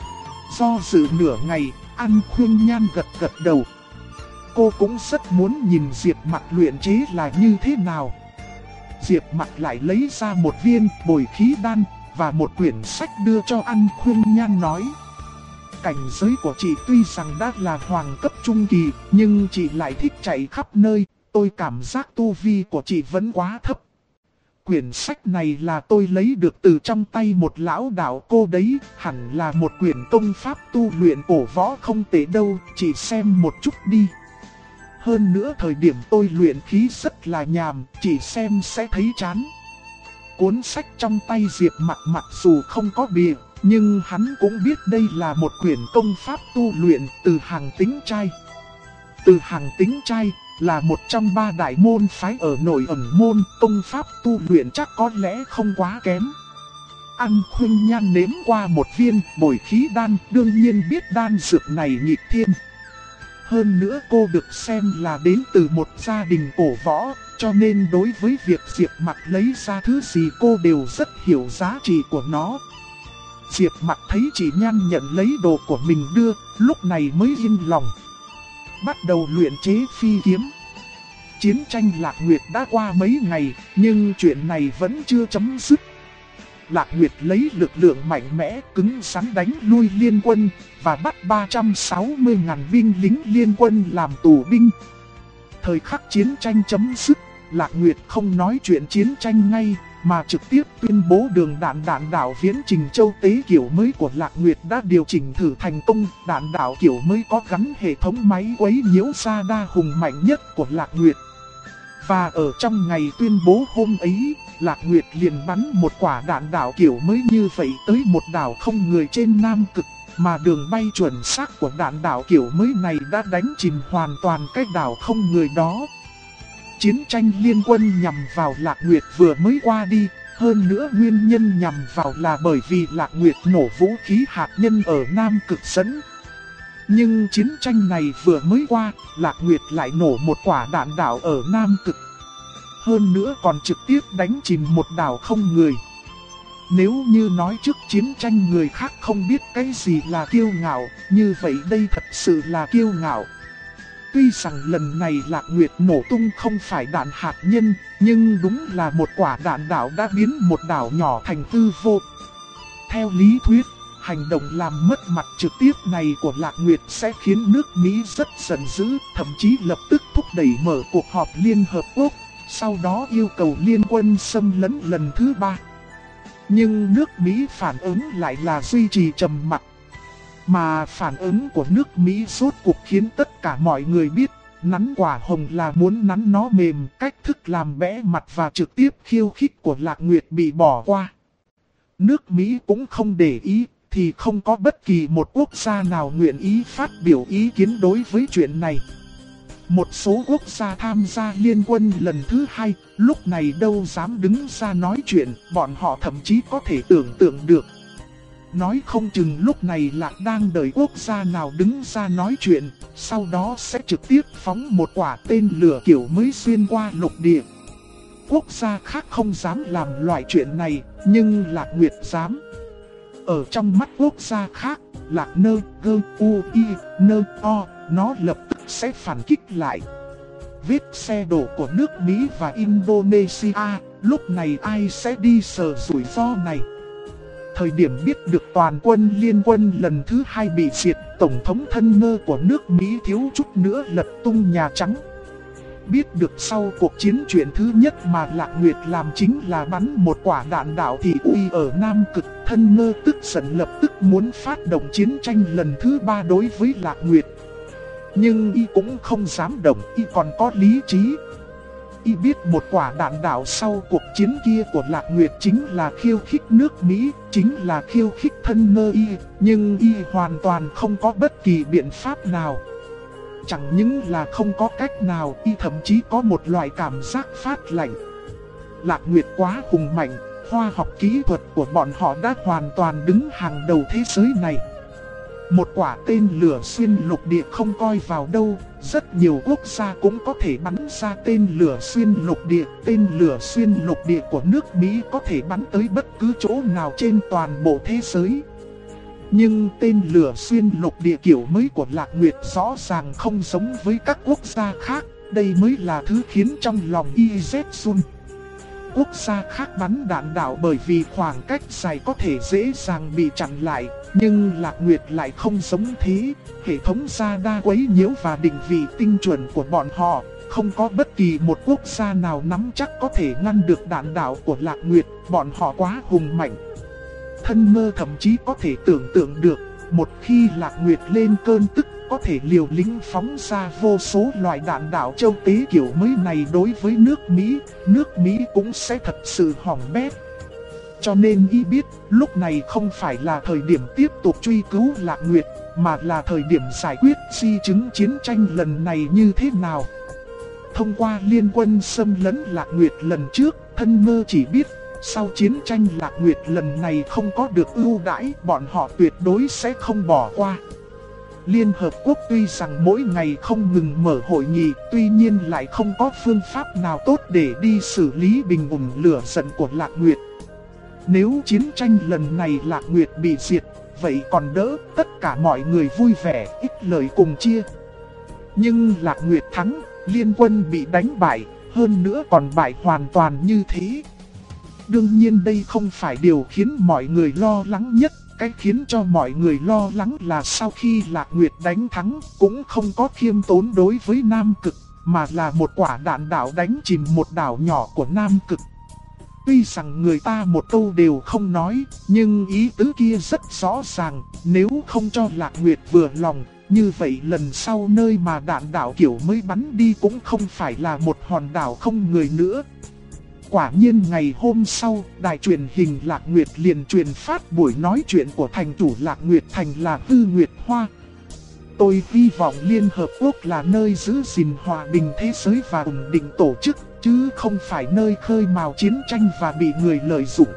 Do dự nửa ngày, An Khuyên Nhan gật gật đầu. Cô cũng rất muốn nhìn Diệp Mặc luyện chế là như thế nào. Diệp Mặc lại lấy ra một viên bồi khí đan và một quyển sách đưa cho An Khuyên Nhan nói. Cảnh giới của chị tuy rằng đã là hoàng cấp trung kỳ, nhưng chị lại thích chạy khắp nơi, tôi cảm giác tu vi của chị vẫn quá thấp. Quyển sách này là tôi lấy được từ trong tay một lão đạo cô đấy, hẳn là một quyển công pháp tu luyện cổ võ không tệ đâu, chị xem một chút đi. Hơn nữa thời điểm tôi luyện khí rất là nhàm, chị xem sẽ thấy chán. Cuốn sách trong tay Diệp Mặc mặc dù không có bìa, nhưng hắn cũng biết đây là một quyển công pháp tu luyện từ hàng tính trai. Từ hàng tính trai là một trong ba đại môn phái ở nội ẩn môn, công pháp tu luyện chắc có lẽ không quá kém. An Khuyên Nhan nếm qua một viên bồi khí đan, đương nhiên biết đan dược này nghịch thiên. Hơn nữa cô được xem là đến từ một gia đình cổ võ, cho nên đối với việc Diệp Mặc lấy ra thứ gì cô đều rất hiểu giá trị của nó. Diệp Mặc thấy chị Nhan nhận lấy đồ của mình đưa, lúc này mới yên lòng. Bắt đầu luyện chế phi kiếm. Chiến tranh Lạc Nguyệt đã qua mấy ngày, nhưng chuyện này vẫn chưa chấm dứt. Lạc Nguyệt lấy lực lượng mạnh mẽ cứng rắn đánh lui liên quân và bắt 360.000 binh lính liên quân làm tù binh. Thời khắc chiến tranh chấm dứt, Lạc Nguyệt không nói chuyện chiến tranh ngay, mà trực tiếp tuyên bố đường đạn đạo viễn trình châu tế kiểu mới của Lạc Nguyệt đã điều chỉnh thử thành công. Đạn đạo kiểu mới có gắn hệ thống máy quấy nhiễu ra đa hùng mạnh nhất của Lạc Nguyệt. Và ở trong ngày tuyên bố hôm ấy, Lạc Nguyệt liền bắn một quả đạn đạo kiểu mới như vậy tới một đảo không người trên Nam Cực, mà đường bay chuẩn xác của đạn đạo kiểu mới này đã đánh chìm hoàn toàn cái đảo không người đó. Chiến tranh liên quân nhằm vào Lạc Nguyệt vừa mới qua đi, hơn nữa nguyên nhân nhằm vào là bởi vì Lạc Nguyệt nổ vũ khí hạt nhân ở Nam Cực dẫn. Nhưng chiến tranh này vừa mới qua, Lạc Nguyệt lại nổ một quả đạn đạo ở Nam Cực. Hơn nữa còn trực tiếp đánh chìm một đảo không người. Nếu như nói trước chiến tranh người khác không biết cái gì là kiêu ngạo, như vậy đây thật sự là kiêu ngạo. Tuy rằng lần này Lạc Nguyệt nổ tung không phải đạn hạt nhân, nhưng đúng là một quả đạn đạo đã biến một đảo nhỏ thành hư vô. Theo lý thuyết, hành động làm mất mặt trực tiếp này của Lạc Nguyệt sẽ khiến nước Mỹ rất giận dữ, thậm chí lập tức thúc đẩy mở cuộc họp Liên Hợp Quốc, sau đó yêu cầu liên quân xâm lấn lần thứ 3. Nhưng nước Mỹ phản ứng lại là duy trì trầm mặc. Mà phản ứng của nước Mỹ rốt cuộc khiến tất cả mọi người biết, nắn quả hồng là muốn nắn nó mềm, cách thức làm bẽ mặt và trực tiếp khiêu khích của Lạc Nguyệt bị bỏ qua. Nước Mỹ cũng không để ý, thì không có bất kỳ một quốc gia nào nguyện ý phát biểu ý kiến đối với chuyện này. Một số quốc gia tham gia liên quân lần thứ 2, lúc này đâu dám đứng ra nói chuyện, bọn họ thậm chí có thể tưởng tượng được. Nói không chừng lúc này là đang đợi quốc gia nào đứng ra nói chuyện, sau đó sẽ trực tiếp phóng một quả tên lửa kiểu mới xuyên qua lục địa. Quốc gia khác không dám làm loại chuyện này, nhưng Lạc Nguyệt dám. Ở trong mắt quốc gia khác, Lạc Nơ, Gơ, U, I, Nơ, O, nó lập tức sẽ phản kích lại. Vết xe đổ của nước Mỹ và Indonesia, lúc này ai sẽ đi sờ rủi ro này? Thời điểm biết được toàn quân liên quân lần thứ 2 bị diệt, Tổng thống thân ngơ của nước Mỹ thiếu chút nữa lật tung Nhà Trắng. Biết được sau cuộc chiến chuyện thứ nhất mà Lạc Nguyệt làm chính là bắn một quả đạn đạo thị uy ở Nam Cực, thân ngơ tức giận lập tức muốn phát động chiến tranh lần thứ 3 đối với Lạc Nguyệt. Nhưng y cũng không dám động, y còn có lý trí. Y biết một quả đạn đạo sau cuộc chiến kia của Lạc Nguyệt chính là khiêu khích nước Mỹ, chính là khiêu khích thân ngơ y, nhưng y hoàn toàn không có bất kỳ biện pháp nào. Chẳng những là không có cách nào, y thậm chí có một loại cảm giác phát lạnh. Lạc Nguyệt quá hùng mạnh, khoa học kỹ thuật của bọn họ đã hoàn toàn đứng hàng đầu thế giới này. Một quả tên lửa xuyên lục địa không coi vào đâu, rất nhiều quốc gia cũng có thể bắn ra tên lửa xuyên lục địa. Tên lửa xuyên lục địa của nước Mỹ có thể bắn tới bất cứ chỗ nào trên toàn bộ thế giới. Nhưng tên lửa xuyên lục địa kiểu mới của Lạc Nguyệt rõ ràng không giống với các quốc gia khác, đây mới là thứ khiến trong lòng y rét run. Quốc gia khác bắn đạn đạo bởi vì khoảng cách dài có thể dễ dàng bị chặn lại, nhưng Lạc Nguyệt lại không giống thế. Hệ thống radar quấy nhiễu và định vị tinh chuẩn của bọn họ, không có bất kỳ một quốc gia nào nắm chắc có thể ngăn được đạn đạo của Lạc Nguyệt, bọn họ quá hùng mạnh. Thân ngơ thậm chí có thể tưởng tượng được, một khi Lạc Nguyệt lên cơn tức có thể liều lĩnh phóng ra vô số loại đạn đạo châu tế kiểu mới này đối với nước Mỹ cũng sẽ thật sự hỏng bét. Cho nên y biết lúc này không phải là thời điểm tiếp tục truy cứu Lạc Nguyệt, mà là thời điểm giải quyết di chứng chiến tranh lần này như thế nào. Thông qua liên quân xâm lấn Lạc Nguyệt lần trước, thân ngơ chỉ biết sau chiến tranh Lạc Nguyệt lần này không có được ưu đãi, bọn họ tuyệt đối sẽ không bỏ qua. Liên Hợp Quốc tuy rằng mỗi ngày không ngừng mở hội nghị, tuy nhiên lại không có phương pháp nào tốt để đi xử lý bình ổn lửa giận của Lạc Nguyệt. Nếu chiến tranh lần này Lạc Nguyệt bị diệt, vậy còn đỡ, tất cả mọi người vui vẻ, ít lời cùng chia. Nhưng Lạc Nguyệt thắng, liên quân bị đánh bại, hơn nữa còn bại hoàn toàn như thế. Đương nhiên đây không phải điều khiến mọi người lo lắng nhất. Cái khiến cho mọi người lo lắng là sau khi Lạc Nguyệt đánh thắng cũng không có khiêm tốn đối với Nam Cực, mà là một quả đạn đạo đánh chìm một đảo nhỏ của Nam Cực. Tuy rằng người ta một câu đều không nói, nhưng ý tứ kia rất rõ ràng, nếu không cho Lạc Nguyệt vừa lòng, như vậy lần sau nơi mà đạn đạo kiểu mới bắn đi cũng không phải là một hòn đảo không người nữa. Quả nhiên ngày hôm sau, đài truyền hình Lạc Nguyệt liền truyền phát buổi nói chuyện của thành chủ Lạc Nguyệt Thành là Tư Nguyệt Hoa. Tôi hy vọng Liên Hợp Quốc là nơi giữ gìn hòa bình thế giới và ổn định tổ chức, chứ không phải nơi khơi mào chiến tranh và bị người lợi dụng.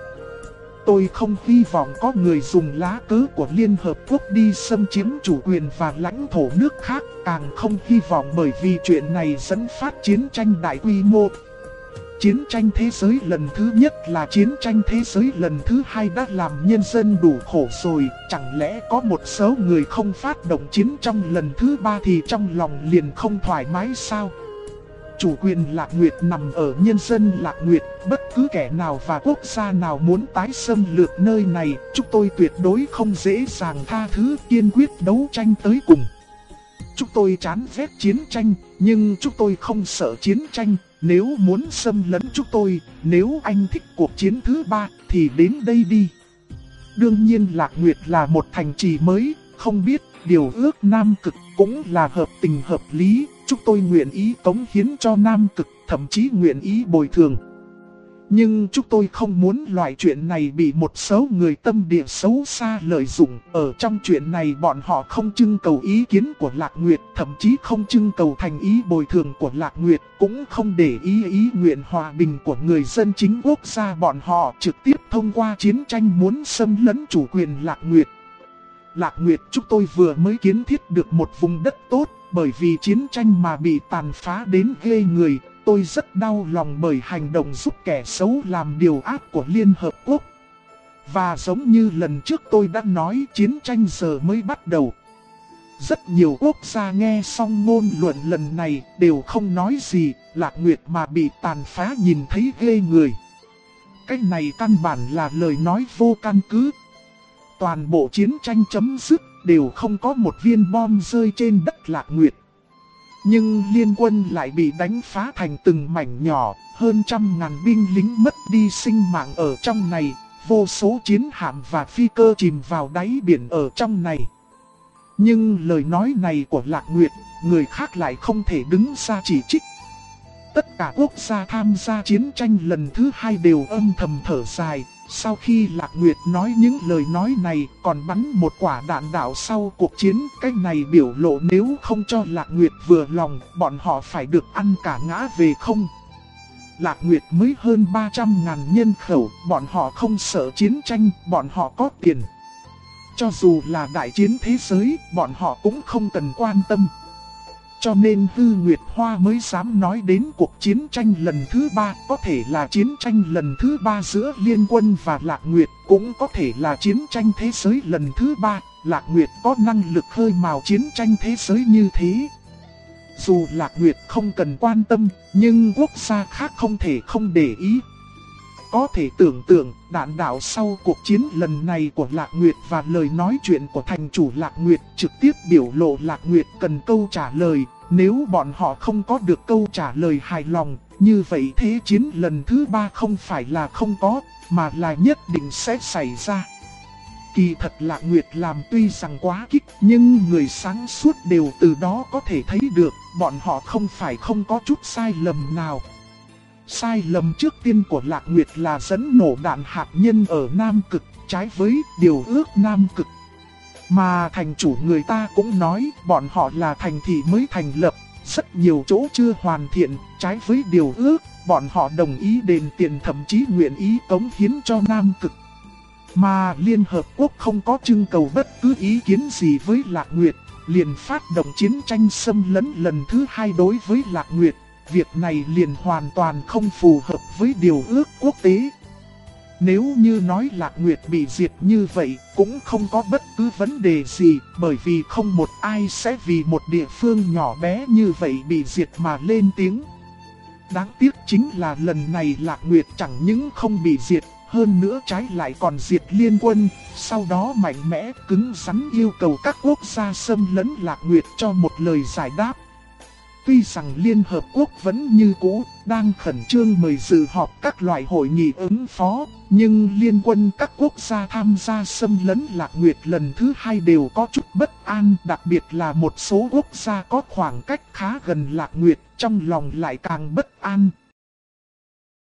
Tôi không hy vọng có người dùng lá cớ của Liên Hợp Quốc đi xâm chiếm chủ quyền và lãnh thổ nước khác, càng không hy vọng bởi vì chuyện này dẫn phát chiến tranh đại quy mô. Chiến tranh thế giới lần thứ nhất là chiến tranh thế giới lần thứ hai đã làm nhân dân đủ khổ rồi, chẳng lẽ có một số người không phát động chiến trong lần thứ ba thì trong lòng liền không thoải mái sao? Chủ quyền Lạc Nguyệt nằm ở nhân dân Lạc Nguyệt, bất cứ kẻ nào và quốc gia nào muốn tái xâm lược nơi này, chúng tôi tuyệt đối không dễ dàng tha thứ, kiên quyết đấu tranh tới cùng. Chúng tôi chán ghét chiến tranh, nhưng chúng tôi không sợ chiến tranh. Nếu muốn xâm lấn chúng tôi, nếu anh thích cuộc chiến thứ ba thì đến đây đi. Đương nhiên Lạc Nguyệt là một thành trì mới, không biết điều ước Nam Cực cũng là hợp tình hợp lý. Chúng tôi nguyện ý cống hiến cho Nam Cực, thậm chí nguyện ý bồi thường. Nhưng chúng tôi không muốn loại chuyện này bị một số người tâm địa xấu xa lợi dụng. Ở trong chuyện này bọn họ không trưng cầu ý kiến của Lạc Nguyệt, thậm chí không trưng cầu thành ý bồi thường của Lạc Nguyệt, cũng không để ý nguyện hòa bình của người dân chính quốc gia. Bọn họ trực tiếp thông qua chiến tranh muốn xâm lấn chủ quyền Lạc Nguyệt. Lạc Nguyệt chúng tôi vừa mới kiến thiết được một vùng đất tốt, bởi vì chiến tranh mà bị tàn phá đến ghê người. Tôi rất đau lòng bởi hành động giúp kẻ xấu làm điều ác của Liên Hợp Quốc. Và giống như lần trước tôi đã nói, chiến tranh giờ mới bắt đầu. Rất nhiều quốc gia nghe xong ngôn luận lần này đều không nói gì. Lạc Nguyệt mà bị tàn phá nhìn thấy ghê người. Cái này căn bản là lời nói vô căn cứ. Toàn bộ chiến tranh chấm dứt đều không có một viên bom rơi trên đất Lạc Nguyệt. Nhưng liên quân lại bị đánh phá thành từng mảnh nhỏ, hơn 100.000 binh lính mất đi sinh mạng ở trong này, vô số chiến hạm và phi cơ chìm vào đáy biển ở trong này. Nhưng lời nói này của Lạc Nguyệt, người khác lại không thể đứng ra chỉ trích. Tất cả quốc gia tham gia chiến tranh lần thứ 2 đều âm thầm thở dài. Sau khi Lạc Nguyệt nói những lời nói này, còn bắn một quả đạn đạo sau cuộc chiến. Cái này biểu lộ nếu không cho Lạc Nguyệt vừa lòng, bọn họ phải được ăn cả ngã về không. Lạc Nguyệt mới hơn 300.000 nhân khẩu, bọn họ không sợ chiến tranh, bọn họ có tiền. Cho dù là đại chiến thế giới, bọn họ cũng không cần quan tâm. Cho nên Hư Nguyệt Hoa mới dám nói đến cuộc chiến tranh lần thứ 3, có thể là chiến tranh lần thứ 3 giữa Liên quân và Lạc Nguyệt, cũng có thể là chiến tranh thế giới lần thứ 3, Lạc Nguyệt có năng lực khơi mào chiến tranh thế giới như thế. Dù Lạc Nguyệt không cần quan tâm, nhưng quốc gia khác không thể không để ý. Có thể tưởng tượng, đạn đạo sau cuộc chiến lần này của Lạc Nguyệt và lời nói chuyện của thành chủ Lạc Nguyệt trực tiếp biểu lộ Lạc Nguyệt cần câu trả lời. Nếu bọn họ không có được câu trả lời hài lòng, như vậy thế chiến lần thứ 3 không phải là không có, mà là nhất định sẽ xảy ra. Kỳ thật Lạc Nguyệt làm tuy rằng quá kích, nhưng người sáng suốt đều từ đó có thể thấy được, bọn họ không phải không có chút sai lầm nào. Sai lầm trước tiên của Lạc Nguyệt là dẫn nổ đạn hạt nhân ở Nam Cực, trái với điều ước Nam Cực. Mà thành chủ người ta cũng nói bọn họ là thành thị mới thành lập, rất nhiều chỗ chưa hoàn thiện, trái với điều ước, bọn họ đồng ý đền tiền, thậm chí nguyện ý cống hiến cho Nam Cực. Mà Liên Hợp Quốc không có trưng cầu bất cứ ý kiến gì với Lạc Nguyệt, liền phát động chiến tranh xâm lấn lần thứ 2 đối với Lạc Nguyệt. Việc này liền hoàn toàn không phù hợp với điều ước quốc tế. Nếu như nói Lạc Nguyệt bị diệt như vậy, cũng không có bất cứ vấn đề gì, bởi vì không một ai sẽ vì một địa phương nhỏ bé như vậy bị diệt mà lên tiếng. Đáng tiếc chính là lần này Lạc Nguyệt chẳng những không bị diệt, hơn nữa trái lại còn diệt liên quân, sau đó mạnh mẽ cứng rắn yêu cầu các quốc gia xâm lấn Lạc Nguyệt cho một lời giải đáp. Tuy rằng Liên Hợp Quốc vẫn như cũ, đang khẩn trương mời dự họp các loại hội nghị ứng phó, nhưng liên quân các quốc gia tham gia xâm lấn Lạc Nguyệt lần thứ 2 đều có chút bất an, đặc biệt là một số quốc gia có khoảng cách khá gần Lạc Nguyệt, trong lòng lại càng bất an.